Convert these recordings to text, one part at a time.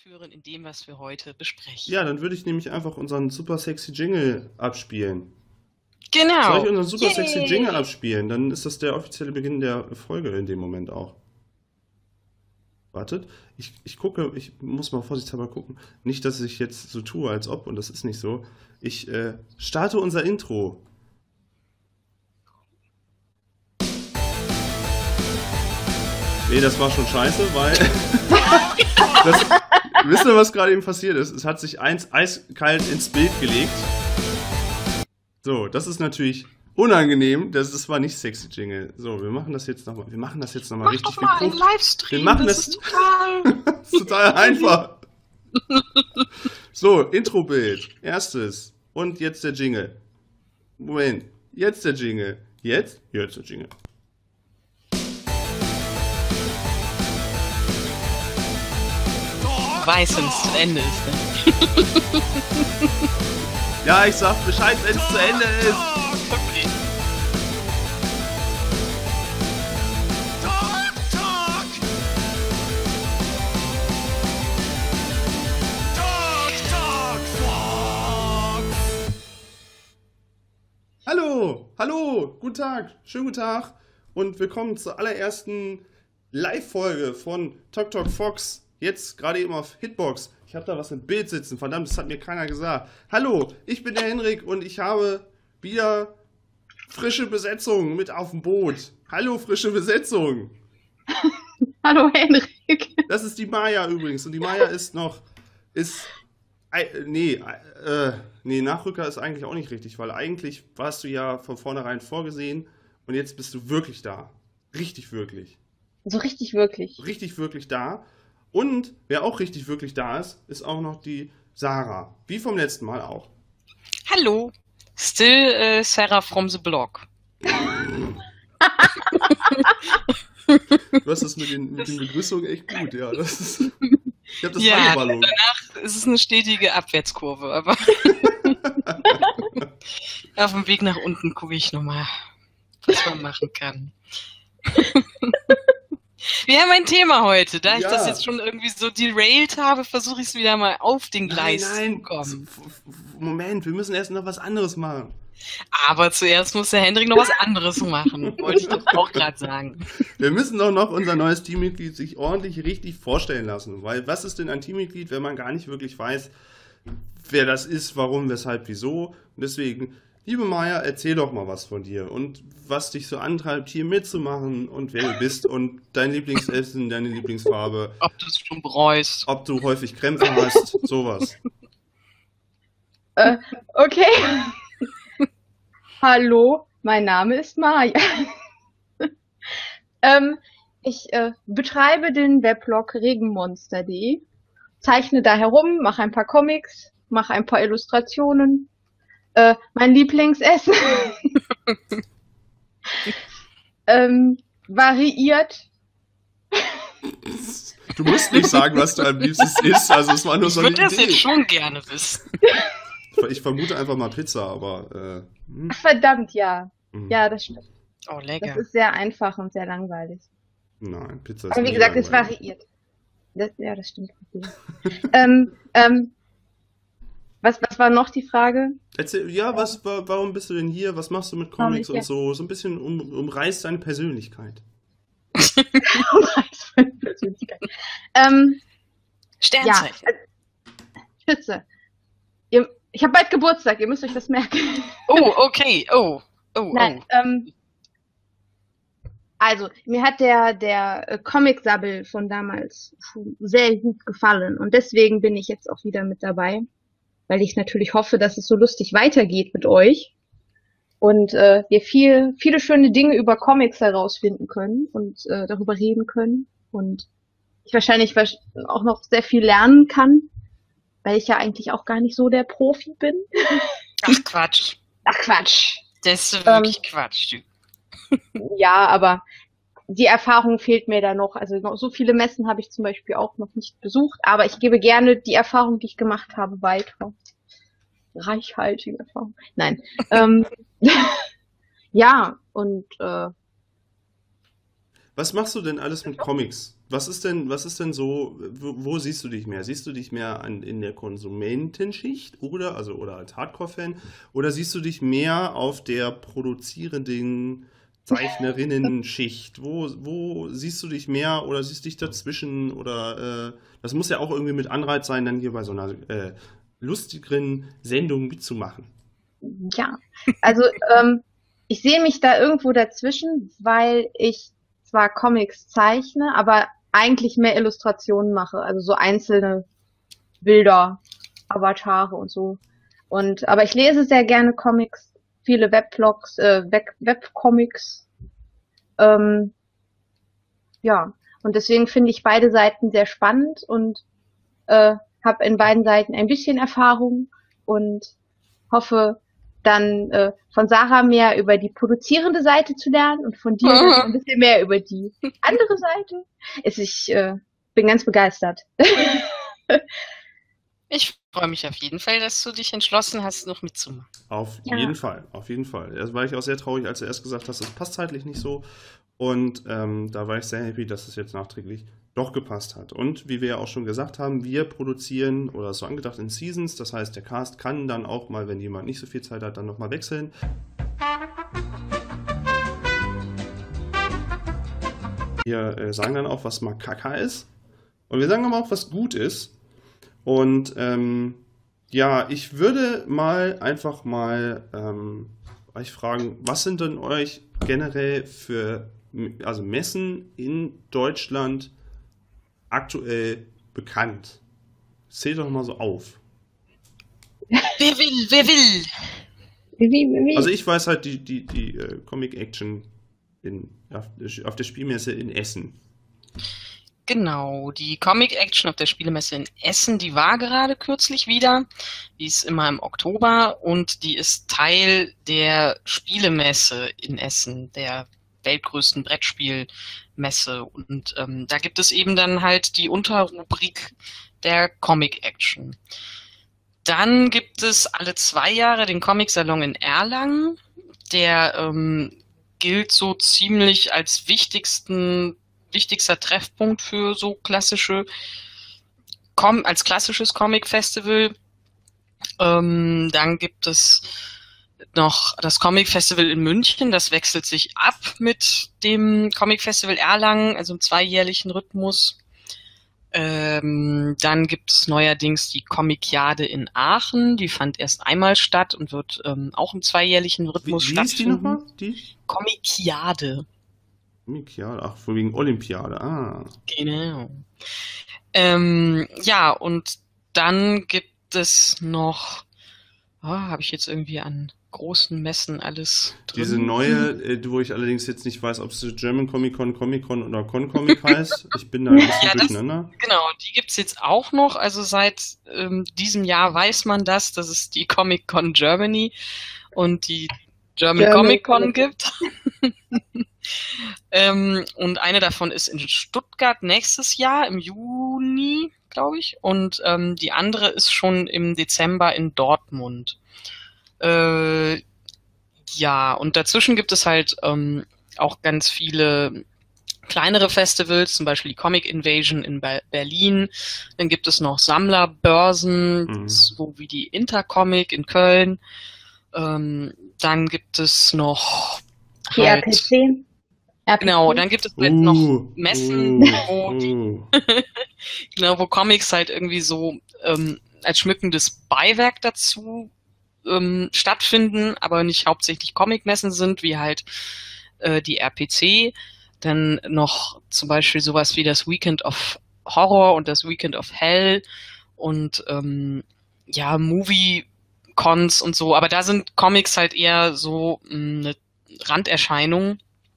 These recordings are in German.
fortführen in dem, was wir heute besprechen. Ja, dann würde ich nämlich einfach unseren super sexy Jingle abspielen. Soll ich Genau. unseren super sexy Jingle Yay! abspielen? Dann ist das der offizielle Beginn der Folge in dem Moment auch. Wartet, ich gucke, ich muss mal vorsichtshalber gucken. Nicht, dass ich jetzt so tue, als ob, und das ist nicht so. Ich starte unser Intro. Nee, das war schon scheiße, weil das, wisst ihr, was gerade eben passiert ist? Es hat sich eins eiskalt ins Bild gelegt. So, das ist natürlich unangenehm. Das war nicht sexy Jingle. So, wir machen das jetzt nochmal. Wir machen das jetzt nochmal Mach richtig doch mal einen Wir Livestream. machen Das das. ist total. Das ist total einfach. So, Introbild. Erstes. Und jetzt der Jingle. Moment. Jetzt der Jingle. Jetzt? Jetzt der Jingle. Du weißt, wenn es zu Ende ist. Ne? Ja, ich sag Bescheid, wenn es zu Ende ist. Okay. Hallo, hallo, guten Tag, schönen guten Tag und willkommen zur allerersten Live-Folge von Tok Tok Fox. Jetzt gerade eben auf Hitbox. Ich habe da was im Bild sitzen, verdammt, das hat mir keiner gesagt. Hallo, ich bin der Henrik und ich habe wieder frische Besetzung mit auf dem Boot. Hallo, frische Besetzung. Hallo Henrik. Das ist die Maya übrigens und die Maya nee, Nachrücker ist eigentlich auch nicht richtig, weil eigentlich warst du ja von vornherein vorgesehen und jetzt bist du wirklich da. Richtig, wirklich. So richtig wirklich. Richtig, wirklich da. Und wer auch richtig, wirklich da ist, ist auch noch die Sarah. Wie vom letzten Mal auch. Hallo. Still Sarah from the Block. Du hast das mit den Begrüßungen echt gut, ja. Ich habe das Ja, Hallihallo. danach ist es eine stetige Abwärtskurve, aber auf dem Weg nach unten gucke ich nochmal, was man machen kann. Wir haben ein Thema heute. Da ich Ja. das jetzt schon irgendwie so derailed habe, versuche ich es wieder mal auf den Gleis zu Nein, kommen. Moment, wir müssen erst noch was anderes machen. Aber zuerst muss der Hendrik noch was anderes machen. Wollte ich doch auch gerade sagen. Wir müssen doch noch unser neues Teammitglied sich ordentlich richtig vorstellen lassen. Weil was ist denn ein Teammitglied, wenn man gar nicht wirklich weiß, wer das ist, warum, weshalb, wieso? Und deswegen, liebe Maya, erzähl doch mal was von dir und was dich so antreibt, hier mitzumachen und wer du bist und dein Lieblingsessen, deine Lieblingsfarbe, Ob du es schon bereust. ob du häufig Krämpfe hast, sowas. Okay. Hallo, mein Name ist Maya. Ich betreibe den Weblog regenmonster.de, zeichne da herum, mache ein paar Comics, mache ein paar Illustrationen. Mein Lieblingsessen variiert. Du musst nicht sagen, was du am liebsten isst, also es war nur Ich so eine würde das Idee. jetzt schon gerne wissen. Ich vermute einfach mal Pizza, aber Ach, verdammt, ja. Mhm. Ja, das stimmt. Oh, Das lecker. ist sehr einfach und sehr langweilig. nein, Pizza ist Aber wie nie gesagt, es langweilig. variiert. Ja, das stimmt. Okay. Was war noch die Frage? Erzähl, ja, warum bist du denn hier? Was machst du mit Comics Warum und ich so? So ein bisschen umreißt deine Persönlichkeit. Sternzeichen. Schütze. Ich habe bald Geburtstag, ihr müsst euch das merken. Oh, okay. Oh. Nein, also, mir hat der Comic-Sabbel von damals schon sehr gut gefallen und deswegen bin ich jetzt auch wieder mit dabei, weil ich natürlich hoffe, dass es so lustig weitergeht mit euch und wir viele schöne Dinge über Comics herausfinden können und darüber reden können und ich wahrscheinlich auch noch sehr viel lernen kann, weil ich ja eigentlich auch gar nicht so der Profi bin. Ach, Quatsch. Ach Quatsch. Das ist wirklich Quatsch. Ja, aber die Erfahrung fehlt mir da noch. Also noch so viele Messen habe ich zum Beispiel auch noch nicht besucht, aber ich gebe gerne die Erfahrung, die ich gemacht habe, weiter. Reichhaltige Erfahrung. Nein. Ja, und Was machst du denn alles mit Comics? was ist denn so, wo siehst du dich mehr? Siehst du dich mehr in der Konsumentenschicht oder als Hardcore-Fan? Oder siehst du dich mehr auf der produzierenden Zeichnerinnen-Schicht? Wo siehst du dich mehr oder siehst du dich dazwischen? Oder das muss ja auch irgendwie mit Anreiz sein, dann hier bei so einer lustigeren Sendung mitzumachen. Ja, also ich sehe mich da irgendwo dazwischen, weil ich zwar Comics zeichne, aber eigentlich mehr Illustrationen mache, also so einzelne Bilder, Avatare und so. Aber ich lese sehr gerne Comics, viele Webvlogs, Webcomics. Ja, und deswegen finde ich beide Seiten sehr spannend und habe in beiden Seiten ein bisschen Erfahrung und hoffe dann von Sarah mehr über die produzierende Seite zu lernen und von dir dann ein bisschen mehr über die andere Seite. Ich bin ganz begeistert. Ich freue mich auf jeden Fall, dass du dich entschlossen hast, noch mitzumachen. Auf jeden Fall, auf jeden Fall. Da war ich auch sehr traurig, als du erst gesagt hast, es passt zeitlich nicht so. Und da war ich sehr happy, dass es jetzt nachträglich doch gepasst hat. Und wie wir ja auch schon gesagt haben, wir produzieren oder so angedacht in Seasons. Das heißt, der Cast kann dann auch mal, wenn jemand nicht so viel Zeit hat, dann nochmal wechseln. Wir sagen dann auch, was mal Kaka ist. Und wir sagen aber auch, was gut ist. Und ja, ich würde einfach mal euch fragen, was sind denn euch generell für Messen in Deutschland aktuell bekannt? Zählt doch mal so auf. Wer will? Also ich weiß halt die Comic Action auf der Spielmesse in Essen. Genau, die Comic Action auf der Spielemesse in Essen, die war gerade kürzlich wieder. Die ist immer im Oktober und die ist Teil der Spielemesse in Essen, der weltgrößten Brettspielmesse. Und da gibt es eben dann halt die Unterrubrik der Comic Action. Dann gibt es alle 2 Jahre den Comic-Salon in Erlangen. Der gilt so ziemlich als wichtigster Treffpunkt für so als klassisches Comic-Festival. Dann gibt es noch das Comic-Festival in München, das wechselt sich ab mit dem Comic-Festival Erlangen, also im 2-jährlichen Rhythmus. Dann gibt es neuerdings die Comiciade in Aachen, die fand erst einmal statt und wird auch im 2-jährlichen Rhythmus Wie ist die nochmal? Comiciade. Olympiade, ach, wegen Olympiade, Genau. Ja, und dann gibt es noch, habe ich jetzt irgendwie an großen Messen alles drin? Diese neue, wo ich allerdings jetzt nicht weiß, ob es German Comic Con, Comic Con oder Con-Comic heißt. Ich bin da ein bisschen durcheinander. Genau, die gibt's jetzt auch noch. Also seit diesem Jahr weiß man das es die Comic Con Germany und die German Comic Con gibt. Und eine davon ist in Stuttgart nächstes Jahr, im Juni, glaube ich. Und die andere ist schon im Dezember in Dortmund. Ja, und dazwischen gibt es halt auch ganz viele kleinere Festivals, zum Beispiel die Comic Invasion in Berlin. Dann gibt es noch Sammlerbörsen, so wie die Intercomic in Köln. Dann gibt es noch die RPC. Genau, dann gibt es halt noch Messen, wo Comics halt irgendwie so als schmückendes Beiwerk dazu stattfinden, aber nicht hauptsächlich Comic-Messen sind, wie halt die RPC. Dann noch zum Beispiel sowas wie das Weekend of Horror und das Weekend of Hell und ja, Movie-Cons und so. Aber da sind Comics halt eher so eine Randerscheinung.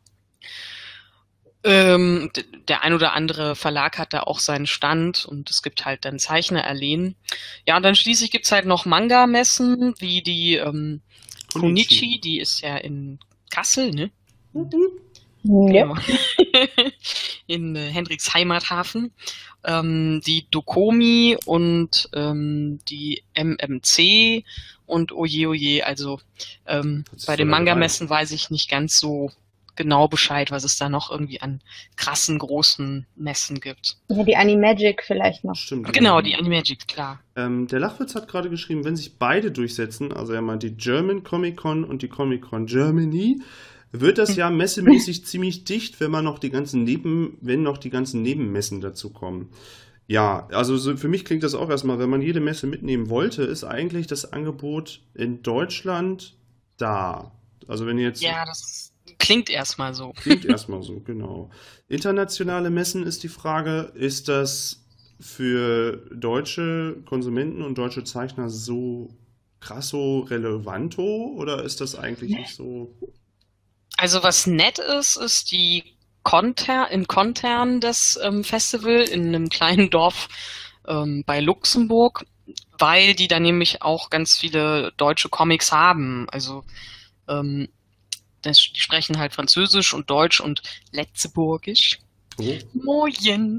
Der ein oder andere Verlag hat da auch seinen Stand und es gibt halt dann Zeichneralleen. Ja, und dann schließlich gibt's halt noch Manga-Messen, wie die Konichi, die ist ja in Kassel, ne? Ja. In Hendricks Heimathafen. Die Dokomi und die MMC und oje, also bei den Manga-Messen weiß ich nicht ganz so genau Bescheid, was es da noch irgendwie an krassen, großen Messen gibt. Ja, die Animagic vielleicht noch. Stimmt. Genau, die Animagic, klar. Der Lachwitz hat gerade geschrieben, wenn sich beide durchsetzen, also er meint die German Comic Con und die Comic Con Germany, wird das Jahr messemäßig ziemlich dicht, wenn noch die ganzen Nebenmessen dazu kommen. Ja, also für mich klingt das auch erstmal, wenn man jede Messe mitnehmen wollte, ist eigentlich das Angebot in Deutschland da. Also wenn ihr jetzt... Ja, das klingt erstmal so. Klingt erstmal so, genau. Internationale Messen ist die Frage, ist das für deutsche Konsumenten und deutsche Zeichner so krasso relevanto oder ist das eigentlich nicht so? Also was nett ist die im Kontern des Festival in einem kleinen Dorf bei Luxemburg, weil die da nämlich auch ganz viele deutsche Comics haben. Also die sprechen halt Französisch und Deutsch und Letzeburgisch. Oh. Moin!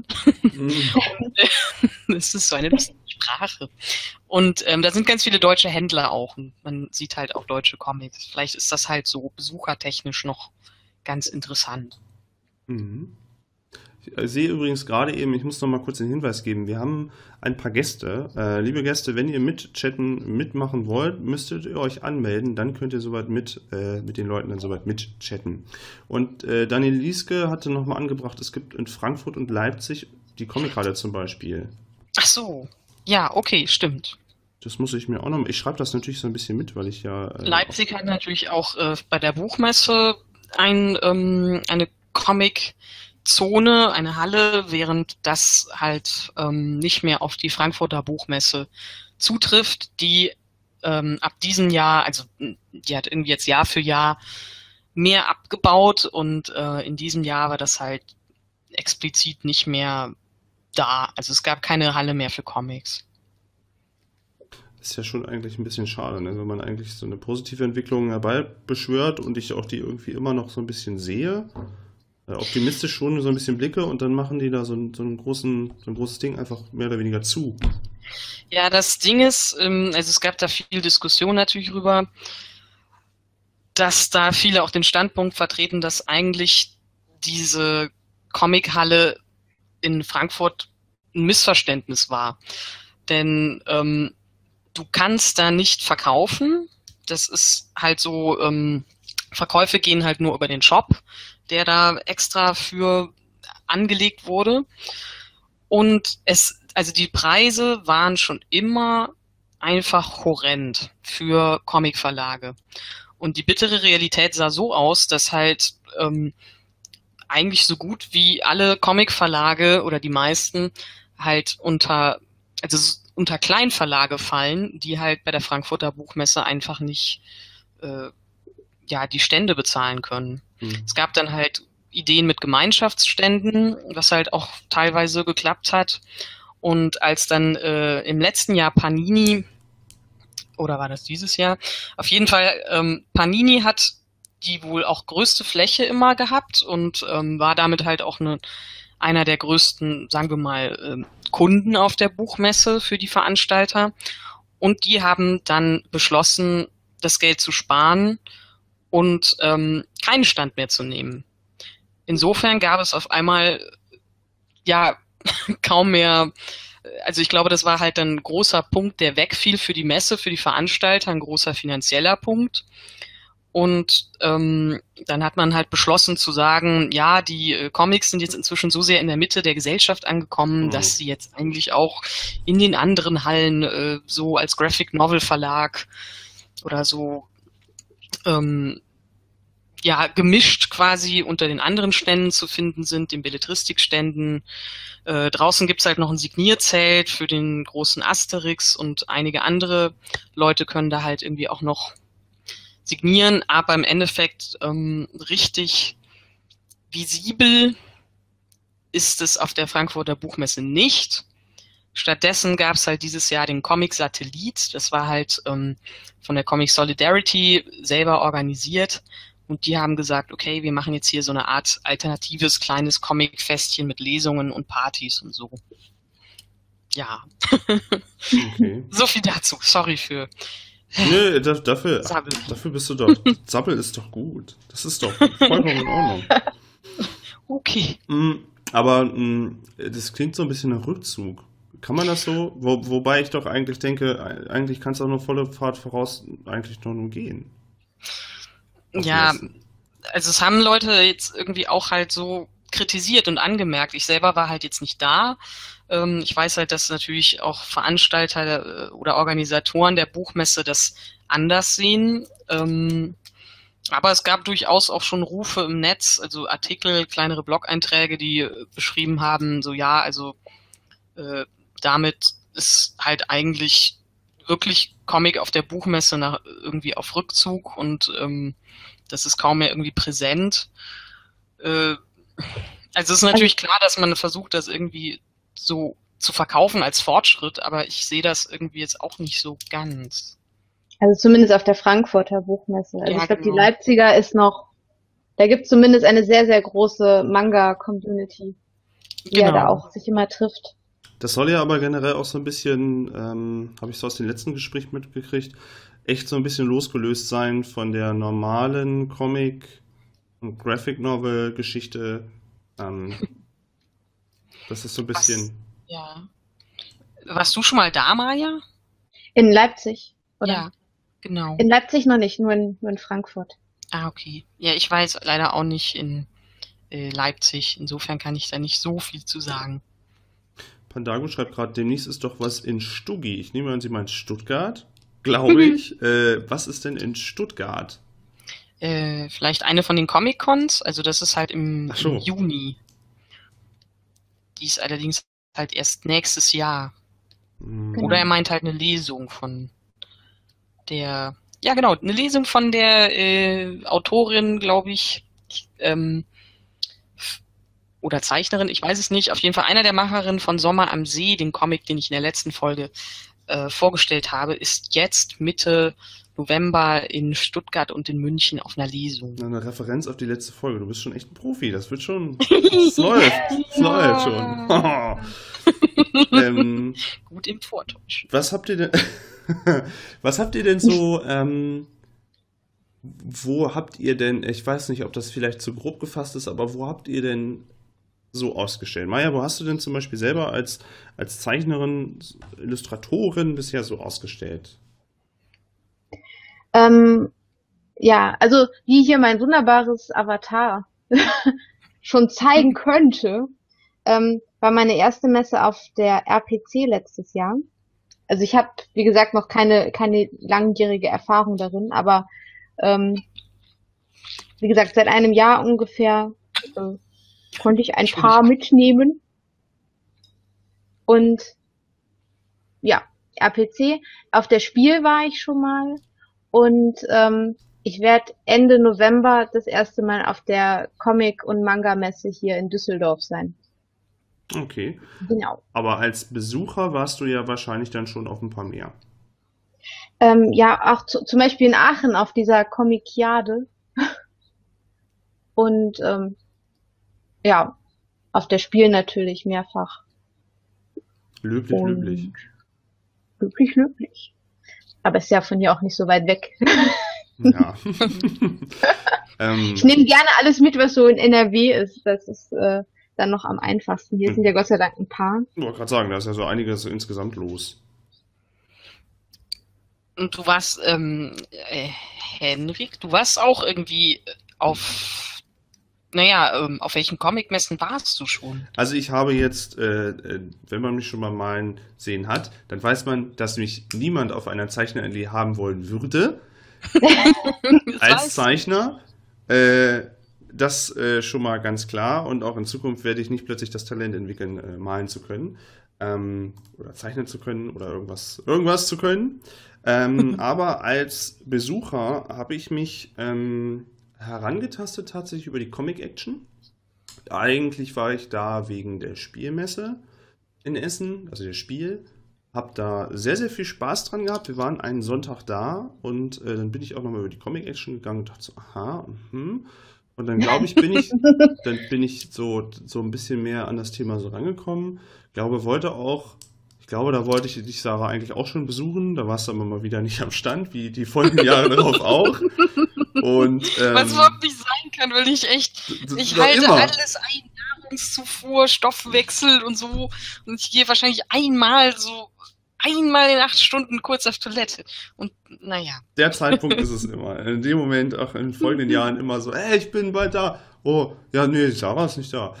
Das ist so eine lustige Sprache. Und da sind ganz viele deutsche Händler auch. Und man sieht halt auch deutsche Comics. Vielleicht ist das halt so besuchertechnisch noch ganz interessant. Mhm. Ich sehe übrigens gerade eben, ich muss noch mal kurz den Hinweis geben, wir haben ein paar Gäste. Liebe Gäste, wenn ihr mitmachen wollt, müsstet ihr euch anmelden, dann könnt ihr soweit mit den Leuten dann soweit mitchatten. Und Daniel Lieske hatte noch mal angebracht, es gibt in Frankfurt und Leipzig die Comichalle zum Beispiel. Ach so, ja, okay, stimmt. Das muss ich mir auch noch. Ich schreibe das natürlich so ein bisschen mit, weil ich ja. Leipzig hat natürlich auch bei der Buchmesse eine Comic-Zone, eine Halle, während das halt nicht mehr auf die Frankfurter Buchmesse zutrifft, die ab diesem Jahr, also die hat irgendwie jetzt Jahr für Jahr mehr abgebaut und in diesem Jahr war das halt explizit nicht mehr da. Also es gab keine Halle mehr für Comics. Ist ja schon eigentlich ein bisschen schade, ne? Wenn man eigentlich so eine positive Entwicklung herbeibeschwört und ich auch die irgendwie immer noch so ein bisschen sehe, optimistisch schon so ein bisschen blicke und dann machen die da so ein großes Ding einfach mehr oder weniger zu. Ja, das Ding ist, also es gab da viel Diskussion natürlich drüber, dass da viele auch den Standpunkt vertreten, dass eigentlich diese Comichalle in Frankfurt ein Missverständnis war. Denn du kannst da nicht verkaufen. Das ist halt so, Verkäufe gehen halt nur über den Shop, der da extra für angelegt wurde. Und also die Preise waren schon immer einfach horrend für Comicverlage. Und die bittere Realität sah so aus, dass halt eigentlich so gut wie alle Comicverlage oder die meisten halt unter Kleinverlage fallen, die halt bei der Frankfurter Buchmesse einfach nicht die Stände bezahlen können. Es gab dann halt Ideen mit Gemeinschaftsständen, was halt auch teilweise geklappt hat. Und als dann im letzten Jahr Panini, oder war das dieses Jahr? Auf jeden Fall, Panini hat die wohl auch größte Fläche immer gehabt und war damit halt auch einer der größten, sagen wir mal, Kunden auf der Buchmesse für die Veranstalter. Und die haben dann beschlossen, das Geld zu sparen und keinen Stand mehr zu nehmen. Insofern gab es auf einmal kaum mehr, also ich glaube, das war halt ein großer Punkt, der wegfiel für die Messe, für die Veranstalter, ein großer finanzieller Punkt. Und dann hat man halt beschlossen zu sagen, ja, die Comics sind jetzt inzwischen so sehr in der Mitte der Gesellschaft angekommen, dass sie jetzt eigentlich auch in den anderen Hallen so als Graphic Novel Verlag oder so gemischt quasi unter den anderen Ständen zu finden sind, den Belletristikständen. Draußen gibt's halt noch ein Signierzelt für den großen Asterix und einige andere Leute können da halt irgendwie auch noch signieren, aber im Endeffekt richtig visibel ist es auf der Frankfurter Buchmesse nicht. Stattdessen gab es halt dieses Jahr den Comic Satellit. Das war halt von der Comic Solidarity selber organisiert. Und die haben gesagt, okay, wir machen jetzt hier so eine Art alternatives kleines Comic-Festchen mit Lesungen und Partys und so. Ja. Okay. So viel dazu. Sorry für Nö, dafür, Sabbel. dafür bist du doch. Sabbel ist doch gut. Das ist doch vollkommen in Ordnung. Okay. Aber das klingt so ein bisschen nach Rückzug. Kann man das so? Wobei ich doch eigentlich denke, eigentlich kann es auch nur volle Fahrt voraus eigentlich nur gehen. Auf den Ja, Messen. also es haben Leute jetzt irgendwie auch halt so kritisiert und angemerkt. Ich selber war halt jetzt nicht da. Ich weiß halt, dass natürlich auch Veranstalter oder Organisatoren der Buchmesse das anders sehen. Aber es gab durchaus auch schon Rufe im Netz, also Artikel, kleinere Blog-Einträge, die beschrieben haben, so ja, also damit ist halt eigentlich wirklich Comic auf der Buchmesse irgendwie auf Rückzug und das ist kaum mehr irgendwie präsent. Also es ist natürlich klar, dass man versucht, das irgendwie so zu verkaufen als Fortschritt, aber ich sehe das irgendwie jetzt auch nicht so ganz. Also zumindest auf der Frankfurter Buchmesse. Also Ja, ich glaube, die genau. Leipziger ist noch, da gibt es zumindest eine sehr, sehr große Manga-Community, die ja da Genau. auch sich immer trifft. Das soll ja aber generell auch so ein bisschen, habe ich so aus dem letzten Gespräch mitgekriegt, echt so ein bisschen losgelöst sein von der normalen Comic- und Graphic Novel-Geschichte. Ähm, das ist so ein Was, bisschen. ja. Warst du schon mal da, Maja? In Leipzig, oder? Ja, genau. In Leipzig noch nicht, nur in Frankfurt. Ah, okay. Ja, ich war jetzt leider auch nicht in Leipzig. Insofern kann ich da nicht so viel zu sagen. Pandago schreibt gerade, demnächst ist doch was in Stuggi. Ich nehme an, sie meint Stuttgart, glaube ich. Was ist denn in Stuttgart? Vielleicht eine von den Comic-Cons. Also das ist halt im Ach so. Juni. Die ist allerdings halt erst nächstes Jahr. Hm, Oder er meint halt eine Lesung von der, ja genau, eine Lesung von der Autorin, glaube ich, oder Zeichnerin, ich weiß es nicht. Auf jeden Fall einer der Macherinnen von Sommer am See, den Comic, den ich in der letzten Folge vorgestellt habe, ist jetzt Mitte November in Stuttgart und in München auf einer Lesung. eine Referenz auf die letzte Folge. Du bist schon echt ein Profi. Das wird schon. Es läuft. Es läuft schon. Gut im Vortäuschen. Was habt ihr denn, was habt ihr denn so, wo habt ihr denn, ich weiß nicht, ob das vielleicht zu grob gefasst ist, aber wo habt ihr denn so ausgestellt? Maja, wo hast du denn zum Beispiel selber als Zeichnerin, Illustratorin bisher so ausgestellt? Ja, also wie hier mein wunderbares Avatar schon zeigen könnte, war meine erste Messe auf der RPC letztes Jahr. Also ich habe, wie gesagt, noch keine langjährige Erfahrung darin, aber wie gesagt, seit einem Jahr ungefähr konnte ich ein paar mitnehmen. Und ja, RPC. Auf der Spiel war ich schon mal. Und ich werde Ende November das erste Mal auf der Comic- und Manga-Messe hier in Düsseldorf sein. Okay. Genau. Aber als Besucher warst du ja wahrscheinlich dann schon auf ein paar mehr. Ja, auch zum Beispiel in Aachen auf dieser Comiciade. Und ja, auf der Spiel natürlich mehrfach. Löblich, Und löblich. löblich, löblich. Aber ist ja von hier auch nicht so weit weg. Ja. Ich nehme gerne alles mit, was so in NRW ist. Das ist dann noch am einfachsten. Hier sind ja Gott sei Dank ein paar. Ich wollte gerade sagen, da ist ja so einiges insgesamt los. Und du warst, Henrik, du warst auch irgendwie auf welchen Comic-Messen warst du schon? Also ich habe jetzt, wenn man mich schon mal malen sehen hat, dann weiß man, dass mich niemand auf einer Zeichner-ND haben wollen würde. Als Zeichner. Das schon mal ganz klar. Und auch in Zukunft werde ich nicht plötzlich das Talent entwickeln, malen zu können. Oder zeichnen zu können oder irgendwas zu können. Aber als Besucher habe ich mich herangetastet tatsächlich über die Comic Action. Eigentlich war ich da wegen der Spielmesse in Essen, also der Spiel. Hab da sehr, sehr viel Spaß dran gehabt. Wir waren einen Sonntag da und dann bin ich auch nochmal über die Comic Action gegangen und dachte so, aha, und dann glaube ich, bin ich so ein bisschen mehr an das Thema so rangekommen. Ich Ich glaube, da wollte ich dich, Sarah, eigentlich auch schon besuchen. Da warst du aber mal wieder nicht am Stand, wie die folgenden Jahre darauf auch. Und, Was überhaupt nicht sein kann, weil ich doch halte immer. alles ein, Nahrungszufuhr, Stoffwechsel und so. Und ich gehe wahrscheinlich einmal in 8 Stunden kurz auf Toilette. Und naja. Der Zeitpunkt ist es immer. In dem Moment, auch in den folgenden Jahren immer so, ey, ich bin bald da. Oh, ja, nee, Sarah ist nicht da.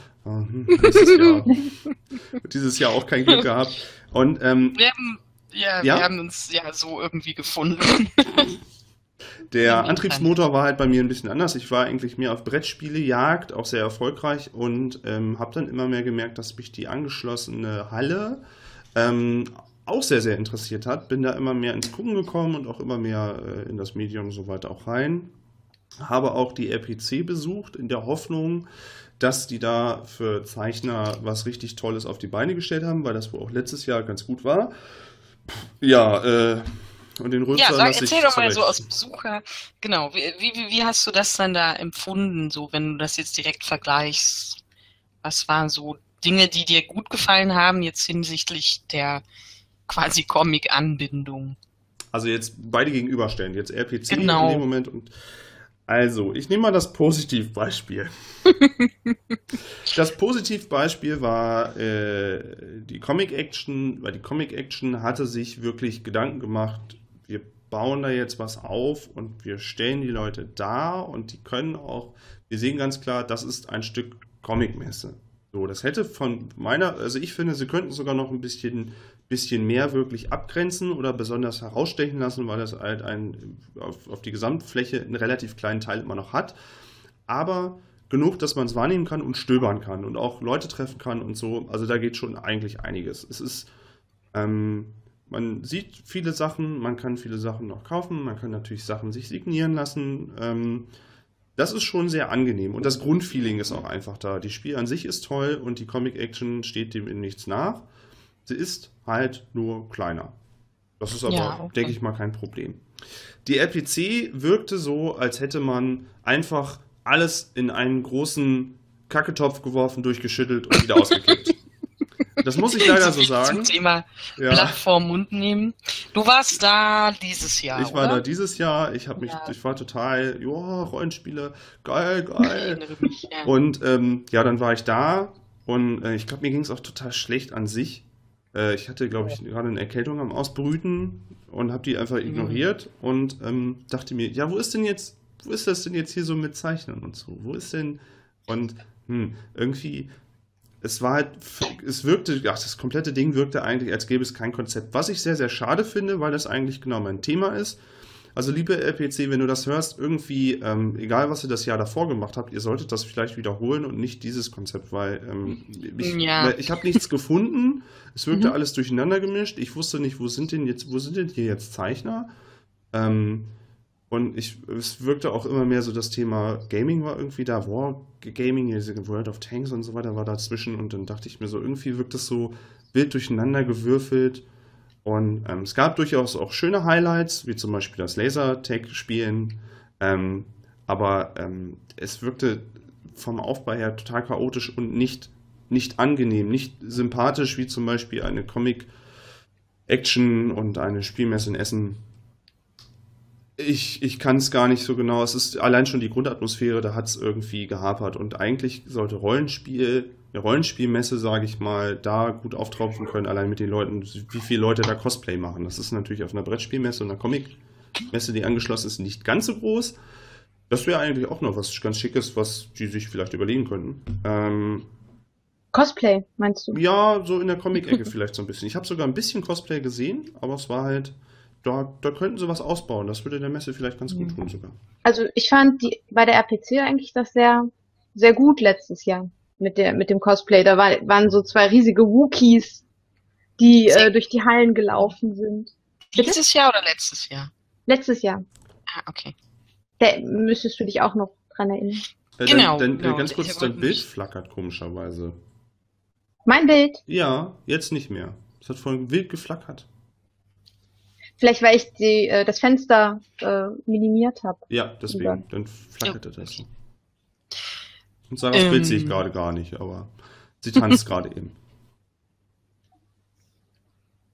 Dieses Jahr auch kein Glück gehabt. Und wir haben uns ja so irgendwie gefunden. Der Antriebsmotor war halt bei mir ein bisschen anders. Ich war eigentlich mehr auf Brettspielejagd, auch sehr erfolgreich und habe dann immer mehr gemerkt, dass mich die angeschlossene Halle auch sehr, sehr interessiert hat. Bin da immer mehr ins Gucken gekommen und auch immer mehr in das Medium so weiter auch rein. Habe auch die RPC besucht, in der Hoffnung, dass die da für Zeichner was richtig Tolles auf die Beine gestellt haben, weil das wohl auch letztes Jahr ganz gut war. Ja, und den Rülpser lasse ich erzähl doch mal zurecht. so aus Besucher, genau, wie hast du das dann da empfunden, so wenn du das jetzt direkt vergleichst? Was waren so Dinge, die dir gut gefallen haben, jetzt hinsichtlich der quasi Comic-Anbindung? Also jetzt beide gegenüberstellen, jetzt RPC Genau. in dem Moment und also, ich nehme mal das Positivbeispiel. Das Positivbeispiel war die Comic-Action, weil die Comic-Action hatte sich wirklich Gedanken gemacht, wir bauen da jetzt was auf und wir stellen die Leute da und die können auch, wir sehen ganz klar, das ist ein Stück Comic-Messe. So, das hätte von meiner, also ich finde, sie könnten sogar noch ein bisschen mehr wirklich abgrenzen oder besonders herausstechen lassen, weil das halt auf die Gesamtfläche einen relativ kleinen Teil immer noch hat. Aber genug, dass man es wahrnehmen kann und stöbern kann und auch Leute treffen kann und so. Also da geht schon eigentlich einiges. Es ist, man sieht viele Sachen, man kann viele Sachen noch kaufen, man kann natürlich Sachen sich signieren lassen. Das ist schon sehr angenehm und das Grundfeeling ist auch einfach da. Die Spiel an sich ist toll und die Comic-Action steht dem in nichts nach. Sie ist halt nur kleiner. Das ist aber, Ja, okay. denke ich mal, kein Problem. Die RPC wirkte so, als hätte man einfach alles in einen großen Kacketopf geworfen, durchgeschüttelt und wieder ausgekippt. Das muss ich leider so sagen. Zum Thema Ja. Blatt vorm Mund nehmen. Du warst da dieses Jahr, Ich war oder? da dieses Jahr, ich war total, ja, Rollenspiele, geil, geil. erinnere mich, ja. Und dann war ich da und ich glaube, mir ging es auch total schlecht an sich. Ich hatte, glaube ich, gerade eine Erkältung am Ausbrüten und habe die einfach ignoriert und dachte mir, ja, wo ist das denn jetzt hier so mit Zeichnen und so? Wo ist denn? Und irgendwie, es wirkte, das komplette Ding wirkte eigentlich, als gäbe es kein Konzept. Was ich sehr, sehr schade finde, weil das eigentlich genau mein Thema ist. Also liebe RPC, wenn du das hörst, irgendwie, egal was ihr das Jahr davor gemacht habt, ihr solltet das vielleicht wiederholen und nicht dieses Konzept, weil ich habe nichts gefunden. Es wirkte alles durcheinander gemischt. Ich wusste nicht, wo sind denn hier jetzt Zeichner? Und es wirkte auch immer mehr so, das Thema Gaming war irgendwie da, Wargaming, World of Tanks und so weiter war dazwischen und dann dachte ich mir so, irgendwie wirkt es so wild durcheinander gewürfelt. Und es gab durchaus auch schöne Highlights, wie zum Beispiel das Lasertag-Spielen, aber es wirkte vom Aufbau her total chaotisch und nicht angenehm, nicht sympathisch, wie zum Beispiel eine Comic-Action und eine Spielmesse in Essen. Ich kann es gar nicht so genau, es ist allein schon die Grundatmosphäre, da hat es irgendwie gehapert und eigentlich sollte eine Rollenspielmesse, sage ich mal, da gut auftropfen können, allein mit den Leuten, wie viele Leute da Cosplay machen. Das ist natürlich auf einer Brettspielmesse und einer Comicmesse, die angeschlossen ist, nicht ganz so groß. Das wäre eigentlich auch noch was ganz Schickes, was die sich vielleicht überlegen könnten. Cosplay, meinst du? Ja, so in der Comic-Ecke vielleicht so ein bisschen. Ich habe sogar ein bisschen Cosplay gesehen, aber es war halt, da könnten sie was ausbauen. Das würde der Messe vielleicht ganz gut tun sogar. Also ich fand bei der RPC eigentlich das sehr, sehr gut letztes Jahr mit dem Cosplay. Da waren so 2 riesige Wookiees, die durch die Hallen gelaufen sind. Dieses Jahr oder letztes Jahr? Letztes Jahr. Ah, okay. Da müsstest du dich auch noch dran erinnern. Genau. Ganz kurz, Ich dein wollte Bild mich- flackert komischerweise. Mein Bild. Ja, jetzt nicht mehr. Es hat vorhin wild geflackert. Vielleicht, weil ich das Fenster minimiert habe. Ja, deswegen. Ja. Dann flackerte Ja. das. Und Sarahs Bild sehe ich gerade gar nicht, aber sie tanzt gerade eben.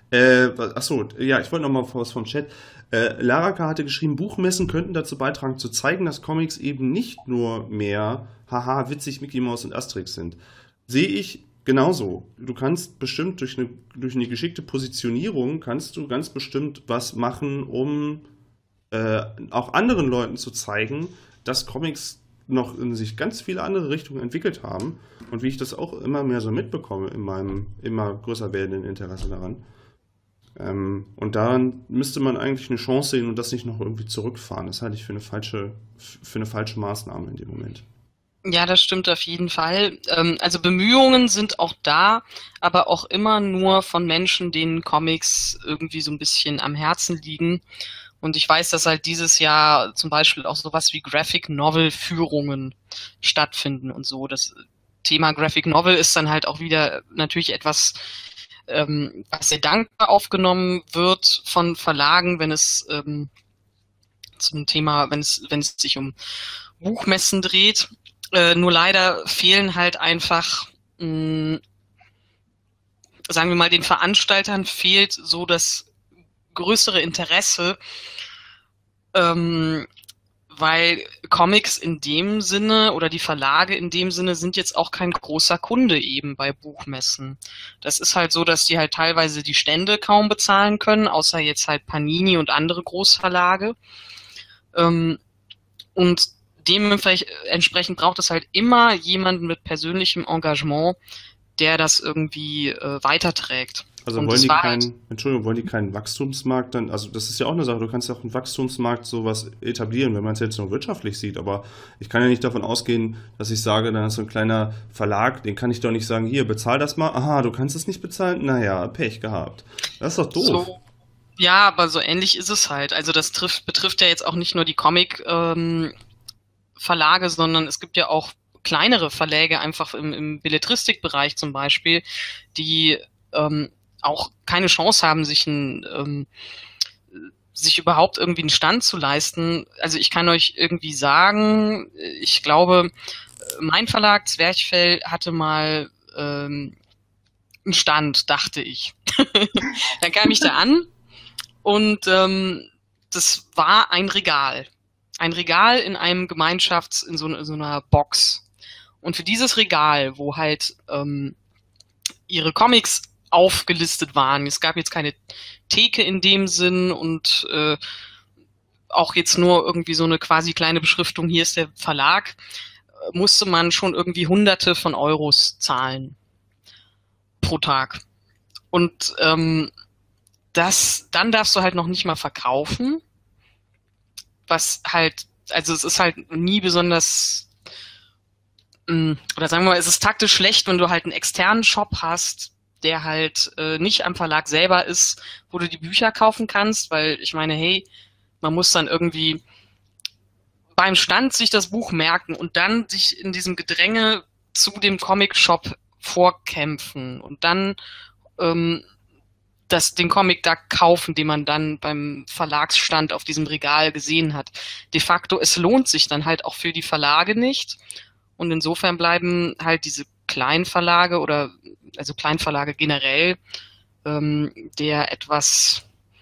Achso, ja, ich wollte noch mal was vom Chat. Laraka hatte geschrieben, Buchmessen könnten dazu beitragen, zu zeigen, dass Comics eben nicht nur mehr, haha, witzig Mickey Mouse und Asterix sind. Sehe ich genauso. Du kannst bestimmt durch eine geschickte Positionierung, kannst du ganz bestimmt was machen, um auch anderen Leuten zu zeigen, dass Comics noch in sich ganz viele andere Richtungen entwickelt haben. Und wie ich das auch immer mehr so mitbekomme in meinem immer größer werdenden Interesse daran. Und daran müsste man eigentlich eine Chance sehen und das nicht noch irgendwie zurückfahren. Das halte ich für eine falsche Maßnahme in dem Moment. Ja, das stimmt auf jeden Fall. Also Bemühungen sind auch da, aber auch immer nur von Menschen, denen Comics irgendwie so ein bisschen am Herzen liegen. Und ich weiß, dass halt dieses Jahr zum Beispiel auch sowas wie Graphic Novel Führungen stattfinden und so. Das Thema Graphic Novel ist dann halt auch wieder natürlich etwas, was sehr dankbar aufgenommen wird von Verlagen, wenn es zum Thema, wenn es sich um Buchmessen dreht. Nur leider fehlen halt einfach, sagen wir mal, den Veranstaltern fehlt so das größere Interesse, weil Comics in dem Sinne oder die Verlage in dem Sinne sind jetzt auch kein großer Kunde eben bei Buchmessen. Das ist halt so, dass die halt teilweise die Stände kaum bezahlen können, außer jetzt halt Panini und andere Großverlage. Und dementsprechend braucht es halt immer jemanden mit persönlichem Engagement, der das irgendwie weiterträgt. Also Und wollen das die war halt, wollen die keinen Wachstumsmarkt dann, also das ist ja auch eine Sache, du kannst ja auch einen Wachstumsmarkt sowas etablieren, wenn man es jetzt nur wirtschaftlich sieht, aber ich kann ja nicht davon ausgehen, dass ich sage, dann ist so ein kleiner Verlag, den kann ich doch nicht sagen, hier, bezahl das mal, aha, du kannst es nicht bezahlen, naja, Pech gehabt. Das ist doch doof. so, ja, aber so ähnlich ist es halt. Also das betrifft ja jetzt auch nicht nur die Comic-Verlage, sondern es gibt ja auch kleinere Verläge, einfach im Belletristikbereich zum Beispiel, die auch keine Chance haben, sich überhaupt irgendwie einen Stand zu leisten. Also ich kann euch irgendwie sagen, ich glaube, mein Verlag Zwerchfell hatte mal einen Stand, dachte ich. Dann kam ich da an und das war ein Regal. Ein Regal in einem in so einer Box. Und für dieses Regal, wo halt ihre Comics aufgelistet waren, es gab jetzt keine Theke in dem Sinn und auch jetzt nur irgendwie so eine quasi kleine Beschriftung, hier ist der Verlag, musste man schon irgendwie Hunderte von Euros zahlen pro Tag. Und dann darfst du halt noch nicht mal verkaufen, was halt, also es ist halt nie besonders, oder sagen wir mal, es ist taktisch schlecht, wenn du halt einen externen Shop hast, der halt nicht am Verlag selber ist, wo du die Bücher kaufen kannst, weil ich meine, hey, man muss dann irgendwie beim Stand sich das Buch merken und dann sich in diesem Gedränge zu dem Comic-Shop vorkämpfen und dann den Comic da kaufen, den man dann beim Verlagsstand auf diesem Regal gesehen hat. De facto, es lohnt sich dann halt auch für die Verlage nicht. Und insofern bleiben halt diese Kleinverlage oder also Kleinverlage generell der etwas,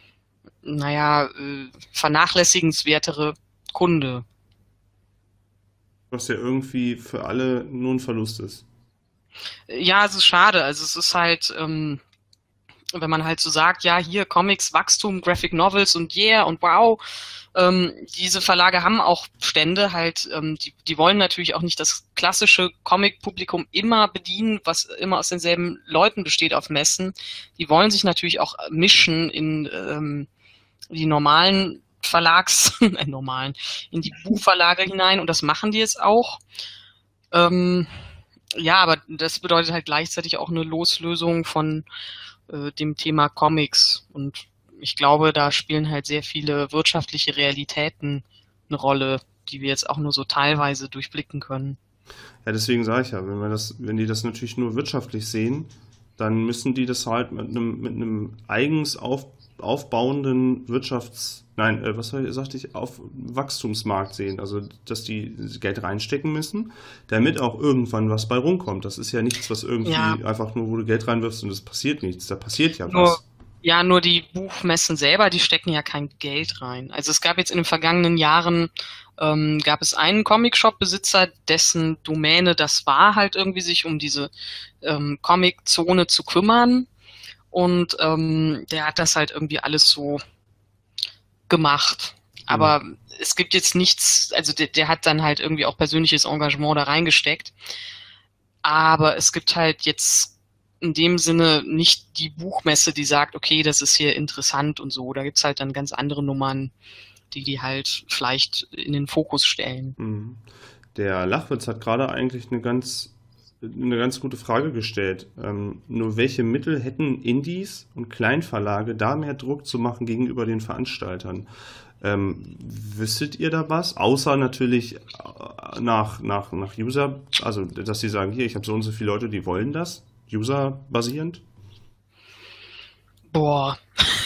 vernachlässigenswertere Kunde. Was ja irgendwie für alle nur ein Verlust ist. Ja, es ist schade. Also es ist halt, wenn man halt so sagt, ja, hier Comics, Wachstum, Graphic Novels und yeah und wow, diese Verlage haben auch Stände halt, die wollen natürlich auch nicht das klassische Comic-Publikum immer bedienen, was immer aus denselben Leuten besteht auf Messen. Die wollen sich natürlich auch mischen in die normalen in die Buchverlage hinein und das machen die jetzt auch. Ja, aber das bedeutet halt gleichzeitig auch eine Loslösung von dem Thema Comics und ich glaube, da spielen halt sehr viele wirtschaftliche Realitäten eine Rolle, die wir jetzt auch nur so teilweise durchblicken können. Ja, deswegen sage ich ja, wenn die das natürlich nur wirtschaftlich sehen, dann müssen die das halt mit einem eigens aufbauenden Wachstumsmarkt sehen. Also, dass die Geld reinstecken müssen, damit auch irgendwann was bei rumkommt. Das ist ja nichts, was irgendwie einfach nur, wo du Geld reinwirfst und es passiert nichts. Da passiert ja was. Ja, nur die Buchmessen selber, die stecken ja kein Geld rein. Also es gab jetzt in den vergangenen Jahren, gab es einen Comic-Shop-Besitzer, dessen Domäne das war, halt irgendwie sich um diese Comic-Zone zu kümmern. Und der hat das halt irgendwie alles so gemacht. Aber es gibt jetzt nichts, also der hat dann halt irgendwie auch persönliches Engagement da reingesteckt. Aber es gibt halt jetzt in dem Sinne nicht die Buchmesse, die sagt, okay, das ist hier interessant und so. Da gibt's halt dann ganz andere Nummern, die halt vielleicht in den Fokus stellen. Mhm. Der Lachwitz hat gerade eigentlich eine ganz gute Frage gestellt. Nur welche Mittel hätten Indies und Kleinverlage, da mehr Druck zu machen gegenüber den Veranstaltern? Wüsstet ihr da was? Außer natürlich nach User, also dass sie sagen, hier, ich habe so und so viele Leute, die wollen das, user-basierend? Boah.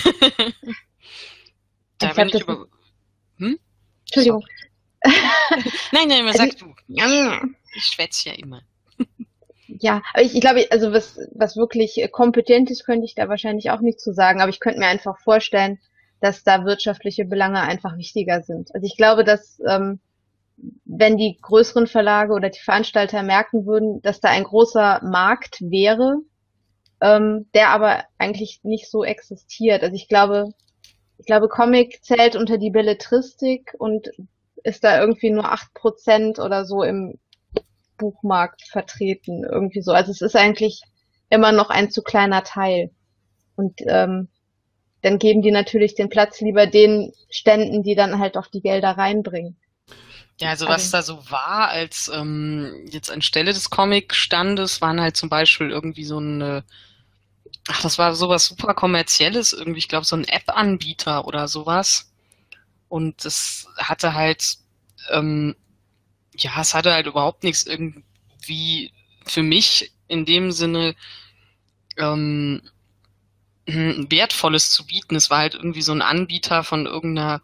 Da Ich bin habe ich das. über... Hm? Entschuldigung. Nein, Also sag du. ja, Ich schwätze ja immer. ja, aber ich glaube, also was wirklich kompetent ist, könnte ich da wahrscheinlich auch nicht zu sagen. Aber ich könnte mir einfach vorstellen, dass da wirtschaftliche Belange einfach wichtiger sind. Also ich glaube, dass wenn die größeren Verlage oder die Veranstalter merken würden, dass da ein großer Markt wäre, der aber eigentlich nicht so existiert. Also ich glaube, Comic zählt unter die Belletristik und ist da irgendwie nur 8% oder so im Buchmarkt vertreten, irgendwie so. Also es ist eigentlich immer noch ein zu kleiner Teil. Und dann geben die natürlich den Platz lieber den Ständen, die dann halt auch die Gelder reinbringen. Ja, also was Also, da so war, als jetzt anstelle des Comic-Standes waren halt zum Beispiel irgendwie so eine, das war sowas super Kommerzielles, irgendwie, ich glaube, so ein App-Anbieter oder sowas. Und das hatte halt, ja, es hatte halt überhaupt nichts irgendwie für mich in dem Sinne ähm, Wertvolles zu bieten. Es war halt irgendwie so ein Anbieter von irgendeiner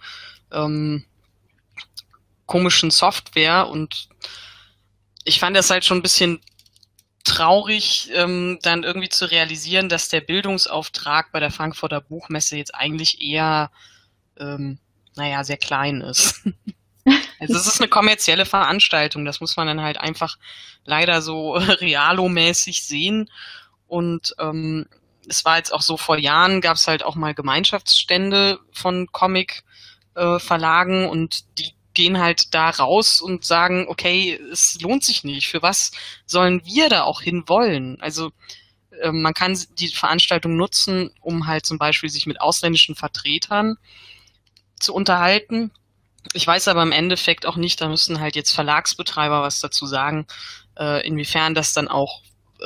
komischen Software und ich fand das halt schon ein bisschen traurig, dann irgendwie zu realisieren, dass der Bildungsauftrag bei der Frankfurter Buchmesse jetzt eigentlich eher, naja, sehr klein ist. Also es ist eine kommerzielle Veranstaltung, das muss man dann halt einfach leider so realo-mäßig sehen. Und es war jetzt auch so, vor Jahren gab es halt auch mal Gemeinschaftsstände von Comic-Verlagen und die gehen halt da raus und sagen, okay, es lohnt sich nicht. Für was sollen wir da auch hin wollen? Also man kann die Veranstaltung nutzen, um halt zum Beispiel sich mit ausländischen Vertretern zu unterhalten. Ich weiß aber im Endeffekt auch nicht, da müssen halt jetzt Verlagsbetreiber was dazu sagen, inwiefern das dann auch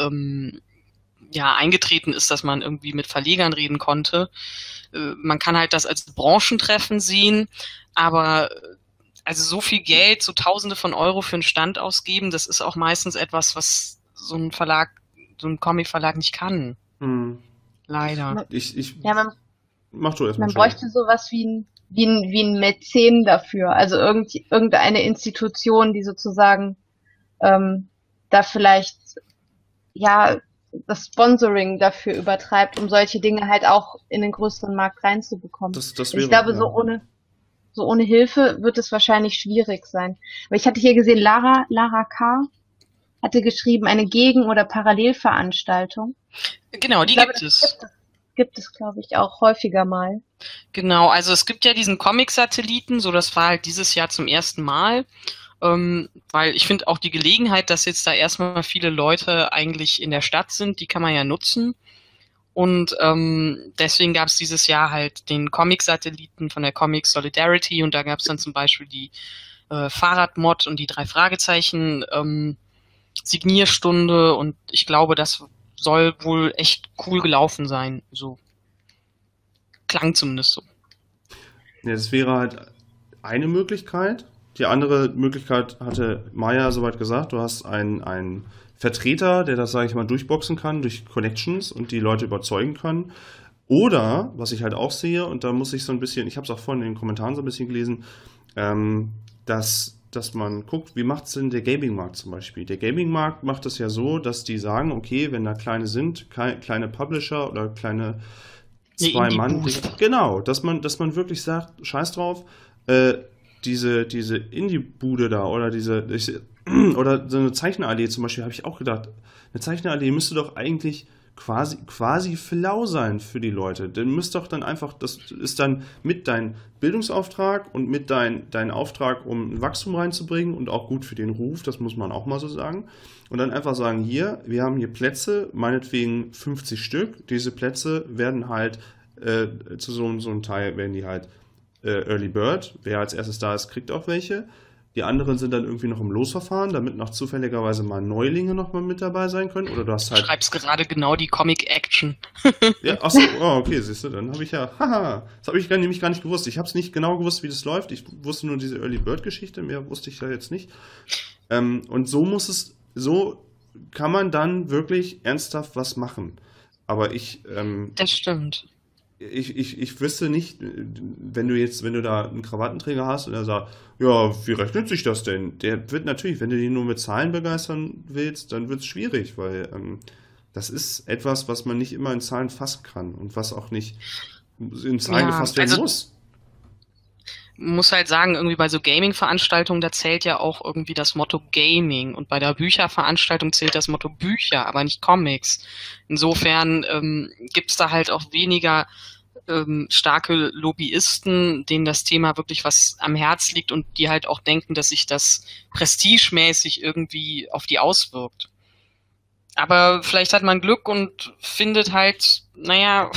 ja, eingetreten ist, dass man irgendwie mit Verlegern reden konnte. Man kann halt das als Branchentreffen sehen, aber also so viel Geld, so Tausende von Euro für einen Stand ausgeben, das ist auch meistens etwas, was so ein Verlag, so ein Comic-Verlag nicht kann. Hm. Leider. ja, Mach du erstmal, man Shelly. bräuchte sowas wie ein Mäzen dafür. Also irgendeine Institution, die sozusagen da vielleicht ja das Sponsoring dafür übertreibt, um solche Dinge halt auch in den größeren Markt reinzubekommen. Das Ich wäre, glaube, ja. so ohne Hilfe wird es wahrscheinlich schwierig sein. Aber ich hatte hier gesehen, Lara K. hatte geschrieben, eine Gegen- oder Parallelveranstaltung. Genau, die Ich glaube, gibt es. Gibt es, glaube ich, auch häufiger mal. Genau, also es gibt ja diesen Comic-Satelliten, so das war halt dieses Jahr zum ersten Mal, weil ich finde auch die Gelegenheit, dass jetzt da erstmal viele Leute eigentlich in der Stadt sind, die kann man ja nutzen. Und deswegen gab es dieses Jahr halt den Comic-Satelliten von der Comic Solidarity und da gab es dann zum Beispiel die Fahrradmod und die 3 Fragezeichen Signierstunde und ich glaube, das soll wohl echt cool gelaufen sein. So klang zumindest so. Ja, das wäre halt eine Möglichkeit. Die andere Möglichkeit hatte Maya soweit gesagt. Du hast einen Vertreter, der das, sage ich mal, durchboxen kann durch Connections und die Leute überzeugen kann. Oder, was ich halt auch sehe, und da muss ich so ein bisschen, ich habe es auch vorhin in den Kommentaren so ein bisschen gelesen, dass man guckt, wie macht es denn der Gaming-Markt zum Beispiel? Der Gaming-Markt macht es ja so, dass die sagen, okay, wenn da kleine sind, kleine Publisher oder kleine Eine Zwei-Mann, Indie-Bude. genau, dass man wirklich sagt, scheiß drauf, diese Indie-Bude da oder so eine Zeichnerallee zum Beispiel, habe ich auch gedacht, eine Zeichnerallee müsste doch eigentlich quasi flau sein für die Leute. Denn müsste doch dann einfach, das ist dann mit dein Bildungsauftrag und mit dein Auftrag, um ein Wachstum reinzubringen und auch gut für den Ruf, das muss man auch mal so sagen. Und dann einfach sagen, hier, wir haben hier Plätze, meinetwegen 50 Stück. Diese Plätze werden halt zu so einem Teil, werden die halt Early Bird. Wer als erstes da ist, kriegt auch welche. Die anderen sind dann irgendwie noch im Losverfahren, damit noch zufälligerweise mal Neulinge noch mal mit dabei sein können. Oder du hast Du halt. schreibst gerade genau die Comic Action. Ja, achso, oh, okay, siehst du, dann habe ich ja. Haha, das habe ich nämlich gar nicht gewusst. Ich habe es nicht genau gewusst, wie das läuft. Ich wusste nur diese Early Bird Geschichte, mehr wusste ich ja jetzt nicht. Und so kann man dann wirklich ernsthaft was machen. Aber Das stimmt. ich wüsste nicht, wenn du da einen Krawattenträger hast und er sagt, ja, wie rechnet sich das denn? Der wird natürlich, wenn du ihn nur mit Zahlen begeistern willst, dann wird es schwierig, weil das ist etwas, was man nicht immer in Zahlen fassen kann und was auch nicht in Zahlen Ja, gefasst werden also muss. muss halt sagen, irgendwie bei so Gaming-Veranstaltungen, da zählt ja auch irgendwie das Motto Gaming und bei der Bücherveranstaltung zählt das Motto Bücher, aber nicht Comics. Insofern gibt's da halt auch weniger starke Lobbyisten, denen das Thema wirklich was am Herz liegt und die halt auch denken, dass sich das prestigemäßig irgendwie auf die auswirkt. Aber vielleicht hat man Glück und findet halt, naja,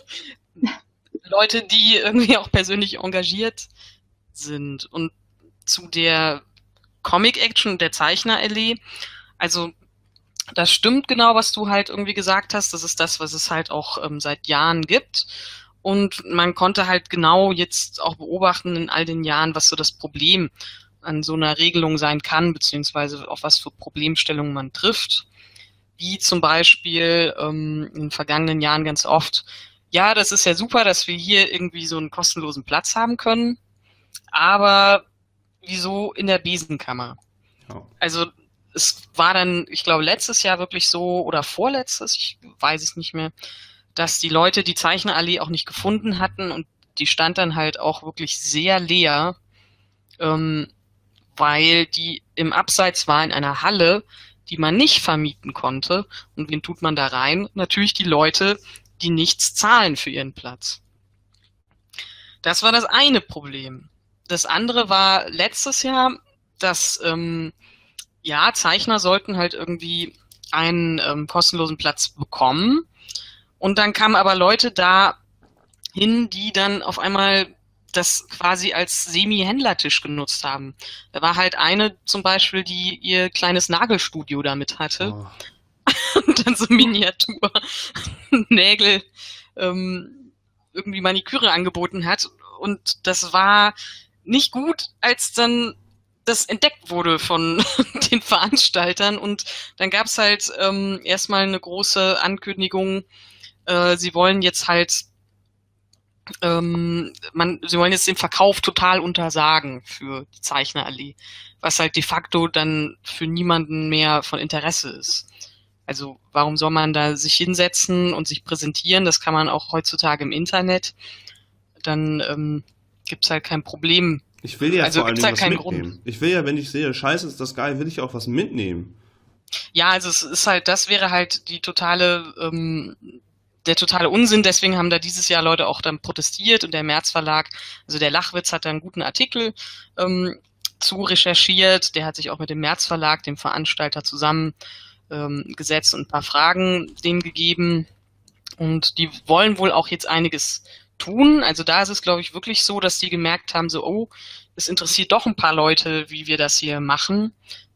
Leute, die irgendwie auch persönlich engagiert sind. Und zu der Comic-Action und der Zeichnerallee, also das stimmt genau, was du halt irgendwie gesagt hast. Das ist das, was es halt auch seit Jahren gibt. Und man konnte halt genau jetzt auch beobachten in all den Jahren, was so das Problem an so einer Regelung sein kann, beziehungsweise auf was für Problemstellungen man trifft. Wie zum Beispiel in den vergangenen Jahren ganz oft, ja, das ist ja super, dass wir hier irgendwie so einen kostenlosen Platz haben können, aber wieso in der Besenkammer? Ja. Also es war dann, ich glaube, letztes Jahr wirklich so oder vorletztes, ich weiß es nicht mehr, dass die Leute die Zeichnerallee auch nicht gefunden hatten und die stand dann halt auch wirklich sehr leer, weil die im Abseits war in einer Halle, die man nicht vermieten konnte. Und wen tut man da rein? Natürlich die Leute, die nichts zahlen für ihren Platz. Das war das eine Problem. Das andere war letztes Jahr, dass ja, Zeichner sollten halt irgendwie einen kostenlosen Platz bekommen. Und dann kamen aber Leute da hin, die dann auf einmal das quasi als Semi-Händlertisch genutzt haben. Da war halt eine zum Beispiel, die ihr kleines Nagelstudio damit hatte Oh. und dann so Miniatur-Nägel irgendwie Maniküre angeboten hat. Und das war nicht gut, als dann das entdeckt wurde von den Veranstaltern. Und dann gab's halt erstmal eine große Ankündigung, sie wollen jetzt halt sie wollen jetzt den Verkauf total untersagen für die Zeichnerallee, was halt de facto dann für niemanden mehr von Interesse ist. Also warum soll man da sich hinsetzen und sich präsentieren? Das kann man auch heutzutage im Internet. Dann gibt's halt kein Problem. Ich will ja Also vor allen gibt's Dingen halt was keinen mitnehmen. Grund. Ich will ja, wenn ich sehe, scheiße, ist das geil, will ich auch was mitnehmen. Ja, also es ist halt, das wäre halt der totale Unsinn. Deswegen haben da dieses Jahr Leute auch dann protestiert und der März Verlag, also der Lachwitz, hat da einen guten Artikel zu recherchiert. Der hat sich auch mit dem März Verlag, dem Veranstalter, zusammen gesetzt und ein paar Fragen denen gegeben. Und die wollen wohl auch jetzt einiges tun. Also da ist es, glaube ich, wirklich so, dass die gemerkt haben, so, oh, es interessiert doch ein paar Leute, wie wir das hier machen.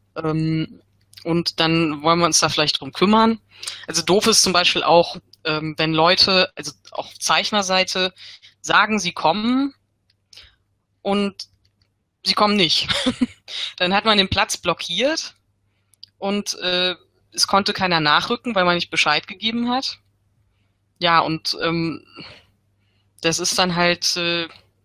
Und dann wollen wir uns da vielleicht drum kümmern. Also doof ist zum Beispiel auch, wenn Leute, also auf Zeichnerseite, sagen, sie kommen und sie kommen nicht. Dann hat man den Platz blockiert und es konnte keiner nachrücken, weil man nicht Bescheid gegeben hat. Ja, und das ist dann halt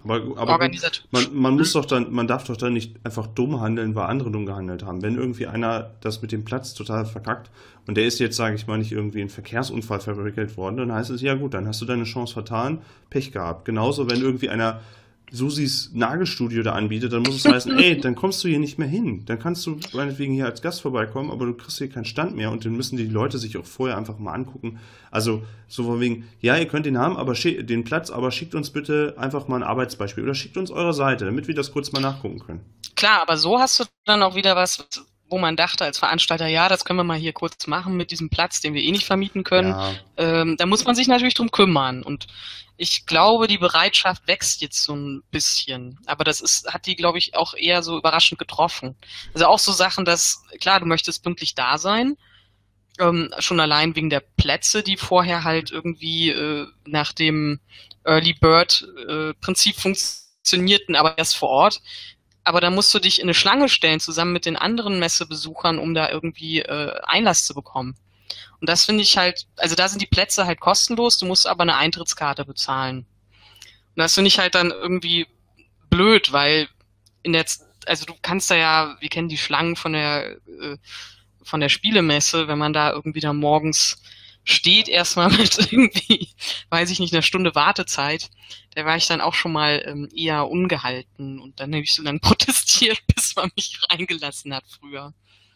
Aber gut, organisatorisch. man darf doch dann nicht einfach dumm handeln, weil andere dumm gehandelt haben. Wenn irgendwie einer das mit dem Platz total verkackt und der ist jetzt, sage ich mal, nicht irgendwie in einen Verkehrsunfall verwickelt worden, dann heißt es, ja gut, dann hast du deine Chance vertan, Pech gehabt. Genauso, wenn irgendwie einer Susis Nagelstudio da anbietet, dann muss es heißen, ey, dann kommst du hier nicht mehr hin. Dann kannst du meinetwegen hier als Gast vorbeikommen, aber du kriegst hier keinen Stand mehr und dann müssen die Leute sich auch vorher einfach mal angucken. Also so von wegen, ja, ihr könnt den haben, aber den Platz, aber schickt uns bitte einfach mal ein Arbeitsbeispiel oder schickt uns eure Seite, damit wir das kurz mal nachgucken können. Klar, aber so hast du dann auch wieder was, wo man dachte als Veranstalter, ja, das können wir mal hier kurz machen mit diesem Platz, den wir eh nicht vermieten können. Ja. Da muss man sich natürlich drum kümmern. Und ich glaube, die Bereitschaft wächst jetzt so ein bisschen. Aber hat die, glaube ich, auch eher so überraschend getroffen. Also auch so Sachen, dass, klar, du möchtest pünktlich da sein. Schon allein wegen der Plätze, die vorher halt irgendwie nach dem Early Bird Prinzip funktionierten, aber erst vor Ort. Aber da musst du dich in eine Schlange stellen, zusammen mit den anderen Messebesuchern, um da irgendwie Einlass zu bekommen. Und das finde ich halt, also da sind die Plätze halt kostenlos, du musst aber eine Eintrittskarte bezahlen. Und das finde ich halt dann irgendwie blöd, weil also du kannst da ja, wir kennen die Schlangen von der Spielemesse, wenn man da irgendwie da morgens steht, erstmal mit irgendwie, weiß ich nicht, einer Stunde Wartezeit, da war ich dann auch schon mal eher ungehalten und dann habe ich so lange protestiert, bis man mich reingelassen hat früher.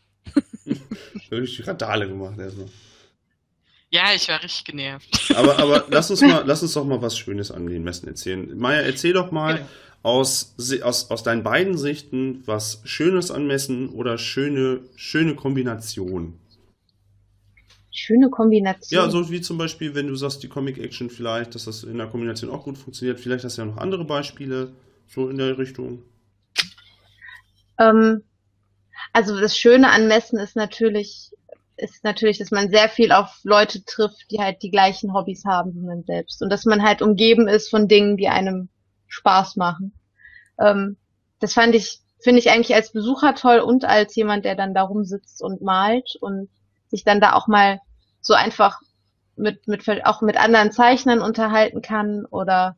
Da habe ich die Radale gemacht erstmal. Ja, ich war richtig genervt. Aber lass uns doch mal was Schönes an den Messen erzählen. Maja, erzähl doch mal Genau. aus deinen beiden Sichten was Schönes an Messen oder schöne Kombination. Schöne Kombination. Ja, so wie zum Beispiel, wenn du sagst, die Comic Action vielleicht, dass das in der Kombination auch gut funktioniert. Vielleicht hast du ja noch andere Beispiele, so in der Richtung. Also das Schöne an Messen ist natürlich, dass man sehr viel auf Leute trifft, die halt die gleichen Hobbys haben wie man selbst. Und dass man halt umgeben ist von Dingen, die einem Spaß machen. Das finde ich eigentlich als Besucher toll und als jemand, der dann da rumsitzt und malt und sich dann da auch mal so einfach auch mit anderen Zeichnern unterhalten kann oder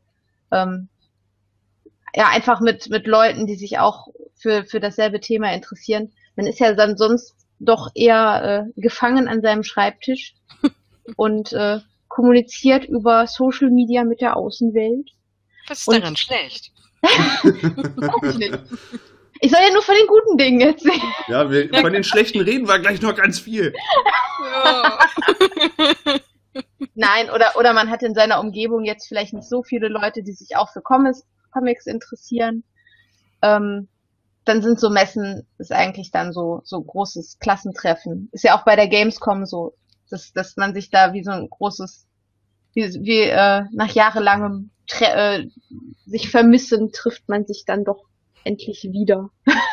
ja einfach mit Leuten, die sich auch für dasselbe Thema interessieren. Man ist ja dann sonst doch eher gefangen an seinem Schreibtisch und kommuniziert über Social Media mit der Außenwelt. Was ist daran schlecht? Weiß ich nicht. Ich soll ja nur von den guten Dingen erzählen. Ja, von den schlechten reden wir gleich noch ganz viel. Ja. Nein, oder man hat in seiner Umgebung jetzt vielleicht nicht so viele Leute, die sich auch für Comics interessieren. Dann sind so Messen, ist eigentlich dann so großes Klassentreffen. Ist ja auch bei der Gamescom so, dass man sich da wie so ein großes, wie nach jahrelangem sich vermissen, trifft man sich dann doch endlich wieder.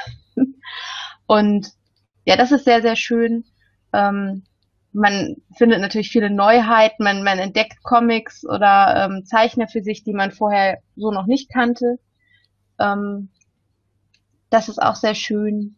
Und ja, das ist sehr, sehr schön. Man findet natürlich viele Neuheiten, man entdeckt Comics oder Zeichner für sich, die man vorher so noch nicht kannte. Das ist auch sehr schön.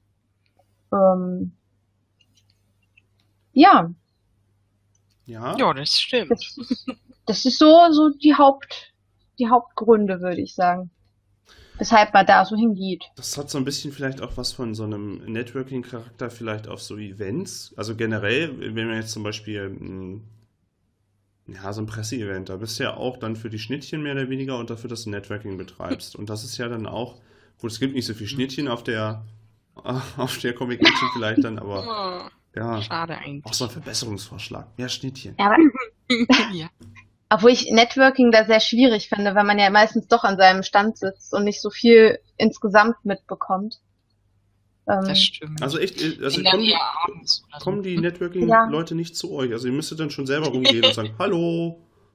Ja, Ja, Ja, das stimmt. das ist so die Hauptgründe, würde ich sagen, weshalb man da so hingeht. das hat so ein bisschen vielleicht auch was von so einem Networking-Charakter vielleicht auf so Events. Also generell, wenn man jetzt zum Beispiel so ein Presseevent, da bist du ja auch dann für die Schnittchen mehr oder weniger und dafür, dass du Networking betreibst. Und das ist ja dann auch, gut, es gibt nicht so viel Schnittchen auf der Comic Action vielleicht dann, aber Oh, ja, schade auch eigentlich. so ein Verbesserungsvorschlag. Mehr Schnittchen. Ja, aber Ja. obwohl ich Networking da sehr schwierig finde, weil man ja meistens doch an seinem Stand sitzt und nicht so viel insgesamt mitbekommt. Das stimmt. Also echt, also Wenn dann eher abends oder so. kommen die Networking-Leute nicht zu euch. Also ihr müsstet dann schon selber rumgehen und sagen, hallo.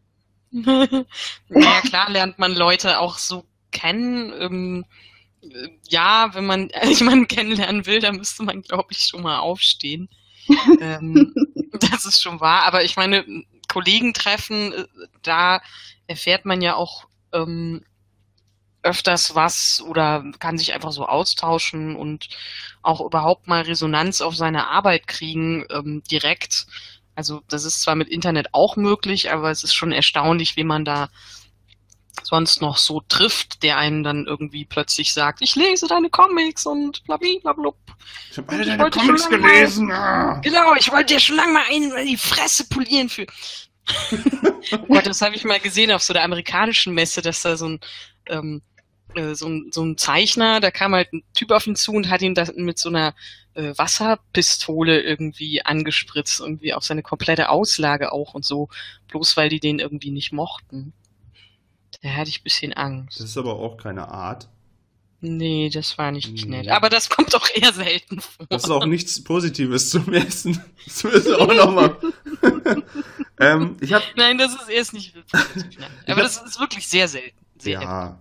Naja, klar lernt man Leute auch so kennen. Ja, wenn man jemanden kennenlernen will, dann müsste man, glaube ich, schon mal aufstehen. Das ist schon wahr. Aber ich meine, Kollegentreffen, da erfährt man ja auch öfters was oder kann sich einfach so austauschen und auch überhaupt mal Resonanz auf seine Arbeit kriegen, direkt. Also das ist zwar mit Internet auch möglich, aber es ist schon erstaunlich, wie man da sonst noch so trifft, der einen dann irgendwie plötzlich sagt, ich lese deine Comics und blablabla. Ich habe alle deine Comics gelesen. Genau, ich wollte dir schon lange mal einen in die Fresse polieren für. Gott, das habe ich mal gesehen auf so der amerikanischen Messe, dass da so ein Zeichner, da kam halt ein Typ auf ihn zu und hat ihn da mit so einer Wasserpistole irgendwie angespritzt, irgendwie auf seine komplette Auslage auch und so, bloß weil die den irgendwie nicht mochten. Da hatte ich ein bisschen Angst. Das ist aber auch keine Art. Nee, das war nicht nett. Aber das kommt doch eher selten vor. Das ist auch nichts Positives zum Essen. Das müssen wir auch nochmal. Nein, das ist erst nicht positiv. Aber das ist wirklich sehr selten. Ja,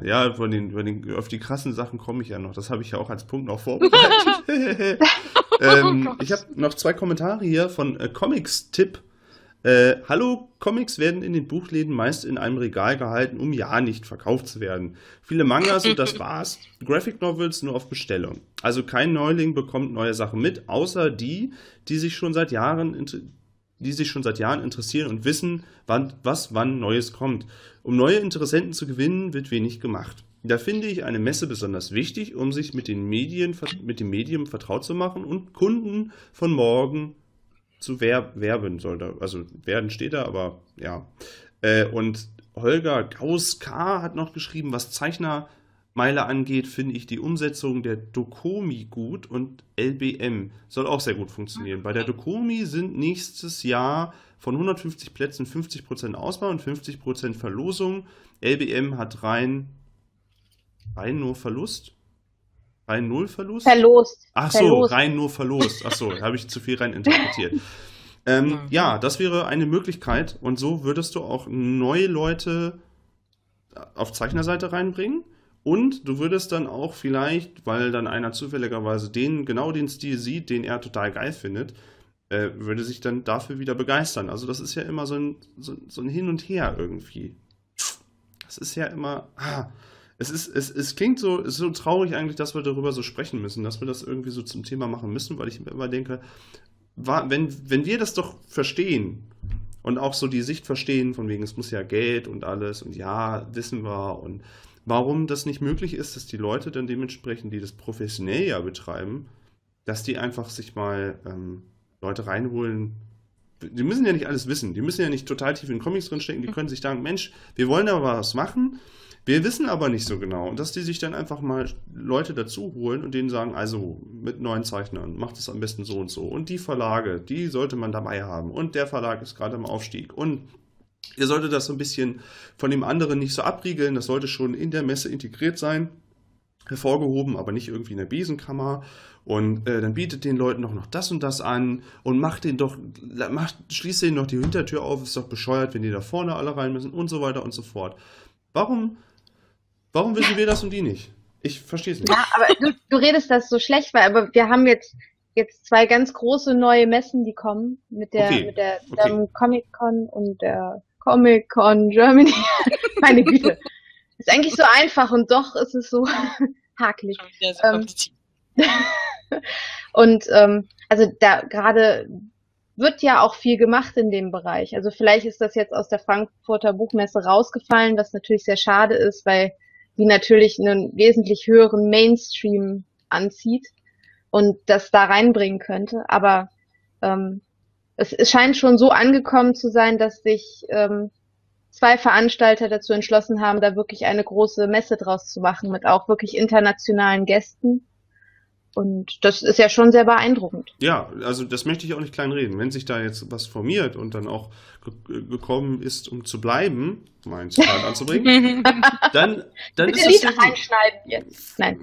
auf die krassen Sachen komme ich ja noch. Das habe ich ja auch als Punkt noch vorbereitet. Ich habe noch 2 Kommentare hier von Comics-Tipp. Hallo, Comics werden in den Buchläden meist in einem Regal gehalten, um ja nicht verkauft zu werden. Viele Mangas und das war's. Graphic Novels nur auf Bestellung. Also kein Neuling bekommt neue Sachen mit, außer die sich schon seit Jahren interessieren und wissen, wann Neues kommt. Um neue Interessenten zu gewinnen, wird wenig gemacht. Da finde ich eine Messe besonders wichtig, um sich mit dem Medium vertraut zu machen und Kunden von morgen zu werben sollte. Also werden steht da, aber ja. Und Holger Gauss-K. hat noch geschrieben, was Zeichnermeile angeht, finde ich die Umsetzung der Dokomi gut und LBM soll auch sehr gut funktionieren. Bei der Dokomi sind nächstes Jahr von 150 Plätzen 50% Auswahl und 50% Verlosung. LBM hat rein nur Verlust. Rein null Verlust? Verlost. Ach so, rein nur verlost. Ach so, da habe ich zu viel rein interpretiert. Ja, das wäre eine Möglichkeit und so würdest du auch neue Leute auf Zeichnerseite reinbringen und du würdest dann auch vielleicht, weil dann einer zufälligerweise genau den Stil sieht, den er total geil findet, würde sich dann dafür wieder begeistern. Also das ist ja immer so ein Hin und Her irgendwie. Das ist ja immer... Es klingt so traurig eigentlich, dass wir darüber so sprechen müssen, dass wir das irgendwie so zum Thema machen müssen, weil ich mir immer denke, wenn wir das doch verstehen und auch so die Sicht verstehen, von wegen, es muss ja Geld und alles und ja, wissen wir und warum das nicht möglich ist, dass die Leute dann dementsprechend, die das professionell ja betreiben, dass die einfach sich mal Leute reinholen. Die müssen ja nicht alles wissen, die müssen ja nicht total tief in Comics drinstecken, die können sich sagen, Mensch, wir wollen aber was machen, wir wissen aber nicht so genau. Und dass die sich dann einfach mal Leute dazu holen und denen sagen, also mit neuen Zeichnern, macht es am besten so und so. Und die Verlage, die sollte man dabei haben. Und der Verlag ist gerade im Aufstieg. Und ihr solltet das so ein bisschen von dem anderen nicht so abriegeln. Das sollte schon in der Messe integriert sein. Hervorgehoben, aber nicht irgendwie in der Besenkammer. Und dann bietet den Leuten doch noch das und das an und schließt denen noch die Hintertür auf. Ist doch bescheuert, wenn die da vorne alle rein müssen und so weiter und so fort. Warum wissen wir das und die nicht? Ich verstehe es nicht. Ja, aber du redest das so schlecht, aber wir haben jetzt 2 ganz große neue Messen, die kommen, mit der Comic-Con und der Comic-Con Germany. Meine Güte. Ist eigentlich so einfach und doch ist es so hakelig. Und also da gerade wird ja auch viel gemacht in dem Bereich. Also vielleicht ist das jetzt aus der Frankfurter Buchmesse rausgefallen, was natürlich sehr schade ist, weil die natürlich einen wesentlich höheren Mainstream anzieht und das da reinbringen könnte. Aber es scheint schon so angekommen zu sein, dass sich 2 Veranstalter dazu entschlossen haben, da wirklich eine große Messe draus zu machen, mit auch wirklich internationalen Gästen. Und das ist ja schon sehr beeindruckend. Ja, also das möchte ich auch nicht kleinreden. Wenn sich da jetzt was formiert und dann auch gekommen ist, um zu bleiben, um ein Zitat anzubringen, dann Bitte ist nicht das ja reinschneiden jetzt. Nein.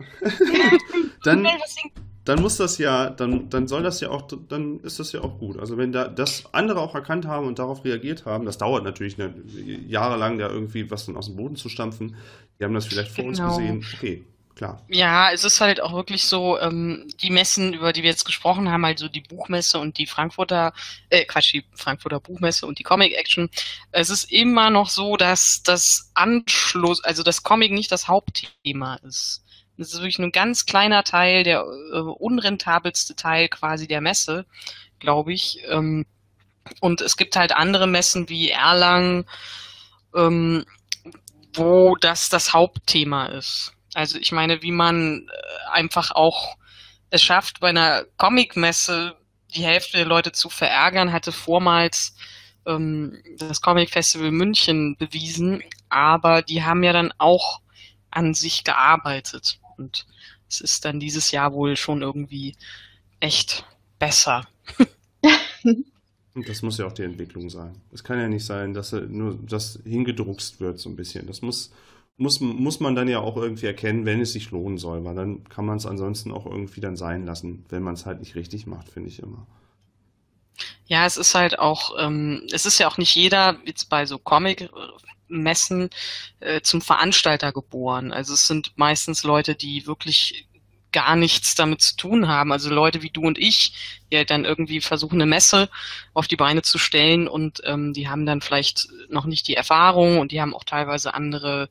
dann muss das ja, dann soll das ja auch, dann ist das ja auch gut. Also wenn da das andere auch erkannt haben und darauf reagiert haben, das dauert natürlich jahrelang, da irgendwie was dann aus dem Boden zu stampfen. Die haben das vielleicht vor uns gesehen. Okay. Klar. Ja, es ist halt auch wirklich so, die Messen, über die wir jetzt gesprochen haben, also die Buchmesse und die Frankfurter Buchmesse und die Comic Action. Es ist immer noch so, dass das Comic nicht das Hauptthema ist. Das ist wirklich nur ein ganz kleiner Teil, der unrentabelste Teil quasi der Messe, glaube ich. Und es gibt halt andere Messen wie Erlangen, wo das Hauptthema ist. Also ich meine, wie man einfach auch es schafft, bei einer Comicmesse die Hälfte der Leute zu verärgern, hatte vormals das Comic Festival München bewiesen, aber die haben ja dann auch an sich gearbeitet und es ist dann dieses Jahr wohl schon irgendwie echt besser. Und das muss ja auch die Entwicklung sein. Es kann ja nicht sein, dass nur das hingedruckst wird so ein bisschen. Das muss man dann ja auch irgendwie erkennen, wenn es sich lohnen soll, weil dann kann man es ansonsten auch irgendwie dann sein lassen, wenn man es halt nicht richtig macht, finde ich immer. Ja, es ist halt auch, es ist ja auch nicht jeder jetzt bei so Comic-Messen zum Veranstalter geboren. Also es sind meistens Leute, die wirklich gar nichts damit zu tun haben. Also Leute wie du und ich, die halt dann irgendwie versuchen, eine Messe auf die Beine zu stellen und die haben dann vielleicht noch nicht die Erfahrung und die haben auch teilweise andere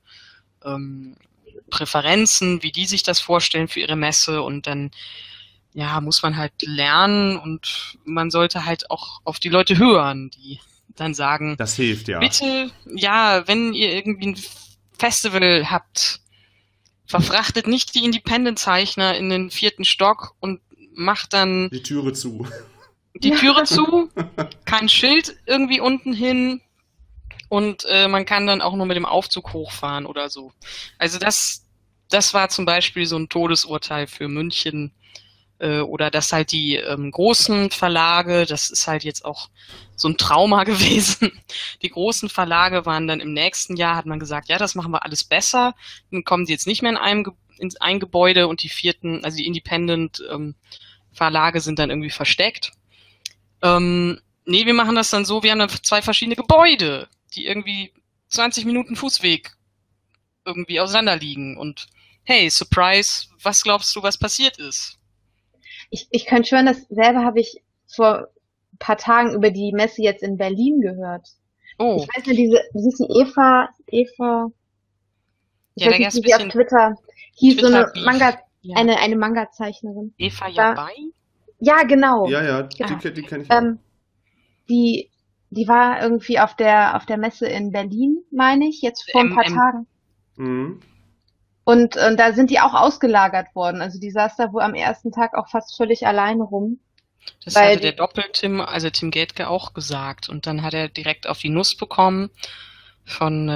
Präferenzen, wie die sich das vorstellen für ihre Messe und dann ja, muss man halt lernen und man sollte halt auch auf die Leute hören, die dann sagen, Das hilft ja. bitte, ja, wenn ihr irgendwie ein Festival habt, verfrachtet nicht die Independent-Zeichner in den 4. Stock und macht dann Die Türe zu. die Türe zu, kein Schild irgendwie unten hin und man kann dann auch nur mit dem Aufzug hochfahren oder so. Also das war zum Beispiel so ein Todesurteil für München. Oder dass halt die großen Verlage, das ist halt jetzt auch so ein Trauma gewesen. Die großen Verlage waren dann im nächsten Jahr, hat man gesagt, ja, das machen wir alles besser. Dann kommen sie jetzt nicht mehr in ein Gebäude und die 4., also die Independent Verlage sind dann irgendwie versteckt. Nee, wir machen das dann so, wir haben dann 2 verschiedene Gebäude, die irgendwie 20 Minuten Fußweg irgendwie auseinander liegen. Und hey, Surprise, was glaubst du, was passiert ist? Ich könnte schwören, dasselbe habe ich vor ein paar Tagen über die Messe jetzt in Berlin gehört. Oh. Ich weiß nicht, wie ist die Eva, ich Ja, da weiß nicht, gab's wie sie auf bisschen Twitter hieß, so eine Twitter-Beef. Manga, Ja. eine Manga-Zeichnerin. Eva Da- Yabai? Ja, genau. Ja, die kenne ich auch. Die war irgendwie auf der Messe in Berlin, meine ich, jetzt vor ein paar Tagen. Mhm. Und da sind die auch ausgelagert worden. Also die saß da wohl am ersten Tag auch fast völlig alleine rum. Das Weil hatte der Doppel-Tim, also Tim Gätke auch gesagt. Und dann hat er direkt auf die Nuss bekommen von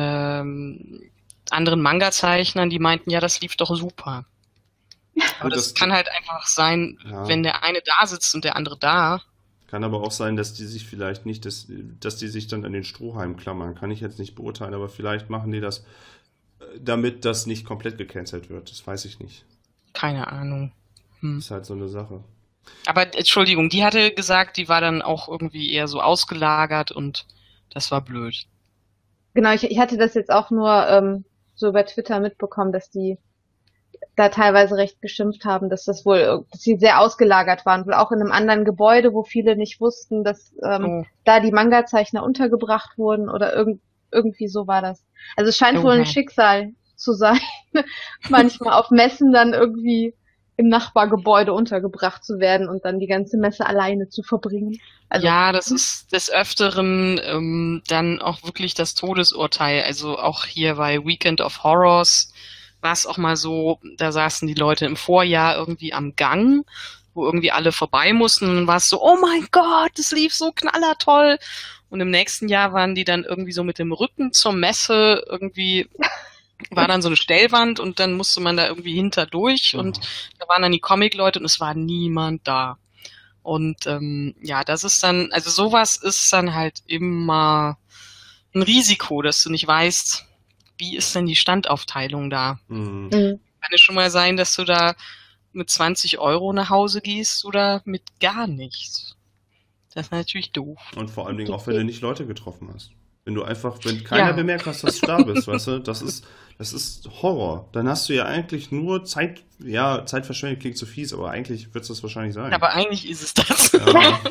anderen Manga-Zeichnern, die meinten, ja, das lief doch super. Aber Und das kann halt einfach sein, Ja. wenn der eine da sitzt und der andere da. Kann aber auch sein, dass die sich vielleicht nicht, dass die sich dann an den Strohhalm klammern. Kann ich jetzt nicht beurteilen, aber vielleicht machen die das, damit das nicht komplett gecancelt wird. Das weiß ich nicht. Keine Ahnung. Das ist halt so eine Sache. Aber Entschuldigung, die hatte gesagt, die war dann auch irgendwie eher so ausgelagert und das war blöd. Genau, ich hatte das jetzt auch nur so über Twitter mitbekommen, dass die da teilweise recht geschimpft haben, dass das wohl, dass sie sehr ausgelagert waren, wohl auch in einem anderen Gebäude, wo viele nicht wussten, dass da die Manga-Zeichner untergebracht wurden oder irgendwie so war das. Also es scheint wohl ein Schicksal zu sein, manchmal auf Messen dann irgendwie im Nachbargebäude untergebracht zu werden und dann die ganze Messe alleine zu verbringen. Also, ja, das ist des Öfteren dann auch wirklich das Todesurteil. Also auch hier bei Weekend of Horrors war es auch mal so, da saßen die Leute im Vorjahr irgendwie am Gang, wo irgendwie alle vorbei mussten und dann war es so, oh mein Gott, das lief so knallertoll. Und im nächsten Jahr waren die dann irgendwie so mit dem Rücken zur Messe, irgendwie war dann so eine Stellwand und dann musste man da irgendwie hinter durch und da waren dann die Comic-Leute und es war niemand da. Und ja, das ist dann, also sowas ist dann halt immer ein Risiko, dass du nicht weißt, wie ist denn die Standaufteilung da. Mhm. Kann es schon mal sein, dass du da mit 20 € nach Hause gehst oder mit gar nichts. Das ist natürlich doof. Und vor allen Dingen auch, wenn du nicht Leute getroffen hast. Wenn keiner bemerkt hast, dass du da bist, weißt du, das ist Horror. Dann hast du ja eigentlich nur Zeit verschwendet klingt zu fies, aber eigentlich wird es das wahrscheinlich sein. Aber eigentlich ist es das. Ja.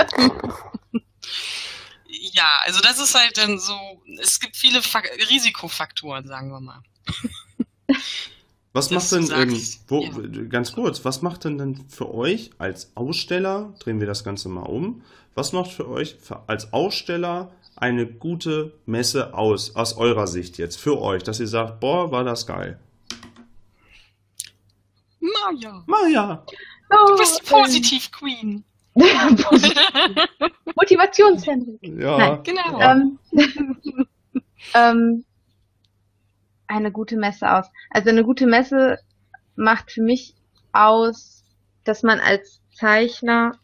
Ja, also das ist halt dann so, es gibt viele Risikofaktoren, sagen wir mal. Was Dass macht du denn, sagst, ganz kurz, was macht denn für euch als Aussteller, drehen wir das Ganze mal um, was macht für euch als Aussteller eine gute Messe aus eurer Sicht jetzt, für euch, dass ihr sagt, boah, war das geil? Maja, Maja! du bist die Positiv-Queen. Motivations-Henry. Ja. Genau. Eine gute Messe aus. Also eine gute Messe macht für mich aus, dass man als Zeichner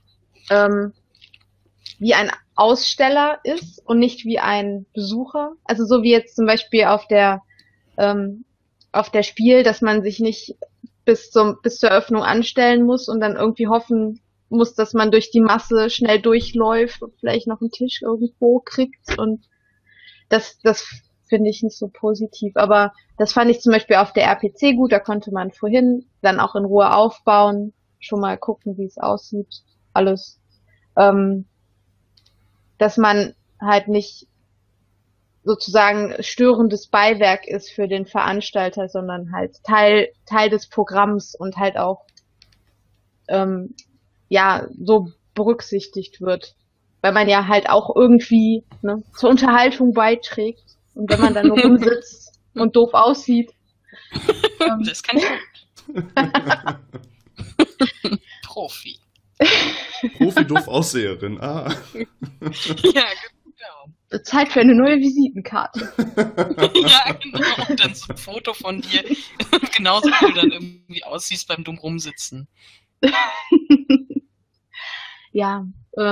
wie ein Aussteller ist und nicht wie ein Besucher. Also so wie jetzt zum Beispiel auf der Spiel, dass man sich nicht bis zur Eröffnung anstellen muss und dann irgendwie hoffen muss, dass man durch die Masse schnell durchläuft und vielleicht noch einen Tisch irgendwo kriegt, und das finde ich nicht so positiv. Aber das fand ich zum Beispiel auf der RPC gut, da konnte man vorhin dann auch in Ruhe aufbauen, schon mal gucken, wie es aussieht, alles. Dass man halt nicht sozusagen störendes Beiwerk ist für den Veranstalter, sondern halt Teil des Programms und halt auch so berücksichtigt wird, weil man ja halt auch irgendwie zur Unterhaltung beiträgt, und wenn man dann nur rumsitzt und doof aussieht. Das kann ich gut. Profi. Profi-Doof-Ausseherin, Ja, genau. Zeit für eine neue Visitenkarte. Ja, genau. Und dann so ein Foto von dir. Genauso wie du dann irgendwie aussiehst beim dumm rumsitzen. Ja,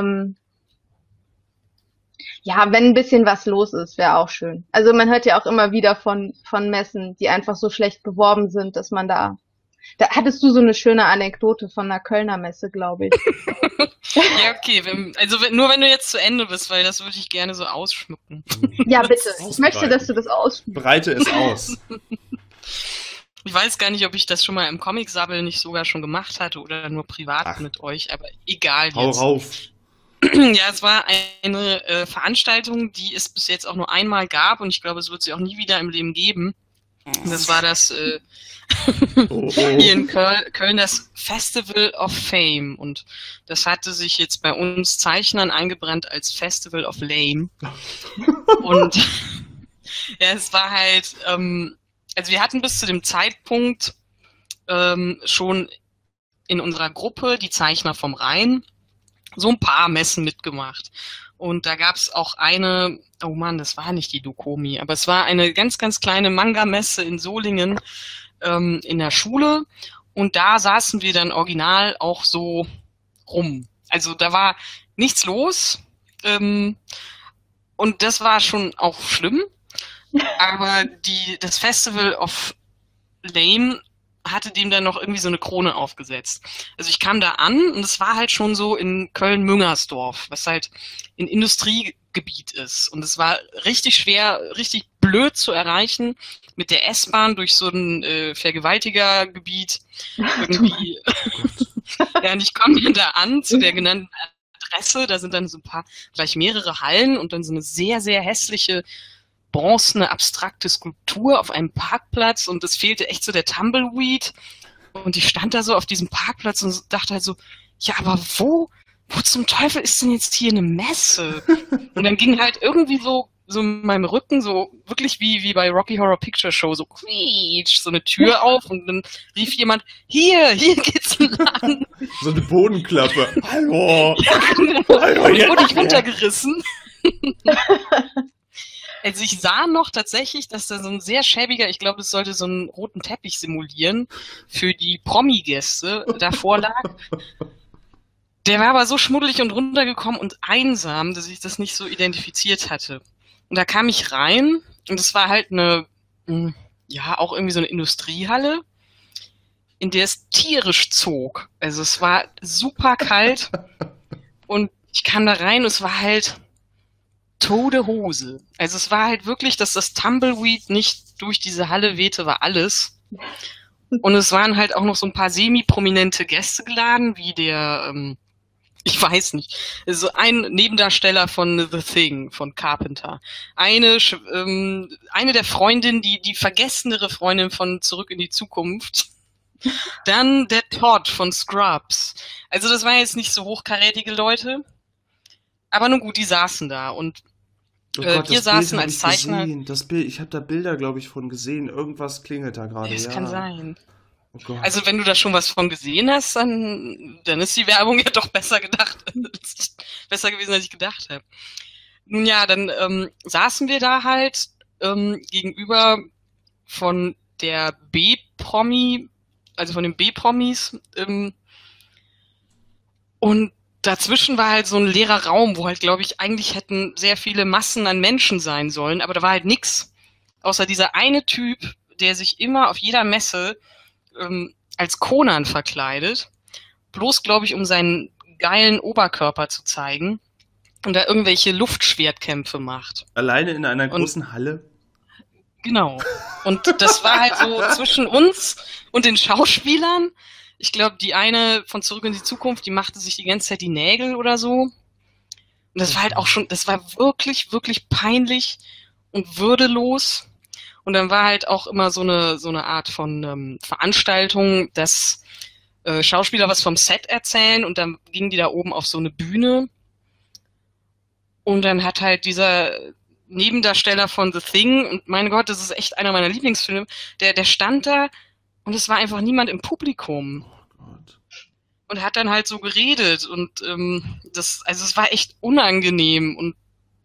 wenn ein bisschen was los ist, wäre auch schön. Also man hört ja auch immer wieder von Messen, die einfach so schlecht beworben sind, dass man da hattest du so eine schöne Anekdote von einer Kölner Messe, glaube ich. Ja, okay. Nur wenn du jetzt zu Ende bist, weil das würde ich gerne so ausschmücken. Ja, bitte. Ich möchte, dass du das ausschmückst. Breite es aus. Ich weiß gar nicht, ob ich das schon mal im Comic-Sabbel nicht sogar schon gemacht hatte oder nur privat mit euch, aber egal jetzt. Hau rauf. Ja, es war eine Veranstaltung, die es bis jetzt auch nur einmal gab, und ich glaube, es wird sie auch nie wieder im Leben geben. Das war das hier in Köln das Festival of Fame, und das hatte sich jetzt bei uns Zeichnern eingebrannt als Festival of Lame. Und ja, es war halt, also wir hatten bis zu dem Zeitpunkt schon in unserer Gruppe, die Zeichner vom Rhein, so ein paar Messen mitgemacht. Und da gab es auch eine, oh Mann, das war nicht die Dokomi, aber es war eine ganz, ganz kleine Manga-Messe in Solingen in der Schule. Und da saßen wir dann original auch so rum. Also da war nichts los. Und das war schon auch schlimm. Aber das Festival of Lame hatte dem dann noch irgendwie so eine Krone aufgesetzt. Also ich kam da an und es war halt schon so in Köln-Müngersdorf, was halt ein Industriegebiet ist. Und es war richtig schwer, richtig blöd zu erreichen mit der S-Bahn durch so ein Vergewaltigergebiet. Irgendwie. Ja, und ich komme dann da an zu der genannten Adresse, da sind dann so gleich mehrere Hallen und dann so eine sehr, sehr hässliche bronzene, abstrakte Skulptur auf einem Parkplatz, und es fehlte echt so der Tumbleweed, und ich stand da so auf diesem Parkplatz und dachte halt so, ja, aber wo zum Teufel ist denn jetzt hier eine Messe? Und dann ging halt irgendwie so in meinem Rücken so wirklich wie bei Rocky Horror Picture Show so quietsch, so eine Tür auf, und dann rief jemand, hier geht's lang. So eine Bodenklappe. Hallo. Ja, genau. Hallo, und wurde ich runtergerissen. Also ich sah noch tatsächlich, dass da so ein sehr schäbiger, ich glaube, es sollte so einen roten Teppich simulieren, für die Promi-Gäste davor lag. Der war aber so schmuddelig und runtergekommen und einsam, dass ich das nicht so identifiziert hatte. Und da kam ich rein, und es war halt auch irgendwie so eine Industriehalle, in der es tierisch zog. Also es war super kalt und ich kam da rein und es war halt tote Hose. Also es war halt wirklich, dass das Tumbleweed nicht durch diese Halle wehte, war alles. Und es waren halt auch noch so ein paar semi-prominente Gäste geladen, wie der, ich weiß nicht, so ein Nebendarsteller von The Thing, von Carpenter. Eine der Freundinnen, die vergessenere Freundin von Zurück in die Zukunft. Dann der Todd von Scrubs. Also das waren jetzt nicht so hochkarätige Leute. Aber nun gut, die saßen da, und Oh Gott, Wir das Bild saßen habe als ich Zeichner. gesehen. Das Bild, ich habe da Bilder, glaube ich, von gesehen. Irgendwas klingelt da gerade, Es ja. kann sein. Oh Gott. Also wenn du da schon was von gesehen hast, dann ist die Werbung ja doch besser besser gewesen, als ich gedacht habe. Nun ja, dann saßen wir da halt gegenüber von der B-Promi, also von den B-Promis, und dazwischen war halt so ein leerer Raum, wo halt, glaube ich, eigentlich hätten sehr viele Massen an Menschen sein sollen, aber da war halt nix, außer dieser eine Typ, der sich immer auf jeder Messe als Conan verkleidet, bloß, glaube ich, um seinen geilen Oberkörper zu zeigen und da irgendwelche Luftschwertkämpfe macht. Alleine in einer großen Halle? Genau. Und das war halt so zwischen uns und den Schauspielern. Ich glaube, die eine von Zurück in die Zukunft, die machte sich die ganze Zeit die Nägel oder so. Und das war halt auch schon, das war wirklich, wirklich peinlich und würdelos. Und dann war halt auch immer so eine Art von Veranstaltung, dass Schauspieler was vom Set erzählen und dann gingen die da oben auf so eine Bühne. Und dann hat halt dieser Nebendarsteller von The Thing, und mein Gott, das ist echt einer meiner Lieblingsfilme, der stand da und es war einfach niemand im Publikum. Oh Gott. Und hat dann halt so geredet und es war echt unangenehm und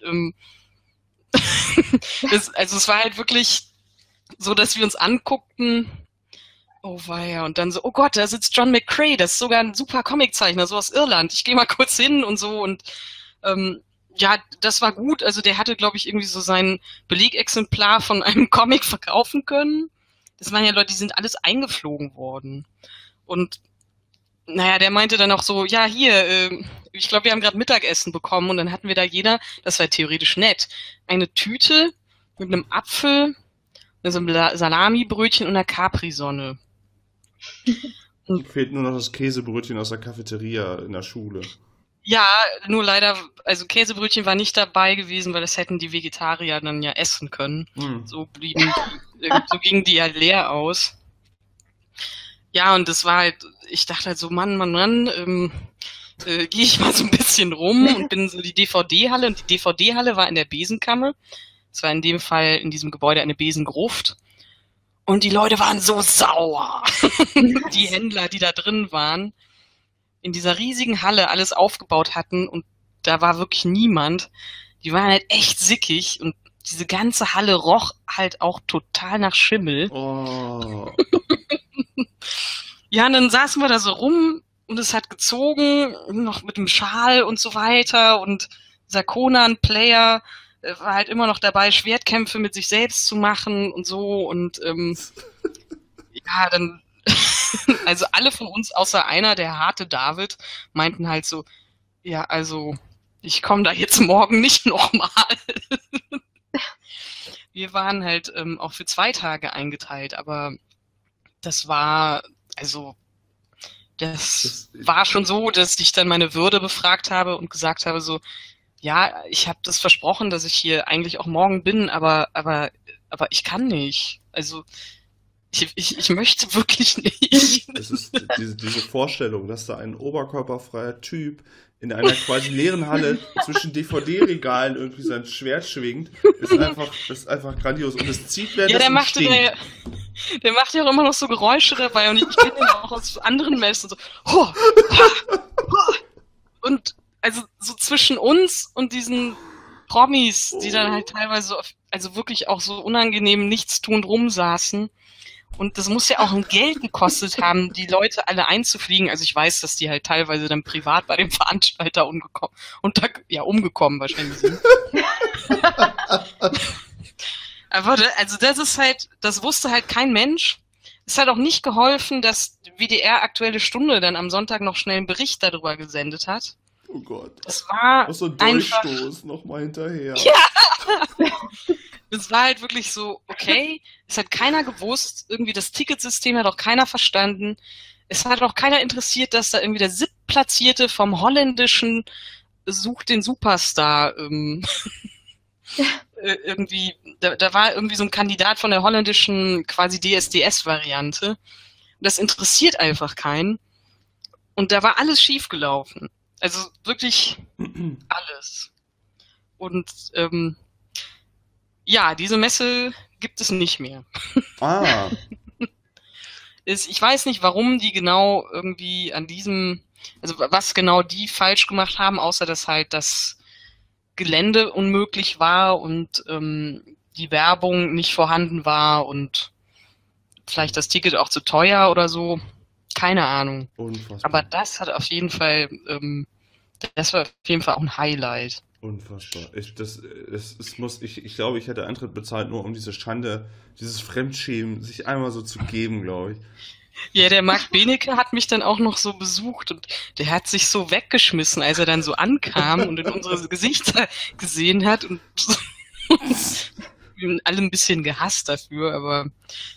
es war halt wirklich so, dass wir uns anguckten, oh weia, und dann so, oh Gott, da sitzt John McCrea, das ist sogar ein super Comiczeichner, so aus Irland, ich gehe mal kurz hin und so und ja, das war gut, also der hatte, glaube ich, irgendwie so sein Belegexemplar von einem Comic verkaufen können. Das waren ja Leute, die sind alles eingeflogen worden. Und naja, der meinte dann auch so, ja, hier, ich glaube, wir haben gerade Mittagessen bekommen und dann hatten wir da jeder, das war theoretisch nett, eine Tüte mit einem Apfel, so einem Salamibrötchen und einer Capri-Sonne. Fehlt nur noch das Käsebrötchen aus der Cafeteria in der Schule. Ja, nur leider, also Käsebrötchen war nicht dabei gewesen, weil das hätten die Vegetarier dann ja essen können. So gingen die halt leer aus. Ja, und das war halt, ich dachte halt so, Mann, gehe ich mal so ein bisschen rum und bin so die DVD-Halle, und die DVD-Halle war in der Besenkammer. Es war in dem Fall in diesem Gebäude eine Besengruft. Und die Leute waren so sauer. Die Händler, die da drin waren, in dieser riesigen Halle alles aufgebaut hatten und da war wirklich niemand. Die waren halt echt sickig und diese ganze Halle roch halt auch total nach Schimmel. Oh. Ja, und dann saßen wir da so rum und es hat gezogen, noch mit dem Schal und so weiter, und dieser Conan-Player war halt immer noch dabei, Schwertkämpfe mit sich selbst zu machen und so, und ja, dann also alle von uns, außer einer, der harte David, meinten halt so, ja, also ich komme da jetzt morgen nicht nochmal. Wir waren halt auch für 2 Tage eingeteilt, aber das war, also das war schon so, dass ich dann meine Würde befragt habe und gesagt habe so, ja, ich habe das versprochen, dass ich hier eigentlich auch morgen bin, aber ich kann nicht. Also ich möchte wirklich nicht. Es ist diese Vorstellung, dass da ein oberkörperfreier Typ in einer quasi leeren Halle zwischen DVD-Regalen irgendwie sein Schwert schwingt, ist einfach grandios. Und es zieht währenddessen Ja, der macht ja auch immer noch so Geräusche dabei, und ich kenne den auch aus anderen Messen so. Ho, ha, ho. Und also so zwischen uns und diesen Promis, die dann halt teilweise also wirklich auch so unangenehm nichtstuend rumsaßen. Und das muss ja auch ein Geld gekostet haben, die Leute alle einzufliegen. Also ich weiß, dass die halt teilweise dann privat bei dem Veranstalter umgekommen wahrscheinlich sind. Aber also das ist halt, das wusste halt kein Mensch. Es hat auch nicht geholfen, dass WDR Aktuelle Stunde dann am Sonntag noch schnell einen Bericht darüber gesendet hat. Oh Gott. Das war so ein einfach Durchstoß nochmal hinterher. Ja! Das war halt wirklich so, okay, es hat keiner gewusst, irgendwie das Ticketsystem hat auch keiner verstanden. Es hat auch keiner interessiert, dass da irgendwie der Siebtplatzierte vom holländischen Sucht den Superstar irgendwie, da war irgendwie so ein Kandidat von der holländischen quasi DSDS-Variante. Und das interessiert einfach keinen. Und da war alles schiefgelaufen. Also wirklich alles. Und Ja, diese Messe gibt es nicht mehr. Ah, Ich weiß nicht, warum die genau irgendwie also was genau die falsch gemacht haben, außer dass halt das Gelände unmöglich war und die Werbung nicht vorhanden war und vielleicht das Ticket auch zu teuer oder so. Keine Ahnung. unfassbar. Aber das hat auf jeden Fall, das war auf jeden Fall auch ein Highlight. Unfassbar. Ich glaube, ich hätte Eintritt bezahlt, nur um diese Schande, dieses Fremdschämen, sich einmal so zu geben, glaube ich. Ja, der Marc Benecke hat mich dann auch noch so besucht und der hat sich so weggeschmissen, als er dann so ankam und in unsere Gesichter gesehen hat und wir haben alle ein bisschen gehasst dafür, aber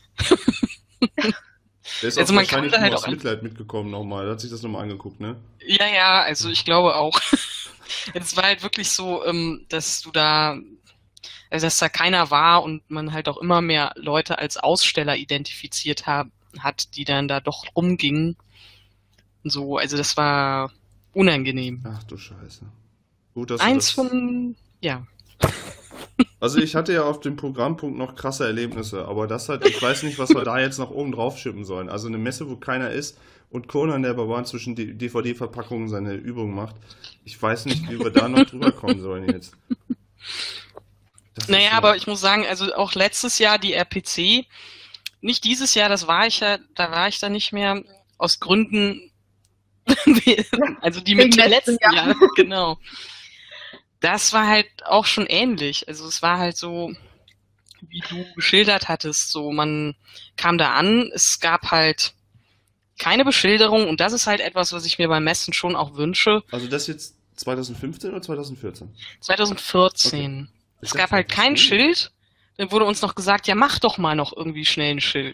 Der ist also auch man kann wahrscheinlich da nur halt aus auch, Mitleid mitgekommen nochmal. Der hat sich das nochmal angeguckt, ne? ja, also ich glaube auch. Es war halt wirklich so, dass also dass da keiner war und man halt auch immer mehr Leute als Aussteller identifiziert hat, die dann da doch rumgingen. Und so, also das war unangenehm. Ach du Scheiße. Gut, dass du Eins das. von, ja. Also ich hatte ja auf dem Programmpunkt noch krasse Erlebnisse, aber das halt, ich weiß nicht, was wir da jetzt noch oben drauf schippen sollen. Also eine Messe, wo keiner ist und Conan der Barbar zwischen die DVD-Verpackungen seine Übung macht. Ich weiß nicht, wie wir da noch drüber kommen sollen jetzt. Das ist Naja, ja. aber ich muss sagen, also auch letztes Jahr die RPC, nicht dieses Jahr, da war ich dann nicht mehr, aus Gründen, also die mit Wegen dem letzten letzten Jahr, genau. Das war halt auch schon ähnlich. Also es war halt so, wie du geschildert hattest, so man kam da an, es gab halt keine Beschilderung und das ist halt etwas, was ich mir beim Messen schon auch wünsche. Also das jetzt 2015 oder 2014? 2014. Okay. Es gab halt kein Schild. Dann wurde uns noch gesagt, ja, mach doch mal noch irgendwie schnell ein Schild.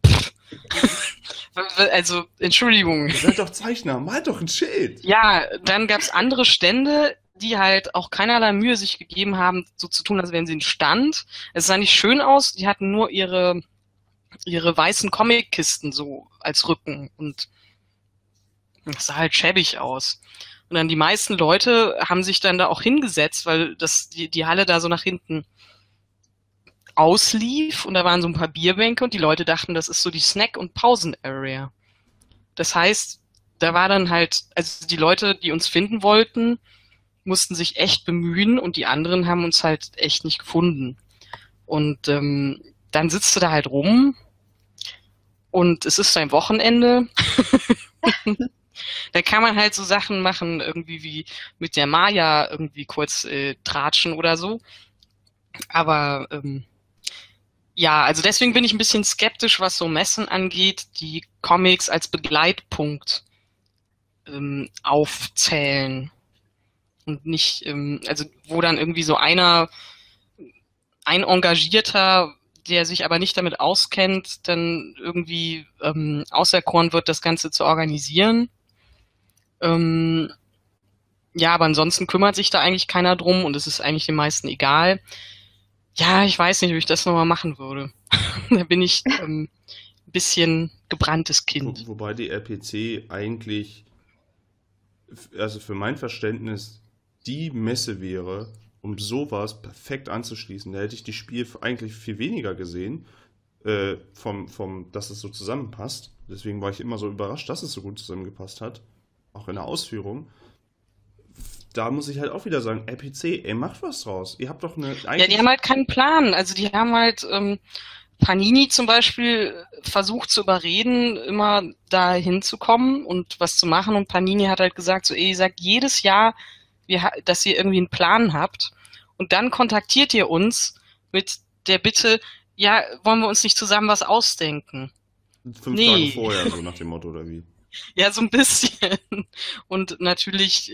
Also, Entschuldigung. Ihr seid doch Zeichner, malt doch ein Schild. Ja, dann gab's andere Stände, die halt auch keinerlei Mühe sich gegeben haben, so zu tun, als wären sie ein Stand. Es sah nicht schön aus, die hatten nur ihre weißen Comic-Kisten so als Rücken und das sah halt schäbig aus. Und dann die meisten Leute haben sich dann da auch hingesetzt, weil die Halle da so nach hinten auslief und da waren so ein paar Bierbänke und die Leute dachten, das ist so die Snack- und Pausen-Area. Das heißt, da war dann halt, also die Leute, die uns finden wollten, mussten sich echt bemühen und die anderen haben uns halt echt nicht gefunden. Und dann sitzt du da halt rum und es ist dein Wochenende. Da kann man halt so Sachen machen, irgendwie wie mit der Maya irgendwie kurz tratschen oder so. Aber ja, also deswegen bin ich ein bisschen skeptisch, was so Messen angeht, die Comics als Begleitpunkt aufzählen. Und nicht, also wo dann irgendwie so ein Engagierter, der sich aber nicht damit auskennt, dann irgendwie auserkoren wird, das Ganze zu organisieren. Ja, aber ansonsten kümmert sich da eigentlich keiner drum und es ist eigentlich den meisten egal. Ja, ich weiß nicht, ob ich das nochmal machen würde. Da bin ich ein bisschen gebranntes Kind. Wobei die RPC eigentlich, also für mein Verständnis, die Messe wäre, um sowas perfekt anzuschließen. Da hätte ich die Spiele eigentlich viel weniger gesehen, dass es so zusammenpasst. Deswegen war ich immer so überrascht, dass es so gut zusammengepasst hat. Auch in der Ausführung. Da muss ich halt auch wieder sagen, RPC, ey, macht was draus. Ihr habt doch eine... Ja, die haben halt keinen Plan. Also die haben halt Panini zum Beispiel versucht zu überreden, immer da hinzukommen und was zu machen. Und Panini hat halt gesagt, so, ihr sagt jedes Jahr, dass ihr irgendwie einen Plan habt. Und dann kontaktiert ihr uns mit der Bitte, ja, wollen wir uns nicht zusammen was ausdenken? 5 Tage vorher, so nach dem Motto, oder wie? Ja, so ein bisschen. Und natürlich,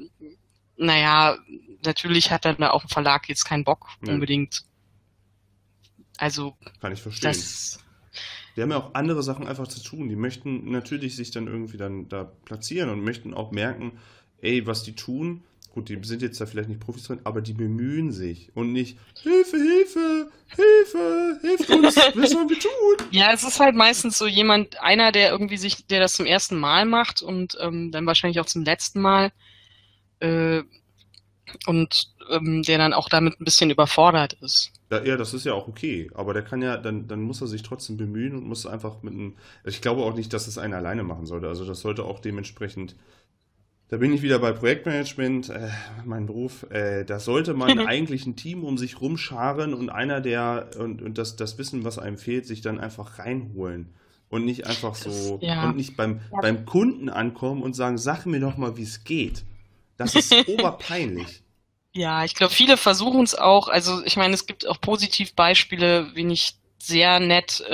natürlich hat dann auch ein Verlag jetzt keinen Bock unbedingt. Also, kann ich verstehen. Die haben ja auch andere Sachen einfach zu tun. Die möchten natürlich sich dann irgendwie dann da platzieren und möchten auch merken, ey, was die tun. Gut, die sind jetzt da vielleicht nicht Profis drin, aber die bemühen sich und nicht Hilfe, Hilfe, Hilfe, hilft uns, was sollen wir tun? Ja, es ist halt meistens so einer, der irgendwie der das zum ersten Mal macht und dann wahrscheinlich auch zum letzten Mal und der dann auch damit ein bisschen überfordert ist. Ja, das ist ja auch okay, aber der kann ja, dann muss er sich trotzdem bemühen und muss einfach mit einem, ich glaube auch nicht, dass es einer alleine machen sollte, also das sollte auch dementsprechend, da bin ich wieder bei Projektmanagement, mein Beruf, da sollte man eigentlich ein Team um sich rumscharen und einer, und das Wissen, was einem fehlt, sich dann einfach reinholen und nicht einfach Das, so, und ja. nicht beim, Ja, beim Kunden ankommen und sagen, sag mir doch mal, wie es geht. Das ist oberpeinlich. Ja, ich glaube, viele versuchen es auch. Also ich meine, es gibt auch Positivbeispiele, wen ich sehr nett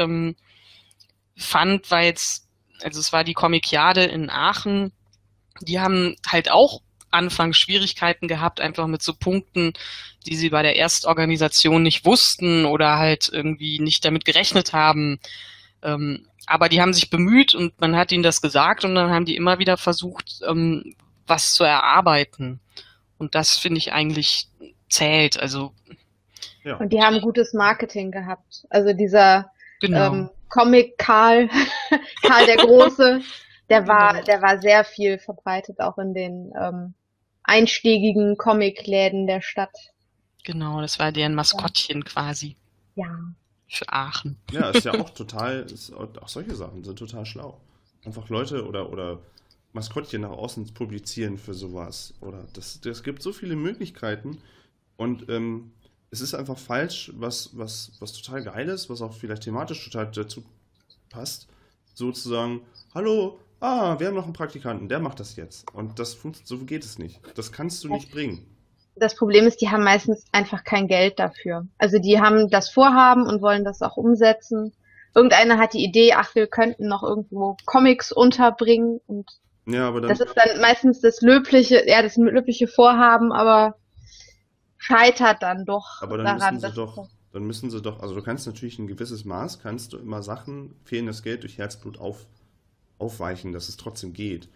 fand, weil also es war die Comikiade in Aachen. Die haben halt auch anfangs Schwierigkeiten gehabt, einfach mit so Punkten, die sie bei der Erstorganisation nicht wussten oder halt irgendwie nicht damit gerechnet haben. Aber die haben sich bemüht und man hat ihnen das gesagt und dann haben die immer wieder versucht, was zu erarbeiten. Und das finde ich eigentlich zählt. Also Ja. und die haben gutes Marketing gehabt. Also dieser genau, Comic Karl, Karl der Große, genau, der war sehr viel verbreitet, auch in den einschlägigen Comicläden der Stadt. genau. Das war deren Ja. Maskottchen quasi Ja. für Aachen. Ja, ist ja auch total, auch solche Sachen sind total schlau. Einfach Leute oder Maskottchen nach außen publizieren für sowas. Oder das gibt so viele Möglichkeiten. Und es ist einfach falsch, was total geil ist, was auch vielleicht thematisch total dazu passt, sozusagen, hallo, wir haben noch einen Praktikanten, der macht das jetzt. Und so geht es nicht. Das kannst du nicht bringen. Das Problem ist, die haben meistens einfach kein Geld dafür. Also die haben das Vorhaben und wollen das auch umsetzen. Irgendeiner hat die Idee, ach, wir könnten noch irgendwo Comics unterbringen und Ja, aber das dann, ist dann meistens das löbliche Vorhaben, aber scheitert dann doch Aber daran, dass dann müssen sie doch, also du kannst natürlich ein gewisses Maß, kannst du immer Sachen, fehlendes Geld durch Herzblut aufweichen, dass es trotzdem geht.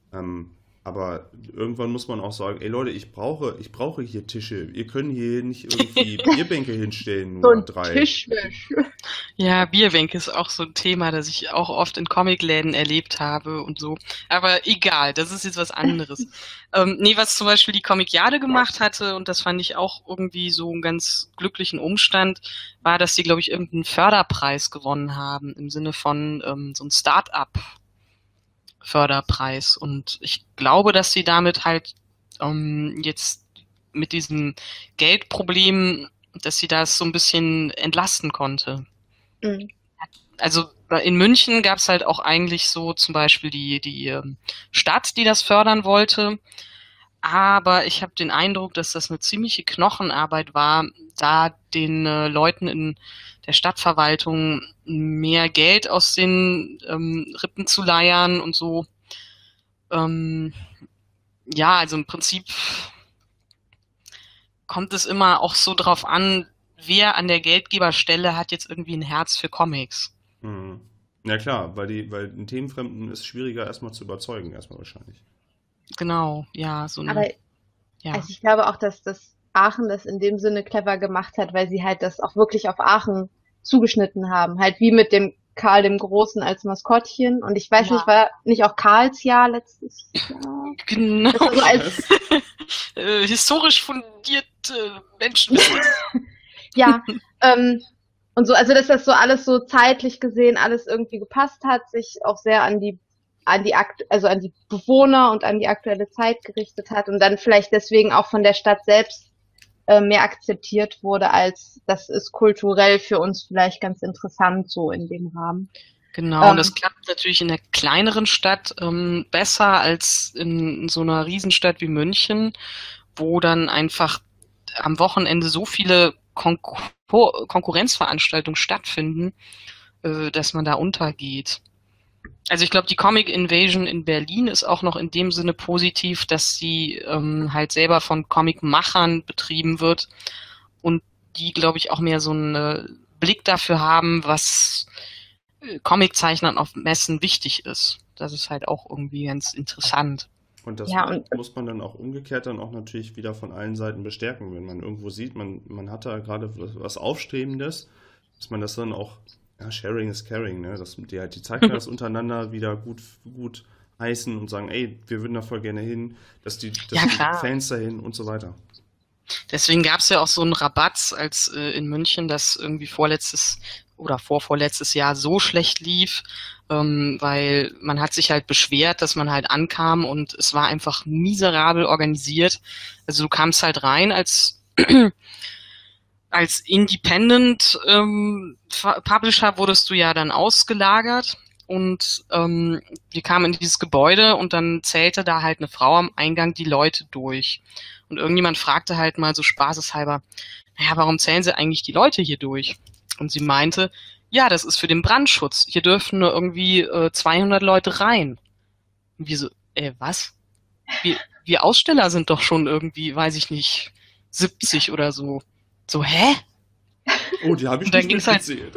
Aber irgendwann muss man auch sagen, ey Leute, ich brauche hier Tische. Ihr könnt hier nicht irgendwie Bierbänke hinstellen, so nur ein drei. Tischwäsch. Ja, Bierbänke ist auch so ein Thema, das ich auch oft in Comicläden erlebt habe und so. Aber egal, das ist jetzt was anderes. Nee, was zum Beispiel die Comikiade gemacht hatte, und das fand ich auch irgendwie so einen ganz glücklichen Umstand, war, dass sie, glaube ich, irgendeinen Förderpreis gewonnen haben, im Sinne von so ein Start-up-Förderpreis. Und ich glaube, dass sie damit halt jetzt mit diesem Geldproblem, dass sie das so ein bisschen entlasten konnte. Mhm. Also in München gab es halt auch eigentlich so zum Beispiel die Stadt, die das fördern wollte. Aber ich habe den Eindruck, dass das eine ziemliche Knochenarbeit war, da den Leuten in der Stadtverwaltung mehr Geld aus den Rippen zu leiern und so. Ja, also im Prinzip kommt es immer auch so drauf an, wer an der Geldgeberstelle hat jetzt irgendwie ein Herz für Comics. Mhm. Ja klar, weil einen Themenfremden ist schwieriger erstmal zu überzeugen, erstmal wahrscheinlich. Genau, ja, so Aber eine, ja. also ich glaube auch, dass das Aachen das in dem Sinne clever gemacht hat, weil sie halt das auch wirklich auf Aachen zugeschnitten haben. Halt wie mit dem Karl dem Großen als Maskottchen. Und ich weiß nicht, Ja, war nicht auch Karls Jahr letztes Jahr? genau. Das war so als, Was? Historisch fundierte Menschen. ja, und so, also dass das so alles so zeitlich gesehen alles irgendwie gepasst hat, sich auch sehr an also an die Bewohner und an die aktuelle Zeit gerichtet hat und dann vielleicht deswegen auch von der Stadt selbst mehr akzeptiert wurde, als das ist kulturell für uns vielleicht ganz interessant so in dem Rahmen. Genau, und das Ähm, klappt natürlich in der kleineren Stadt besser als in so einer Riesenstadt wie München, wo dann einfach am Wochenende so viele Konkurrenzveranstaltungen stattfinden, dass man da untergeht. Also ich glaube, die Comic Invasion in Berlin ist auch noch in dem Sinne positiv, dass sie halt selber von Comicmachern betrieben wird und die, glaube ich, auch mehr so einen Blick dafür haben, was Comiczeichnern auf Messen wichtig ist. Das ist halt auch irgendwie ganz interessant. Und das ja, und muss man dann auch umgekehrt dann auch natürlich wieder von allen Seiten bestärken, wenn man irgendwo sieht, man hat da gerade was Aufstrebendes, dass man das dann auch, ja, Sharing is Caring, ne? Dass die Zeichner das untereinander wieder gut heißen und sagen, ey, wir würden da voll gerne hin, dass Ja, die klar. Fans dahin und so weiter. Deswegen gab es ja auch so einen Rabatz, als in München das irgendwie vorletztes oder vorvorletztes Jahr so schlecht lief, weil man hat sich halt beschwert, dass man halt ankam und es war einfach miserabel organisiert. Also du kamst halt rein als als Independent Publisher wurdest du ja dann ausgelagert und wir kamen in dieses Gebäude und dann zählte da halt eine Frau am Eingang die Leute durch. Und irgendjemand fragte halt mal so spaßeshalber, naja, warum zählen sie eigentlich die Leute hier durch? Und sie meinte, ja, das ist für den Brandschutz. Hier dürfen nur irgendwie 200 Leute rein. Und wir so, was? Wir Aussteller sind doch schon irgendwie, weiß ich nicht, 70 oder so. So, hä? Oh, die habe ich Und dann nicht ging's halt, mitgezählt.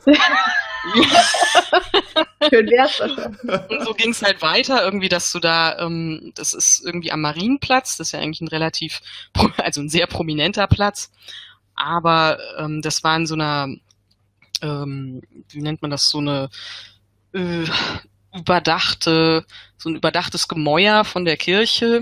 Schön wär's wahrscheinlich. und so ging es halt weiter, irgendwie, dass du da, das ist irgendwie am Marienplatz, das ist ja eigentlich ein relativ, also ein sehr prominenter Platz, aber das war in so einer, wie nennt man das, so eine äh, so ein überdachtes Gemäuer von der Kirche,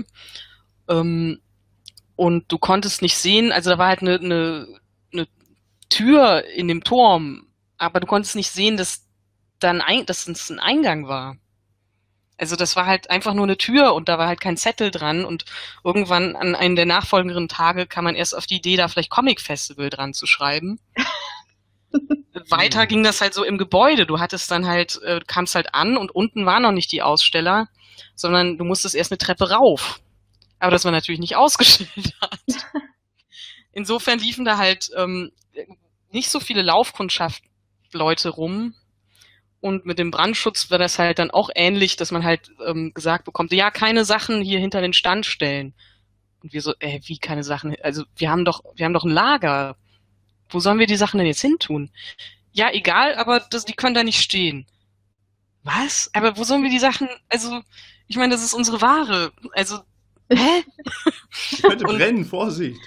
und du konntest nicht sehen, also da war halt eine Tür in dem Turm, aber du konntest nicht sehen, dass dass es ein Eingang war. Also das war halt einfach nur eine Tür und da war halt kein Zettel dran und irgendwann an einem der nachfolgenden Tage kam man erst auf die Idee, da vielleicht Comic Festival dran zu schreiben. Weiter ging das halt so im Gebäude. Du hattest dann halt, kamst halt an und unten waren noch nicht die Aussteller, sondern du musstest erst eine Treppe rauf. Aber das war natürlich nicht ausgestellt. Insofern liefen da halt nicht so viele Laufkundschaft-Leute rum. Und mit dem Brandschutz war das halt dann auch ähnlich, dass man halt gesagt bekommt, ja, keine Sachen hier hinter den Stand stellen. Und wir so, wie keine Sachen? Also wir haben doch ein Lager. Wo sollen wir die Sachen denn jetzt hin tun? Ja, egal, aber die können da nicht stehen. Was? Aber wo sollen wir die Sachen, also, ich meine, das ist unsere Ware. Also, hä? Die könnte brennen, Vorsicht.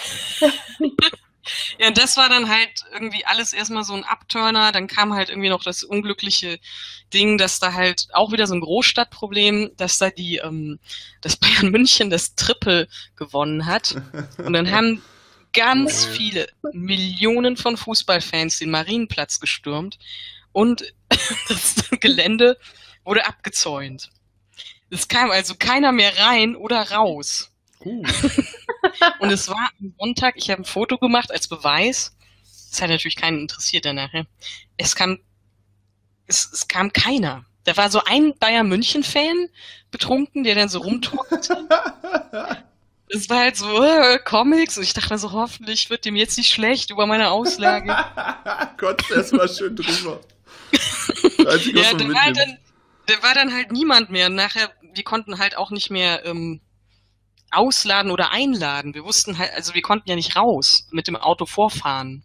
Ja, das war dann halt irgendwie alles erstmal so ein Abturner. Dann kam halt irgendwie noch das unglückliche Ding, dass da halt auch wieder so ein Großstadtproblem, dass da das Bayern München das Triple gewonnen hat. Und dann haben ganz viele Millionen von Fußballfans den Marienplatz gestürmt und das Gelände wurde abgezäunt. Es kam also keiner mehr rein oder raus. Und es war am Sonntag, ich habe ein Foto gemacht als Beweis. Das hat natürlich keinen interessiert danach. Es kam keiner. Da war so ein Bayern München-Fan betrunken, der dann so rumturkte. Es war halt so, Comics, und ich dachte mir so, hoffentlich wird dem jetzt nicht schlecht über meine Auslage. Gott, das war schön drüber. Ja, da war dann halt niemand mehr. Und nachher, wir konnten halt auch nicht mehr ausladen oder einladen. Wir wussten halt, also wir konnten ja nicht raus mit dem Auto vorfahren.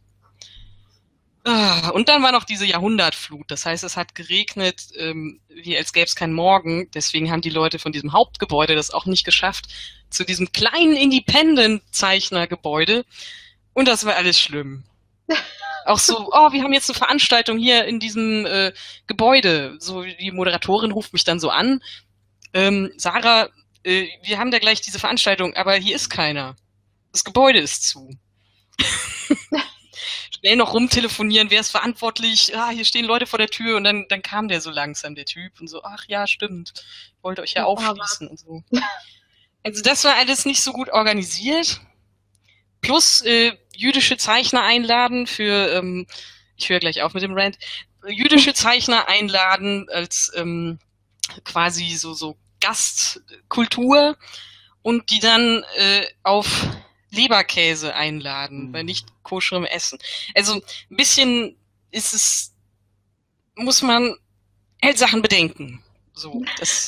Und dann war noch diese Jahrhundertflut. Das heißt, es hat geregnet, wie als gäbe es keinen Morgen. Deswegen haben die Leute von diesem Hauptgebäude das auch nicht geschafft, zu diesem kleinen Independent-Zeichnergebäude. Und das war alles schlimm. Auch so, wir haben jetzt eine Veranstaltung hier in diesem Gebäude. So, die Moderatorin ruft mich dann so an. Sarah, wir haben da gleich diese Veranstaltung, aber hier ist keiner. Das Gebäude ist zu. Schnell noch rumtelefonieren, wer ist verantwortlich? Hier stehen Leute vor der Tür und dann kam der so langsam, der Typ, und so, ach ja, stimmt, ich wollte euch ja aufschließen und so. Also das war alles nicht so gut organisiert. Plus jüdische Zeichner einladen für, ich höre gleich auf mit dem Rant, jüdische Zeichner einladen als quasi so Gastkultur und die dann auf Leberkäse einladen, bei nicht koscherem Essen. Also ein bisschen muss man halt Sachen bedenken. So,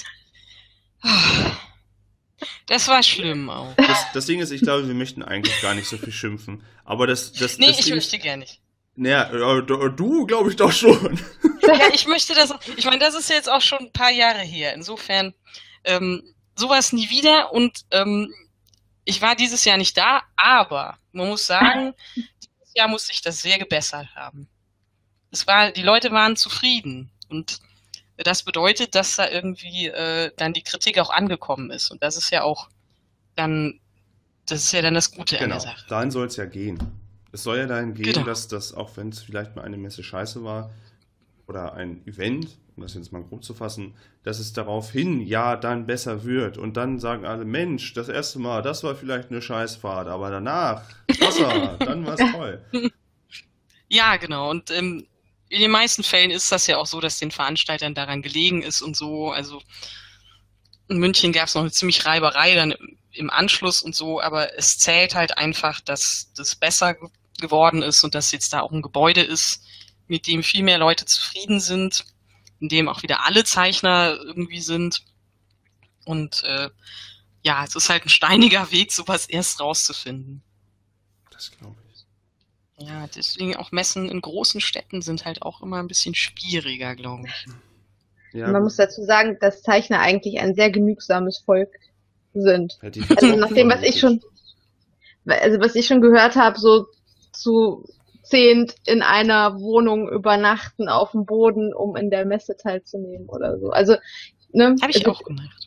das war schlimm auch. Das Ding ist, ich glaube, wir möchten eigentlich gar nicht so viel schimpfen. Aber ich möchte gar nicht. Naja, du glaube ich doch schon. Ja, ich meine, das ist jetzt auch schon ein paar Jahre her. Insofern, sowas nie wieder und ich war dieses Jahr nicht da, aber man muss sagen, dieses Jahr muss sich das sehr gebessert haben. Die Leute waren zufrieden und das bedeutet, dass da irgendwie dann die Kritik auch angekommen ist und das ist ja auch dann Das ist ja dann das Gute an Genau, der Sache. dahin soll es ja gehen. Es soll ja dahin gehen, Genau. dass das, auch wenn es vielleicht mal eine Messe scheiße war oder ein Event, um das jetzt mal grob zu fassen, dass es daraufhin ja dann besser wird. Und dann sagen alle, Mensch, das erste Mal, das war vielleicht eine Scheißfahrt, aber danach, Wasser, dann war es toll. Ja, genau. Und in den meisten Fällen ist das ja auch so, dass den Veranstaltern daran gelegen ist und so. Also in München gab es noch eine ziemlich Reiberei dann im Anschluss und so, aber es zählt halt einfach, dass das besser geworden ist und dass jetzt da auch ein Gebäude ist, mit dem viel mehr Leute zufrieden sind, in dem auch wieder alle Zeichner irgendwie sind. Und ja, es ist halt ein steiniger Weg, sowas erst rauszufinden. Das glaube ich. Ja, deswegen auch Messen in großen Städten sind halt auch immer ein bisschen schwieriger, glaube ich. Ja, Man muss dazu sagen, dass Zeichner eigentlich ein sehr genügsames Volk sind. hätte ich jetzt Also auch nach dem, was ich schon gehört habe, so zu 10 in einer Wohnung übernachten auf dem Boden, um in der Messe teilzunehmen oder so. Also, ne? Habe ich auch gemacht.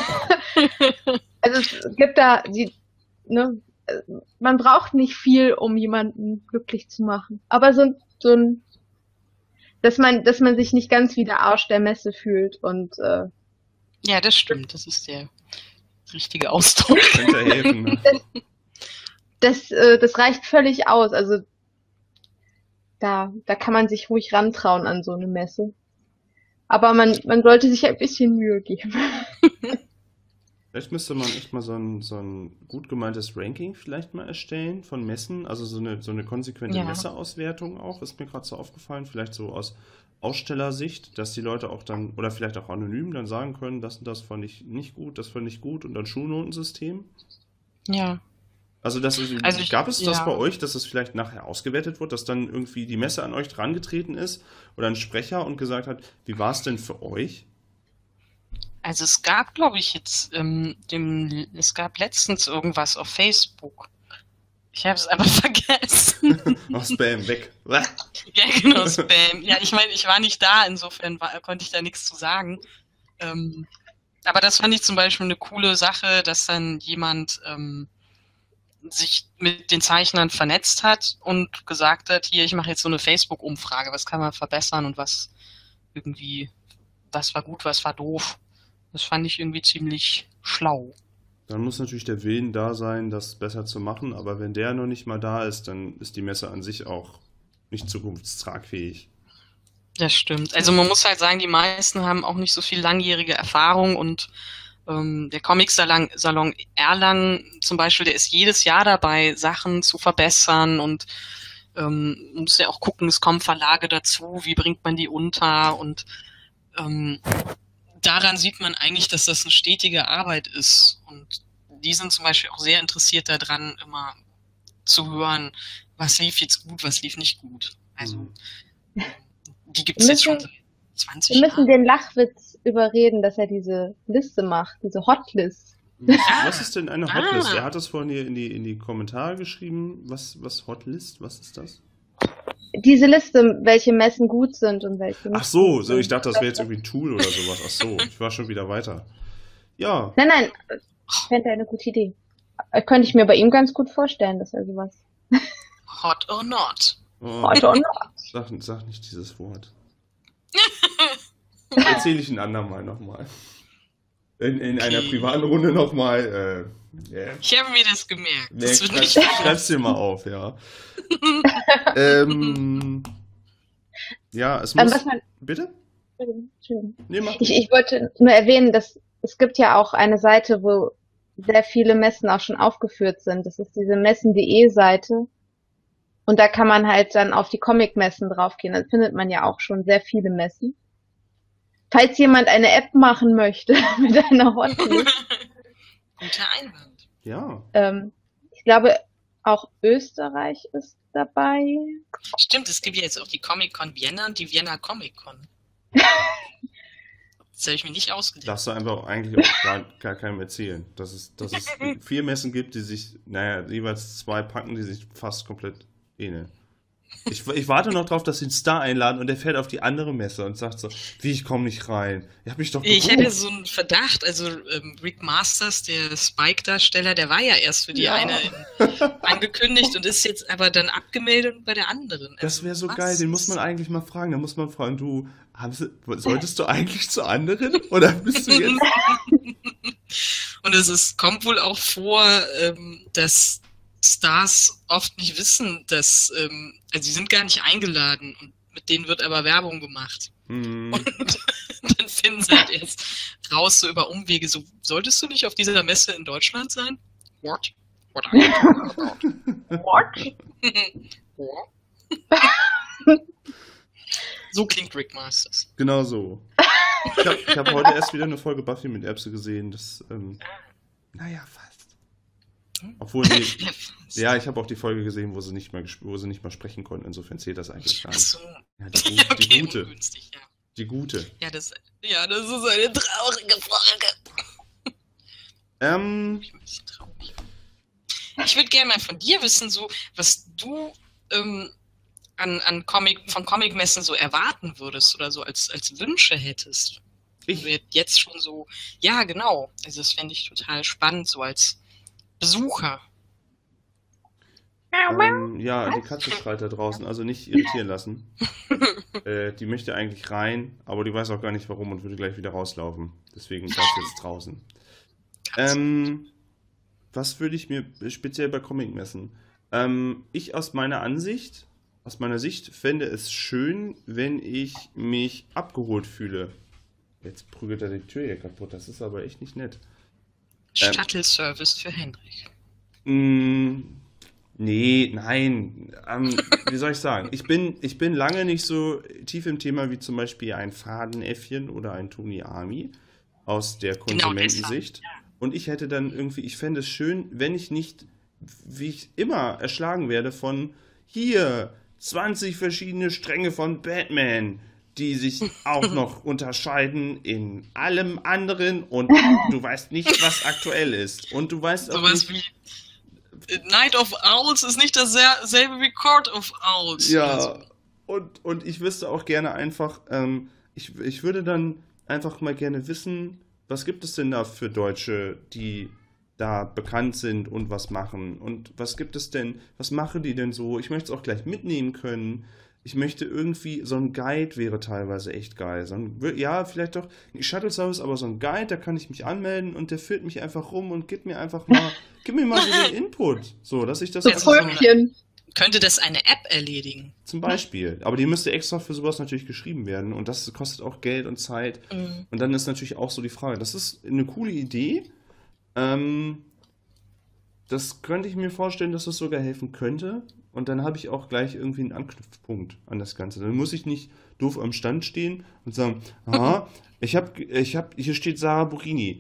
Also es gibt da ne, man braucht nicht viel, um jemanden glücklich zu machen. Aber so ein, dass man sich nicht ganz wie der Arsch der Messe fühlt und Ja, das stimmt. Das ist der richtige Ausdruck. könnte helfen. Ne? das reicht völlig aus. Also da kann man sich ruhig rantrauen an so eine Messe. Aber man sollte sich ein bisschen Mühe geben. Vielleicht müsste man echt mal so ein gut gemeintes Ranking vielleicht mal erstellen von Messen, also so eine konsequente Ja. Messeauswertung auch, ist mir gerade so aufgefallen, vielleicht so aus Ausstellersicht, dass die Leute auch dann, oder vielleicht auch anonym dann sagen können, das und das fand ich nicht gut, das fand ich gut und dann Schulnotensystem. Ja. Also Also gab es das ja. bei euch, dass es vielleicht nachher ausgewertet wird, dass dann irgendwie die Messe an euch drangetreten ist oder ein Sprecher und gesagt hat, wie war es denn für euch? Also es gab, glaube ich, jetzt es gab letztens irgendwas auf Facebook. Ich habe es aber vergessen. Oh, Spam, weg. Ja, genau, Spam. Ja, ich meine, ich war nicht da, insofern konnte ich da nichts zu sagen. Aber das fand ich zum Beispiel eine coole Sache, dass dann jemand sich mit den Zeichnern vernetzt hat und gesagt hat, hier, ich mache jetzt so eine Facebook-Umfrage, was kann man verbessern und was war gut, was war doof. Das fand ich irgendwie ziemlich schlau. Dann muss natürlich der Willen da sein, das besser zu machen, aber wenn der noch nicht mal da ist, dann ist die Messe an sich auch nicht zukunftstragfähig. Das stimmt. Also man muss halt sagen, die meisten haben auch nicht so viel langjährige Erfahrung und der Comic-Salon Erlangen zum Beispiel, der ist jedes Jahr dabei, Sachen zu verbessern und man muss ja auch gucken, es kommen Verlage dazu, wie bringt man die unter und daran sieht man eigentlich, dass das eine stetige Arbeit ist und die sind zum Beispiel auch sehr interessiert daran, immer zu hören, was lief jetzt gut, was lief nicht gut. Also die gibt es jetzt schon seit 20 Wir müssen Jahren. den Lachwitz überreden, dass er diese Liste macht, diese Hotlist. Was ist denn eine Hotlist? Ah. Er hat das vorhin hier in die Kommentare geschrieben. Was Hotlist? Was ist das? Diese Liste, welche Messen gut sind und welche nicht. Ach so, gut so sind. ich dachte, das wäre jetzt irgendwie ein Tool oder sowas. Ach so, ich war schon wieder weiter. Ja, Nein, ich fände eine gute Idee. Könnte ich mir bei ihm ganz gut vorstellen, dass er sowas. Hot or not. oh, Heute und sag nicht dieses Wort. Erzähle ich ein andermal nochmal. In einer Okay. privaten Runde nochmal. Yeah. Ich habe mir das gemerkt. Nee, Das wird nicht schreib's dir mal auf, ja. Ja, es muss. was man. Bitte? Entschuldigung. Nee, mach. Ich wollte nur erwähnen, dass es gibt ja auch eine Seite, wo sehr viele Messen auch schon aufgeführt sind. Das ist diese messen.de Seite. Und da kann man halt dann auf die Comic-Messen draufgehen. Da findet man ja auch schon sehr viele Messen. Falls jemand eine App machen möchte mit einer Hotlist, Guter Einwand. Ja. ich glaube auch Österreich ist dabei. Stimmt, es gibt ja jetzt auch die Comic-Con Vienna und die Vienna Comic-Con. Das habe ich mir nicht ausgedacht. Darfst du einfach eigentlich auch gar keinem erzählen. Dass es 4 Messen gibt, die sich, jeweils 2 packen, die sich fast komplett ähneln. Ich warte noch drauf, dass sie einen Star einladen und der fährt auf die andere Messe und sagt so, wie, ich komme nicht rein. Ihr habt mich doch Ich hätte gebucht. so einen Verdacht, also Rick Masters, der Spike-Darsteller, der war ja erst für die eine Ja, angekündigt und ist jetzt aber dann abgemeldet bei der anderen. das Also wäre so geil, was den muss man ist... eigentlich mal fragen. Da muss man fragen, du, solltest du eigentlich zu anderen oder bist du jetzt... Und kommt wohl auch vor, dass Stars oft nicht wissen, dass, also sie sind gar nicht eingeladen und mit denen wird aber Werbung gemacht. Hm, Und dann finden sie halt erst raus, so über Umwege, so, solltest du nicht auf dieser Messe in Deutschland sein? What? What are you talking about? What? What? So klingt Rick Masters. genau so. Ich hab heute erst wieder eine Folge Buffy mit Erbse gesehen. Das, naja, fast. Obwohl, nee, ja, ich habe auch die Folge gesehen, wo sie nicht mal sprechen konnten. Insofern zählt das eigentlich gar Ach nicht. so. Ja, Ja, okay, die gute. ungünstig, ja. Die gute. Ja, das ist eine traurige Folge. Ähm, Ich bin ein bisschen traurig. Ich würde gerne mal von dir wissen, so, was du von Comicmessen so erwarten würdest oder so als Wünsche hättest. Du ich, jetzt schon so, ja, genau. Also das fände ich total spannend, so als Besucher. ja, die Katze schreit da draußen, also nicht irritieren lassen. Die möchte eigentlich rein, aber die weiß auch gar nicht warum und würde gleich wieder rauslaufen. Deswegen bleibt sie jetzt draußen. Was würde ich mir speziell bei Comicmessen? Ich aus meiner Sicht fände es schön, wenn ich mich abgeholt fühle. Jetzt prügelt er die Tür hier kaputt, das ist aber echt nicht nett. Shuttle-Service für Henrik. Mm, nee, nein. Wie soll ich sagen? Ich bin lange nicht so tief im Thema wie zum Beispiel ein Fadenäffchen oder ein Tony Army aus der Genau deshalb. Konsumentensicht. Und ich hätte dann irgendwie, ich fände es schön, wenn ich nicht, wie ich immer, erschlagen werde von hier 20 verschiedene Stränge von Batman, die sich auch noch unterscheiden in allem anderen und du weißt nicht, was aktuell ist. Und du weißt auch Sowas nicht, wie Night of Owls ist nicht dasselbe wie Court of Owls. Oder so. ja, und ich wüsste auch gerne einfach, ich würde dann einfach mal gerne wissen, was gibt es denn da für Deutsche, die da bekannt sind und was machen? Und was gibt es denn, was machen die denn so? Ich möchte es auch gleich mitnehmen können. Ich möchte irgendwie, so ein Guide wäre teilweise echt geil. Ja, vielleicht doch nicht Shuttle-Service, aber so ein Guide, da kann ich mich anmelden und der führt mich einfach rum und gib mir mal so den Input. So, dass ich das Das einfach ist mal, Häufchen. Könnte das eine App erledigen? zum Beispiel. Aber die müsste extra für sowas natürlich geschrieben werden und das kostet auch Geld und Zeit. Mhm. Und dann ist natürlich auch so die Frage, das ist eine coole Idee. Ähm, Das könnte ich mir vorstellen, dass das sogar helfen könnte. Und dann habe ich auch gleich irgendwie einen Anknüpfpunkt an das Ganze. Dann muss ich nicht doof am Stand stehen und sagen, aha, hier steht Sarah Burini.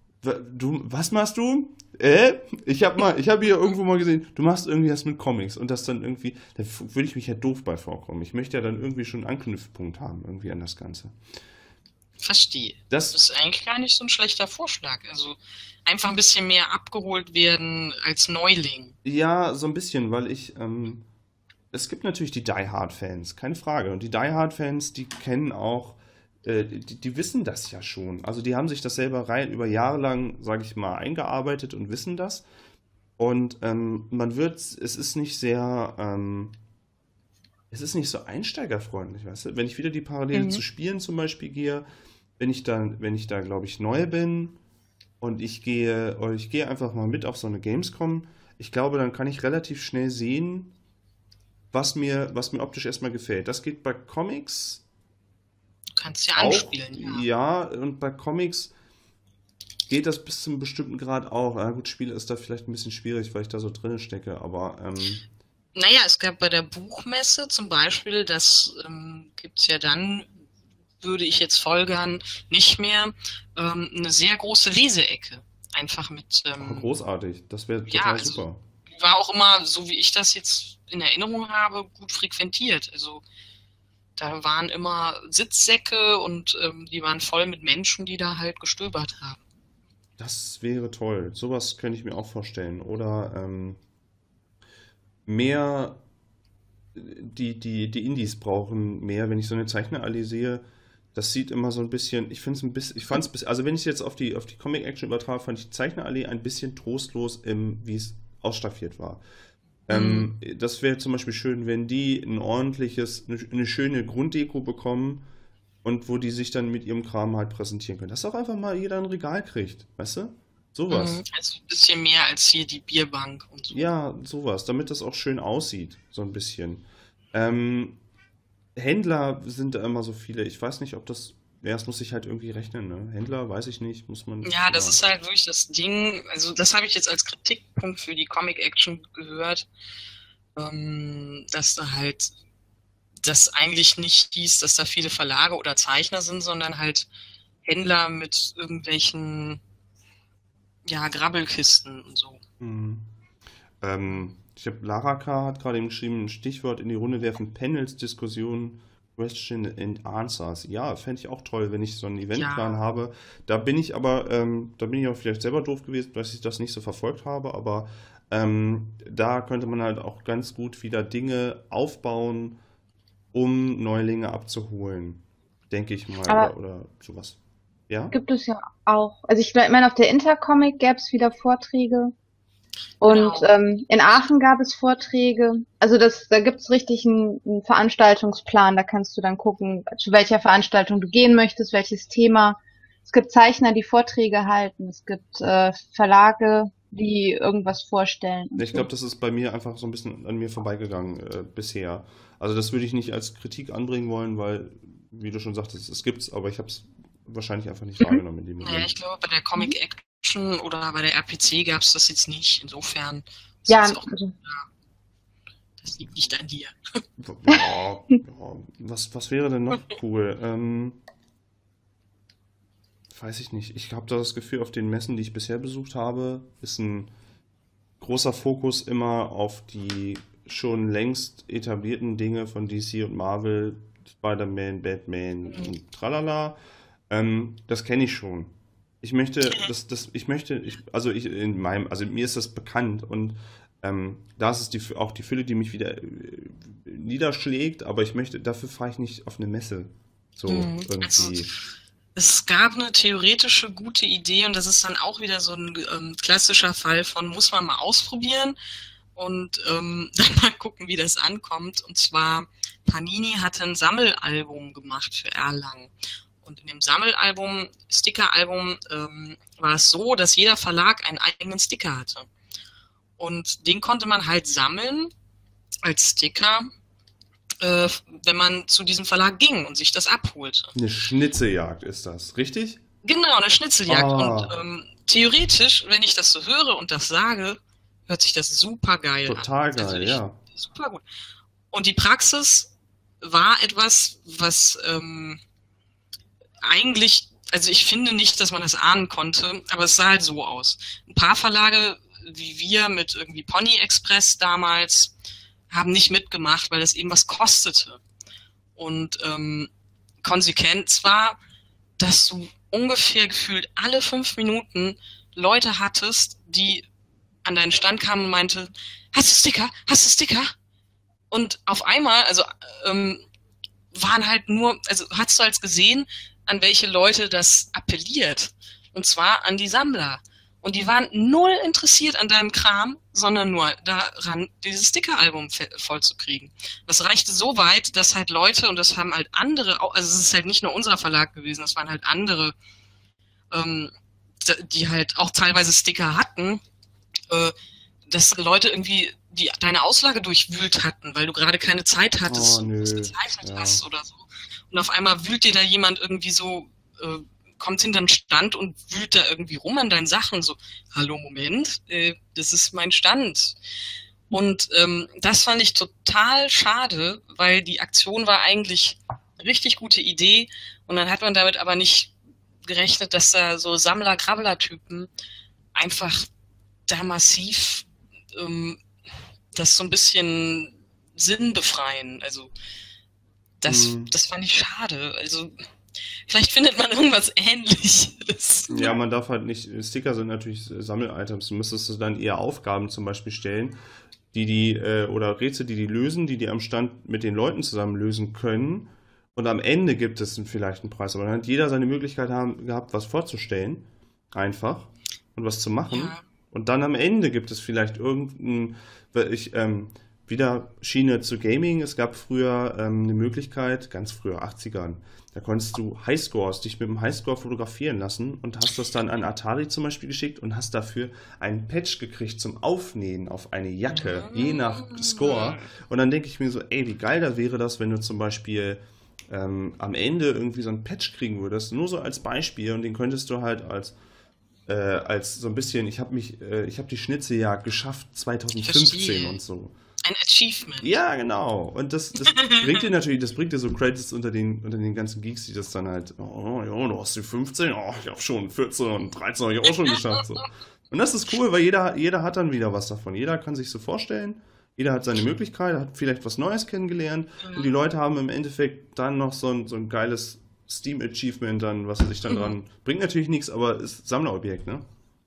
Was machst du? Ich habe hier irgendwo mal gesehen, du machst irgendwie was mit Comics und das dann irgendwie, da würde ich mich ja doof bei vorkommen. Ich möchte ja dann irgendwie schon einen Anknüpfpunkt haben, irgendwie an das Ganze. Verstehe. Das Das, ist eigentlich gar nicht so ein schlechter Vorschlag. Also einfach ein bisschen mehr abgeholt werden als Neuling. ja, so ein bisschen, weil es gibt natürlich die Die Hard-Fans, keine Frage. Und die Die Hard-Fans, die kennen auch, die wissen das ja schon. Also die haben sich das selber rein über Jahre lang, sage ich mal, eingearbeitet und wissen das. Und es ist nicht so einsteigerfreundlich, weißt du? Wenn ich wieder die Parallele zu Mhm. Spielen zum Beispiel gehe, wenn ich da, glaube ich, neu bin und ich gehe einfach mal mit auf so eine Gamescom, ich glaube, dann kann ich relativ schnell sehen, was mir optisch erstmal gefällt. Das geht bei Comics Du kannst ja auch, anspielen, ja. ja, und bei Comics geht das bis zu einem bestimmten Grad auch. Ja, gut, Spiele ist da vielleicht ein bisschen schwierig, weil ich da so drin stecke, aber Naja, es gab bei der Buchmesse zum Beispiel, das gibt's ja dann, würde ich jetzt folgern, nicht mehr, eine sehr große Leseecke. Einfach mit, großartig. Das wäre ja, total also super. war auch immer, so wie ich das jetzt in Erinnerung habe, gut frequentiert. Also da waren immer Sitzsäcke und die waren voll mit Menschen, die da halt gestöbert haben. Das wäre toll. Sowas könnte ich mir auch vorstellen. Oder mehr die Indies brauchen mehr. Wenn ich so eine Zeichnerallee sehe, das sieht immer so ein bisschen, ich finde es ein bisschen, ich fand es, also wenn ich es jetzt auf die Comic-Action übertrage, fand ich die Zeichnerallee ein bisschen trostlos, wie es ausstaffiert war. Das wäre zum Beispiel schön, wenn die eine schöne Grunddeko bekommen und wo die sich dann mit ihrem Kram halt präsentieren können. Dass auch einfach mal jeder ein Regal kriegt, weißt du? Sowas. Also ein bisschen mehr als hier die Bierbank und so. Ja, sowas, damit das auch schön aussieht, so ein bisschen. Ähm, Händler sind da immer so viele. Ich weiß nicht, ob das, ja, das muss sich halt irgendwie rechnen, ne? Händler, weiß ich nicht, muss man, Ja, das ja. ist halt wirklich das Ding. Also das habe ich jetzt als Kritikpunkt für die Comic Action gehört, dass da halt das eigentlich nicht hieß, dass da viele Verlage oder Zeichner sind, sondern halt Händler mit irgendwelchen, ja, Grabbelkisten und so. Hm. Ich habe Lara K. hat gerade eben geschrieben, ein Stichwort in die Runde werfen, Panels, Diskussionen, Question and Answers. Ja, fände ich auch toll, wenn ich so einen Eventplan Ja, habe. Da bin ich auch vielleicht selber doof gewesen, dass ich das nicht so verfolgt habe, aber da könnte man halt auch ganz gut wieder Dinge aufbauen, um Neulinge abzuholen, denke ich mal, Aber oder sowas. Ja? gibt es ja auch. Also ich meine, auf der Intercomic gäbe es wieder Vorträge. Und genau. in Aachen gab es Vorträge. Also da gibt's richtig einen Veranstaltungsplan. Da kannst du dann gucken, zu welcher Veranstaltung du gehen möchtest, welches Thema. Es gibt Zeichner, die Vorträge halten. Es gibt Verlage, die irgendwas vorstellen und Ich glaube, so. das ist bei mir einfach so ein bisschen an mir vorbeigegangen bisher. Also das würde ich nicht als Kritik anbringen wollen, weil, wie du schon sagtest, es gibt's, aber ich habe es wahrscheinlich einfach nicht Mhm. wahrgenommen in dem Naja, Moment. ich glaube, bei der Mhm. Comic Action oder bei der RPC gab es das jetzt nicht. Insofern ist Ja, jetzt auch, also, das liegt nicht an dir. Ja, ja. Was wäre denn noch cool? Weiß ich nicht. Ich habe da das Gefühl, auf den Messen, die ich bisher besucht habe, ist ein großer Fokus immer auf die schon längst etablierten Dinge von DC und Marvel, Spider-Man, Batman und tralala. Das kenne ich schon. Also mir ist das bekannt und da ist es auch die Fülle, die mich wieder niederschlägt, aber dafür fahre ich nicht auf eine Messe. So Also irgendwie. es gab eine theoretische gute Idee und das ist dann auch wieder so ein klassischer Fall von muss man mal ausprobieren und dann mal gucken, wie das ankommt. Und zwar Panini hatte ein Sammelalbum gemacht für Erlangen. Und in dem Sammelalbum, Stickeralbum, war es so, dass jeder Verlag einen eigenen Sticker hatte. Und den konnte man halt sammeln als Sticker, wenn man zu diesem Verlag ging und sich das abholte. Eine Schnitzeljagd ist das, richtig? Genau, eine Schnitzeljagd. Und Ah, theoretisch, wenn ich das so höre und das sage, hört sich das super geil an. total Also geil, ja. super gut. Und die Praxis war etwas, was eigentlich, also ich finde nicht, dass man das ahnen konnte, aber es sah halt so aus. Ein paar Verlage, wie wir mit irgendwie Pony Express damals, haben nicht mitgemacht, weil das eben was kostete. Und Konsequenz war, dass du ungefähr gefühlt alle 5 Minuten Leute hattest, die an deinen Stand kamen und meinte, hast du Sticker? Hast du Sticker? Und auf einmal, also waren halt nur, also hast du als gesehen, an welche Leute das appelliert. Und zwar an die Sammler. Und die waren null interessiert an deinem Kram, sondern nur daran, dieses Sticker-Album voll zu kriegen. Das reichte so weit, dass halt Leute, und das haben halt andere, also es ist halt nicht nur unser Verlag gewesen, das waren halt andere, ähm, die halt auch teilweise Sticker hatten, äh, dass Leute irgendwie deine Auslage durchwühlt hatten, weil du gerade keine Zeit Oh, hattest und es nö. gezeichnet Ja. hast oder so. Und auf einmal wühlt dir da jemand irgendwie so, kommt hinter den Stand und wühlt da irgendwie rum an deinen Sachen. So, hallo, Moment, das ist mein Stand. Und das fand ich total schade, weil die Aktion war eigentlich eine richtig gute Idee und dann hat man damit aber nicht gerechnet, dass da so Sammler-Grabbler-Typen einfach da massiv das so ein bisschen Sinn befreien. Also Hm. das fand ich schade. Also vielleicht findet man irgendwas Ähnliches. Ja, man darf halt nicht, Sticker sind natürlich Sammel-Items, du müsstest dann eher Aufgaben zum Beispiel stellen. oder Rätsel, die lösen, die am Stand mit den Leuten zusammen lösen können. Und am Ende gibt es vielleicht einen Preis. Aber dann hat jeder seine Möglichkeit gehabt, was vorzustellen. Einfach. Und was zu machen. Ja. Und dann am Ende gibt es vielleicht wieder Schiene zu Gaming. Es gab früher eine Möglichkeit, ganz früher, 80ern, da konntest du Highscores, dich mit dem Highscore fotografieren lassen und hast das dann an Atari zum Beispiel geschickt und hast dafür einen Patch gekriegt zum Aufnähen auf eine Jacke, je nach Score. Und dann denke ich mir so, ey, wie geil da wäre das, wenn du zum Beispiel am Ende irgendwie so einen Patch kriegen würdest, nur so als Beispiel, und den könntest du halt als so ein bisschen, ich habe die Schnitzeljagd geschafft 2015 und so. Ein Achievement. Ja, genau. Und das bringt dir natürlich, das bringt dir so Credits unter den ganzen Geeks, die das dann halt, oh ja, du hast die 15, oh, ich habe schon 14 und 13 habe ich auch schon geschafft. So. Und das ist cool, weil jeder hat dann wieder was davon. Jeder kann sich so vorstellen, jeder hat seine Möglichkeit, hat vielleicht was Neues kennengelernt, und die Leute haben im Endeffekt dann noch so ein geiles Steam-Achievement dann, was sich dann dran bringt. Natürlich nichts, aber ist Sammlerobjekt, ne?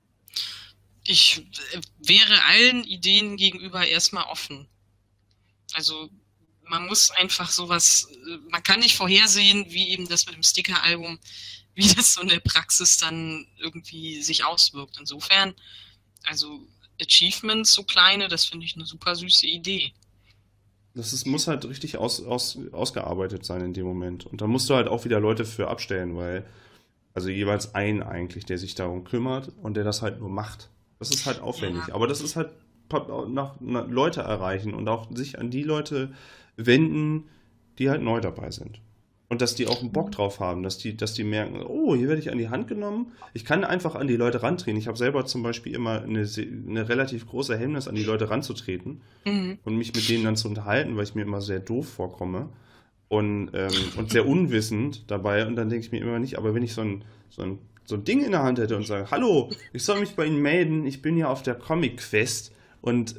Ich wäre allen Ideen gegenüber erstmal offen. Also man muss einfach sowas, man kann nicht vorhersehen, wie eben das mit dem Sticker-Album, wie das so in der Praxis dann irgendwie sich auswirkt. Insofern, also Achievements, so kleine, das finde ich eine super süße Idee. Muss halt richtig ausgearbeitet sein in dem Moment. Und da musst du halt auch wieder Leute für abstellen, weil, also jeweils einen eigentlich, der sich darum kümmert und der das halt nur macht. Das ist halt aufwendig. Ja. Aber das ist halt nach Leute erreichen und auch sich an die Leute wenden, die halt neu dabei sind. Und dass die auch einen Bock drauf haben, dass die merken, oh, hier werde ich an die Hand genommen. Ich kann einfach an die Leute rantreten. Ich habe selber zum Beispiel immer eine relativ große Hemmnis, an die Leute ranzutreten und mich mit denen dann zu unterhalten, weil ich mir immer sehr doof vorkomme und sehr unwissend dabei. Und dann denke ich mir immer nicht, aber wenn ich so ein Ding in der Hand hätte und sage, hallo, ich soll mich bei Ihnen melden, ich bin hier auf der Comic-Quest und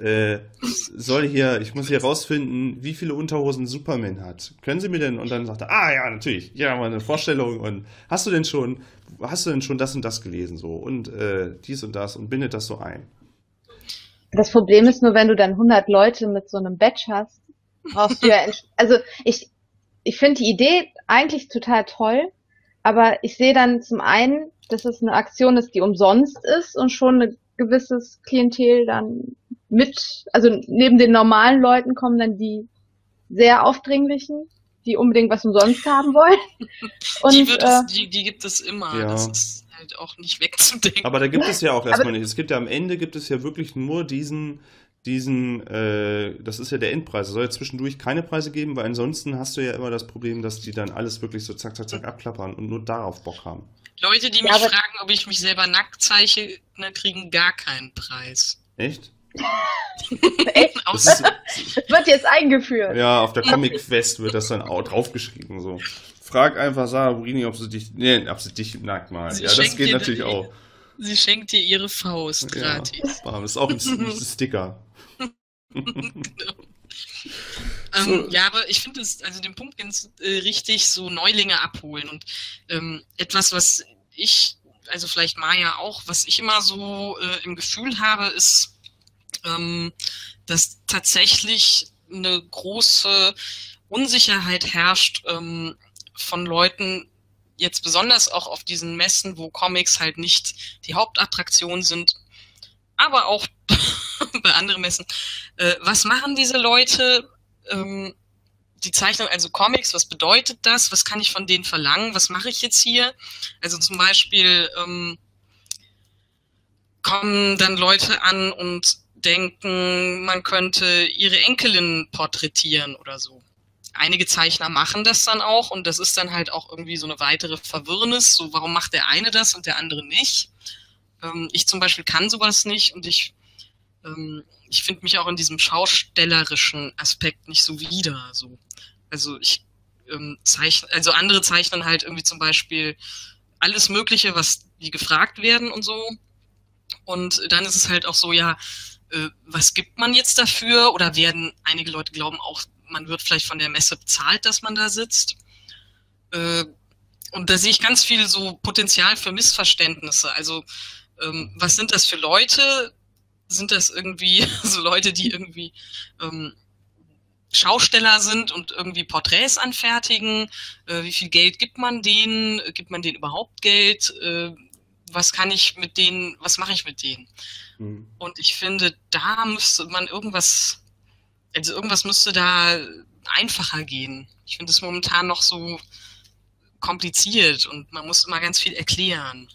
ich muss hier rausfinden, wie viele Unterhosen Superman hat. Können Sie mir denn? Und dann sagt er, ja, natürlich, ja, mal eine Vorstellung. Und hast du denn schon das und das gelesen so und dies und das und bindet das so ein? Das Problem ist nur, wenn du dann 100 Leute mit so einem Badge hast, brauchst du ja, also ich finde die Idee eigentlich total toll, aber ich sehe dann zum einen, dass es eine Aktion ist, die umsonst ist und schon ein gewisses Klientel dann also neben den normalen Leuten kommen dann die sehr aufdringlichen, die unbedingt was umsonst haben wollen. Und die gibt es immer. Ja. Das ist halt auch nicht wegzudenken. Aber da gibt es ja auch erstmal nicht. Am Ende gibt es ja wirklich nur diesen, das ist ja der Endpreis. Es soll ja zwischendurch keine Preise geben, weil ansonsten hast du ja immer das Problem, dass die dann alles wirklich so zack, zack, zack abklappern und nur darauf Bock haben. Leute, die mich fragen, ob ich mich selber nackt zeichne, kriegen gar keinen Preis. Echt? Echt? Das wird jetzt eingeführt. Ja, auf der Comic-Quest wird das dann auch draufgeschrieben. So. Frag einfach Sarah Burini, ob sie dich nackt malt. Ja, das geht natürlich auch. Sie schenkt dir ihre Faust gratis. Ja, das ist auch ein Sticker. Genau. Ja, aber ich finde also den Punkt ganz richtig, so Neulinge abholen und etwas, was ich, also vielleicht Maja auch, was ich immer so im Gefühl habe, ist, dass tatsächlich eine große Unsicherheit herrscht von Leuten, jetzt besonders auch auf diesen Messen, wo Comics halt nicht die Hauptattraktion sind, aber auch bei anderen Messen. Was machen diese Leute? Die Zeichnung, also Comics, was bedeutet das? Was kann ich von denen verlangen? Was mache ich jetzt hier? Also zum Beispiel kommen dann Leute an und denken, man könnte ihre Enkelin porträtieren oder so. Einige Zeichner machen das dann auch und das ist dann halt auch irgendwie so eine weitere Verwirrnis. So, warum macht der eine das und der andere nicht? Ich zum Beispiel kann sowas nicht und ich finde mich auch in diesem schaustellerischen Aspekt nicht so wieder. So. Also ich andere zeichnen halt irgendwie zum Beispiel alles Mögliche, was die gefragt werden und so. Und dann ist es halt auch so, ja, was gibt man jetzt dafür? Oder einige Leute glauben auch, man wird vielleicht von der Messe bezahlt, dass man da sitzt. Und da sehe ich ganz viel so Potenzial für Missverständnisse. Also was sind das für Leute? sind das irgendwie so Leute, die irgendwie Schausteller sind und irgendwie Porträts anfertigen? Wie viel Geld gibt man denen? Gibt man denen überhaupt Geld? Was mache ich mit denen? Und ich finde, da müsste man irgendwas müsste da einfacher gehen. Ich finde es momentan noch so kompliziert und man muss immer ganz viel erklären.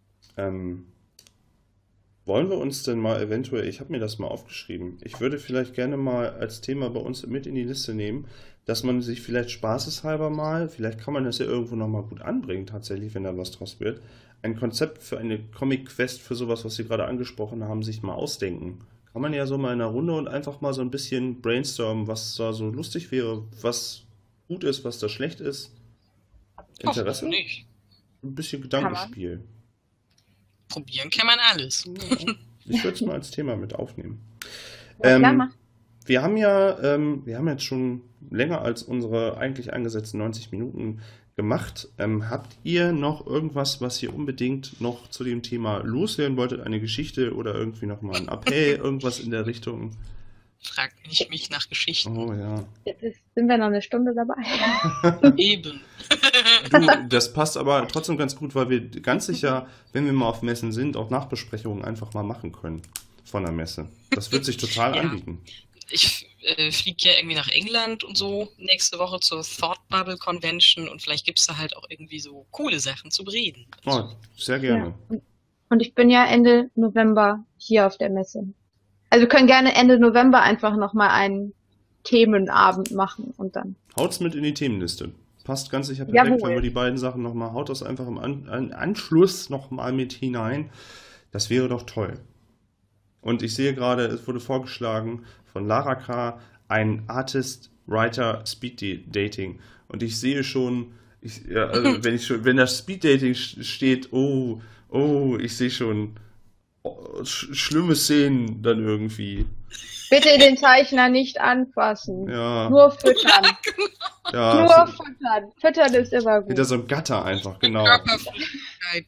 Wollen wir uns denn mal eventuell, ich habe mir das mal aufgeschrieben, ich würde vielleicht gerne mal als Thema bei uns mit in die Liste nehmen, dass man sich vielleicht spaßeshalber mal, vielleicht kann man das ja irgendwo nochmal gut anbringen tatsächlich, wenn da was draus wird, ein Konzept für eine Comic-Quest für sowas, was Sie gerade angesprochen haben, sich mal ausdenken. Kann man ja so mal in einer Runde und einfach mal so ein bisschen brainstormen, was da so lustig wäre, was gut ist, was da schlecht ist. Interesse? Warum nicht? Ein bisschen Kann man. Gedankenspiel. Probieren kann man alles. Ja, ich würde es mal als Thema mit aufnehmen. Ja, klar, mach. Wir haben jetzt schon länger als unsere eigentlich angesetzten 90 Minuten gemacht. Habt ihr noch irgendwas, was ihr unbedingt noch zu dem Thema loswerden wolltet? Eine Geschichte oder irgendwie nochmal ein Appell, irgendwas in der Richtung? Fragt nicht mich nach Geschichten. Oh ja. Jetzt sind wir noch eine Stunde dabei. Eben. Du, das passt aber trotzdem ganz gut, weil wir ganz sicher, wenn wir mal auf Messen sind, auch Nachbesprechungen einfach mal machen können von der Messe. Das wird sich total Ja. anbieten. Ich fliege ja irgendwie nach England und so nächste Woche zur Thought Bubble Convention und vielleicht gibt es da halt auch irgendwie so coole Sachen zu bereden. Oh, sehr gerne. Ja. Und ich bin ja Ende November hier auf der Messe. Also wir können gerne Ende November einfach nochmal einen Themenabend machen und dann. Haut's mit in die Themenliste. Passt ganz sicher perfekt, Jawohl. wenn wir die beiden Sachen nochmal, haut das einfach im Anschluss nochmal mit hinein. Das wäre doch toll. Und ich sehe gerade, es wurde vorgeschlagen von Lara K. ein Artist, Writer, Speed Dating. Und ich sehe schon, wenn das Speed Dating steht, ich sehe schon schlimme Szenen dann irgendwie. Bitte den Zeichner nicht anfassen. Ja, Nur füttern. ja, Nur so, füttern. Füttern ist immer hinter gut. so einem Gatter einfach, genau. Körperflüssigkeit.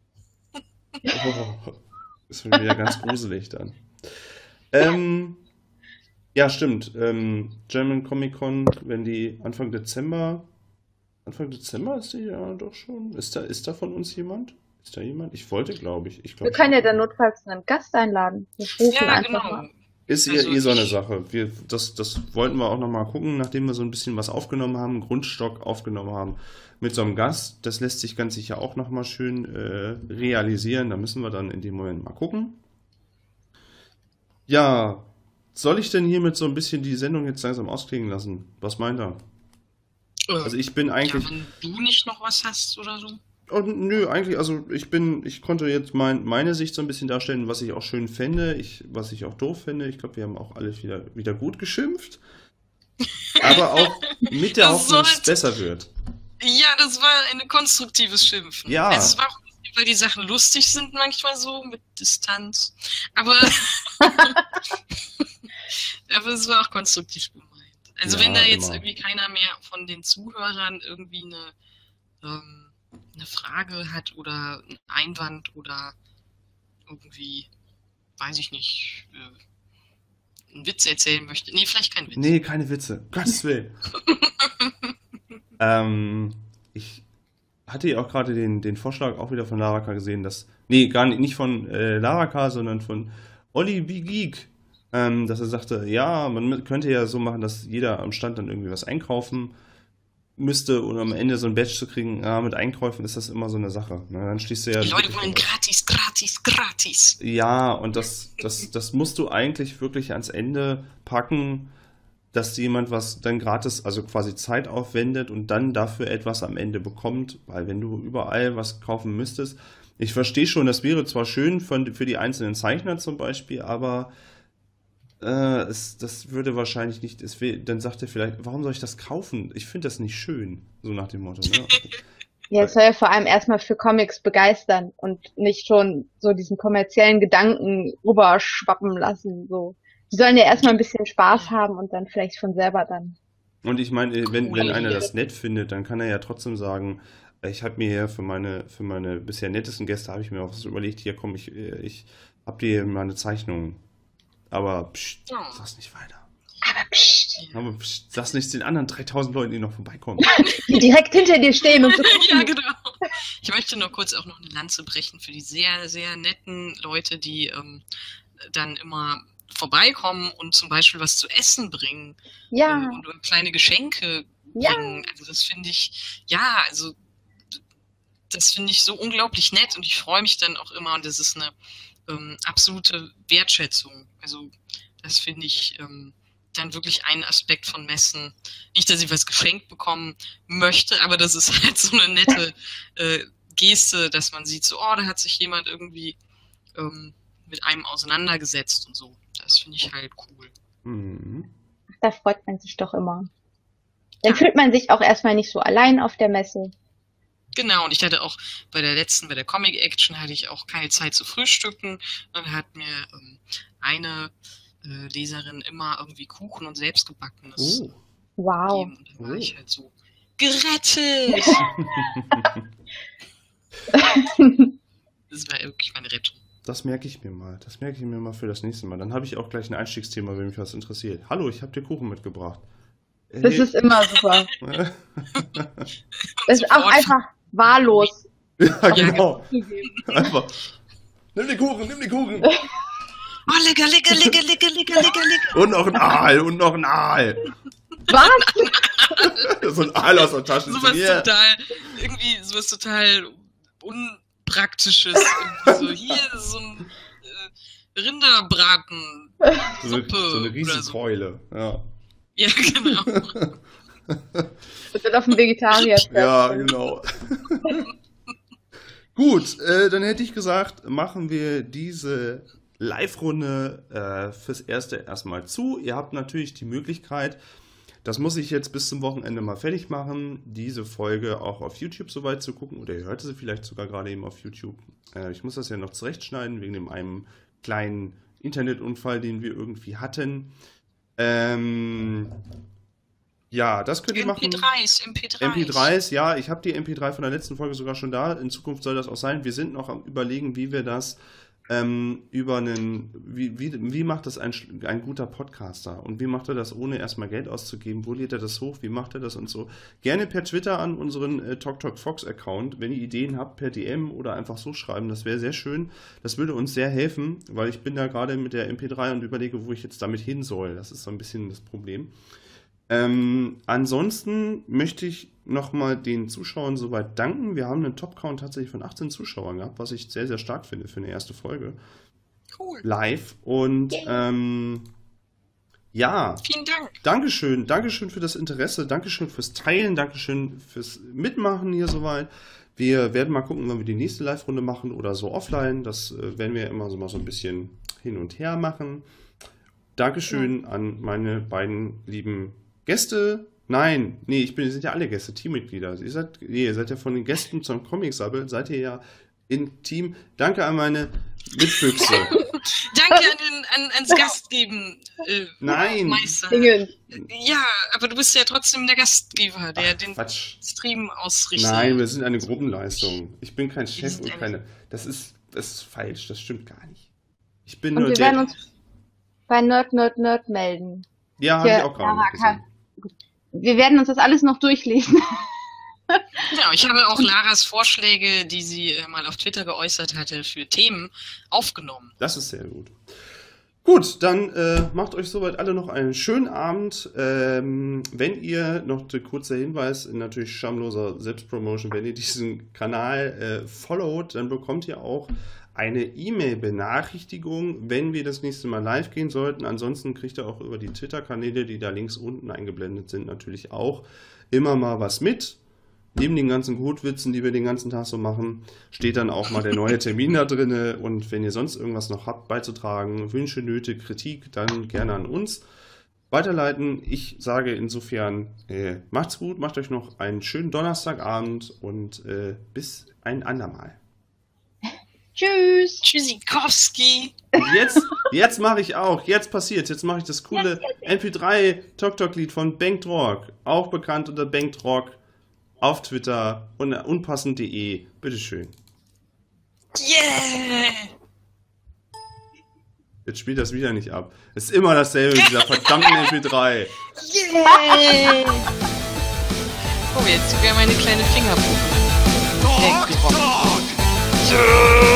Oh, ist schon wieder ganz gruselig dann. Ja, stimmt. German Comic Con, wenn die Anfang Dezember ist die ja doch schon. Ist da von uns jemand? Ist da jemand? Ich wollte, glaube ich. Ich Wir glaube können ja schon. dann notfalls einen Gast einladen. Wir rufen Ja, einfach genau. mal. Ist Also so eine ich- Sache. Das wollten wir auch nochmal gucken, nachdem wir so ein bisschen was aufgenommen haben, einen Grundstock aufgenommen haben mit so einem Gast. Das lässt sich ganz sicher auch nochmal schön realisieren. Da müssen wir dann in dem Moment mal gucken. Ja, soll ich denn hiermit so ein bisschen die Sendung jetzt langsam ausklingen lassen? Was meint ihr? Also ich bin Ja, eigentlich. wenn du nicht noch was hast oder so. Oh, nö, eigentlich, also ich konnte jetzt meine Sicht so ein bisschen darstellen, was ich auch schön fände, was ich auch doof finde. Ich glaube, wir haben auch alle wieder gut geschimpft. Aber auch mit der Das Hoffnung, dass es sollte- besser wird. Ja, das war ein konstruktives Schimpfen. Ja. Also es war auch lustig, weil die Sachen lustig sind manchmal so mit Distanz. Aber, aber es war auch konstruktiv gemeint. Also Ja, wenn da jetzt immer. irgendwie keiner mehr von den Zuhörern irgendwie eine Frage hat oder einen Einwand oder irgendwie, weiß ich nicht, einen Witz erzählen möchte. Nee, vielleicht kein Witz. Nee, keine Witze. Gottes Willen. Ich hatte ja auch gerade den Vorschlag auch wieder von Lara K. gesehen, dass. Nee, gar nicht von Lara K., sondern von Olli B. Geek. Dass er sagte, ja, man könnte ja so machen, dass jeder am Stand dann irgendwie was einkaufen müsste und am Ende so ein Badge zu kriegen, ja, mit Einkäufen ist das immer so eine Sache. Na, dann schließt du ja Die Leute wirklich wollen was. gratis, gratis, gratis. Ja, und das musst du eigentlich wirklich ans Ende packen, dass jemand was dann gratis, also quasi Zeit aufwendet und dann dafür etwas am Ende bekommt, weil wenn du überall was kaufen müsstest, ich verstehe schon, das wäre zwar schön für die einzelnen Zeichner zum Beispiel, aber das würde wahrscheinlich nicht, dann sagt er vielleicht, warum soll ich das kaufen? Ich finde das nicht schön, so nach dem Motto, ne? Ja, es soll ja vor allem erstmal für Comics begeistern und nicht schon so diesen kommerziellen Gedanken rüberschwappen lassen. So. Die sollen ja erstmal ein bisschen Spaß haben und dann vielleicht von selber dann. Und ich meine, wenn Cool. einer das nett findet, dann kann er ja trotzdem sagen, ich habe mir ja für meine bisher nettesten Gäste habe ich mir auch was überlegt, hier komm, ich habe dir mal eine Zeichnung Aber pst, Oh. sag's nicht weiter. Aber pst, Aber pst, sag's nicht den anderen 3000 Leuten, die noch vorbeikommen. die direkt hinter dir stehen und so Ja, gucken. genau. Ich möchte nur kurz auch noch eine Lanze brechen für die sehr, sehr netten Leute, die dann immer vorbeikommen und zum Beispiel was zu essen bringen Ja, und kleine Geschenke ja, bringen. Also das finde ich, ja, also das finde ich so unglaublich nett und ich freue mich dann auch immer und das ist eine absolute Wertschätzung. Also das finde ich dann wirklich ein Aspekt von Messen. Nicht, dass ich was geschenkt bekommen möchte, aber das ist halt so eine nette Geste, dass man sieht, so, oh, da hat sich jemand irgendwie mit einem auseinandergesetzt und so. Das finde ich halt cool. Mhm. da freut man sich doch immer. Dann fühlt man sich auch erstmal nicht so allein auf der Messe. Genau, und ich hatte auch bei der Comic Action hatte ich auch keine Zeit zu frühstücken. Dann hat mir eine Leserin immer irgendwie Kuchen und selbstgebackenes Oh. Wow. gegeben. Und dann war Oh. ich halt so, gerettet! Das war wirklich meine Rettung. Das merke ich mir mal. Das merke ich mir mal für das nächste Mal. Dann habe ich auch gleich ein Einstiegsthema, wenn mich was interessiert. Hallo, ich habe dir Kuchen mitgebracht. Das ist immer super. Das ist auch Sofort. einfach wahllos. ja, genau. zugeben. Einfach. Nimm den Kuchen, nimm den Kuchen. Oh, lecker, lecker, lecker, lecker, lecker, lecker, lecker. Und noch ein Aal, und noch ein Aal. Was? So ein Aal aus der Tasche. Sowas total Unpraktisches. Irgendwie so, hier ist so ein Rinderbraten. So eine Suppe oder Riesenkeule. Ja. Ja, genau. Das wird auf dem Vegetarier. Ja, genau. Gut, dann hätte ich gesagt, machen wir diese Live-Runde fürs Erste erstmal zu. Ihr habt natürlich die Möglichkeit, das muss ich jetzt bis zum Wochenende mal fertig machen, diese Folge auch auf YouTube soweit zu gucken. Oder ihr hört sie vielleicht sogar gerade eben auf YouTube. Ich muss das ja noch zurechtschneiden, wegen dem einen kleinen Internetunfall, den wir irgendwie hatten. Ja, das könnt ihr machen. MP3s, ja, ich habe die MP3 von der letzten Folge sogar schon da. In Zukunft soll das auch sein. Wir sind noch am Überlegen, wie wir das wie macht das ein guter Podcaster? Und wie macht er das, ohne erstmal Geld auszugeben? Wo lädt er das hoch? Wie macht er das und so? Gerne per Twitter an unseren TalkTalkFox-Account. Wenn ihr Ideen habt, per DM oder einfach so schreiben. Das wäre sehr schön. Das würde uns sehr helfen, weil ich bin da gerade mit der MP3 und überlege, wo ich jetzt damit hin soll. Das ist so ein bisschen das Problem. Ansonsten möchte ich nochmal den Zuschauern soweit danken. Wir haben einen Top-Count tatsächlich von 18 Zuschauern gehabt, was ich sehr, sehr stark finde für eine erste Folge. Cool. Live. Und ja, Vielen Dank. Dankeschön für das Interesse, Dankeschön fürs Teilen, Dankeschön fürs Mitmachen hier soweit. Wir werden mal gucken, wann wir die nächste Live-Runde machen oder so offline. Das werden wir immer so mal so ein bisschen hin und her machen. Dankeschön an meine beiden lieben Gäste. Nein, nee, sind ja alle Gäste, Teammitglieder. Ihr seid ja von den Gästen zum Comic-Sabbel, seid ihr ja in Team. Danke an meine Mitfüchse. Danke ans Gastgeben, Nein. Meister. Dinge. Ja, aber du bist ja trotzdem der Gastgeber, der den Quatsch. Stream ausrichtet. Nein, wir sind eine Gruppenleistung. Ich bin kein Wir Chef sind und eine- keine. Das ist falsch, das stimmt gar nicht. Ich bin Und nur wir werden uns bei Nerd melden. Ja, habe ich Hier, auch gerade noch Lara gesehen. Wir werden uns das alles noch durchlesen. Genau, ich habe auch Laras Vorschläge, die sie mal auf Twitter geäußert hatte, für Themen aufgenommen. Das ist sehr gut. Gut, dann macht euch soweit alle noch einen schönen Abend. Wenn ihr, noch ein kurzer Hinweis, natürlich schamloser Selbstpromotion, wenn ihr diesen Kanal followt, dann bekommt ihr auch eine E-Mail-Benachrichtigung, wenn wir das nächste Mal live gehen sollten. Ansonsten kriegt ihr auch über die Twitter-Kanäle, die da links unten eingeblendet sind, natürlich auch immer mal was mit. Neben den ganzen Codwitzen, die wir den ganzen Tag so machen, steht dann auch mal der neue Termin da drin. Und wenn ihr sonst irgendwas noch habt beizutragen, Wünsche, Nöte, Kritik, dann gerne an uns weiterleiten. Ich sage insofern, macht's gut, macht euch noch einen schönen Donnerstagabend und bis ein andermal. Tschüss. Tschüssikowski. Und jetzt mache ich auch, jetzt passiert's, jetzt mache ich das coole MP3 Tok-Tok-Lied von Bengt Rock, auch bekannt unter Bengt Rock, auf Twitter und unpassend.de. Bitteschön. Yeah! Jetzt spielt das wieder nicht ab. Es ist immer dasselbe mit dieser verdammten MP3. Yay! Oh, jetzt sogar meine kleine Fingerpuppe. Weggerockt.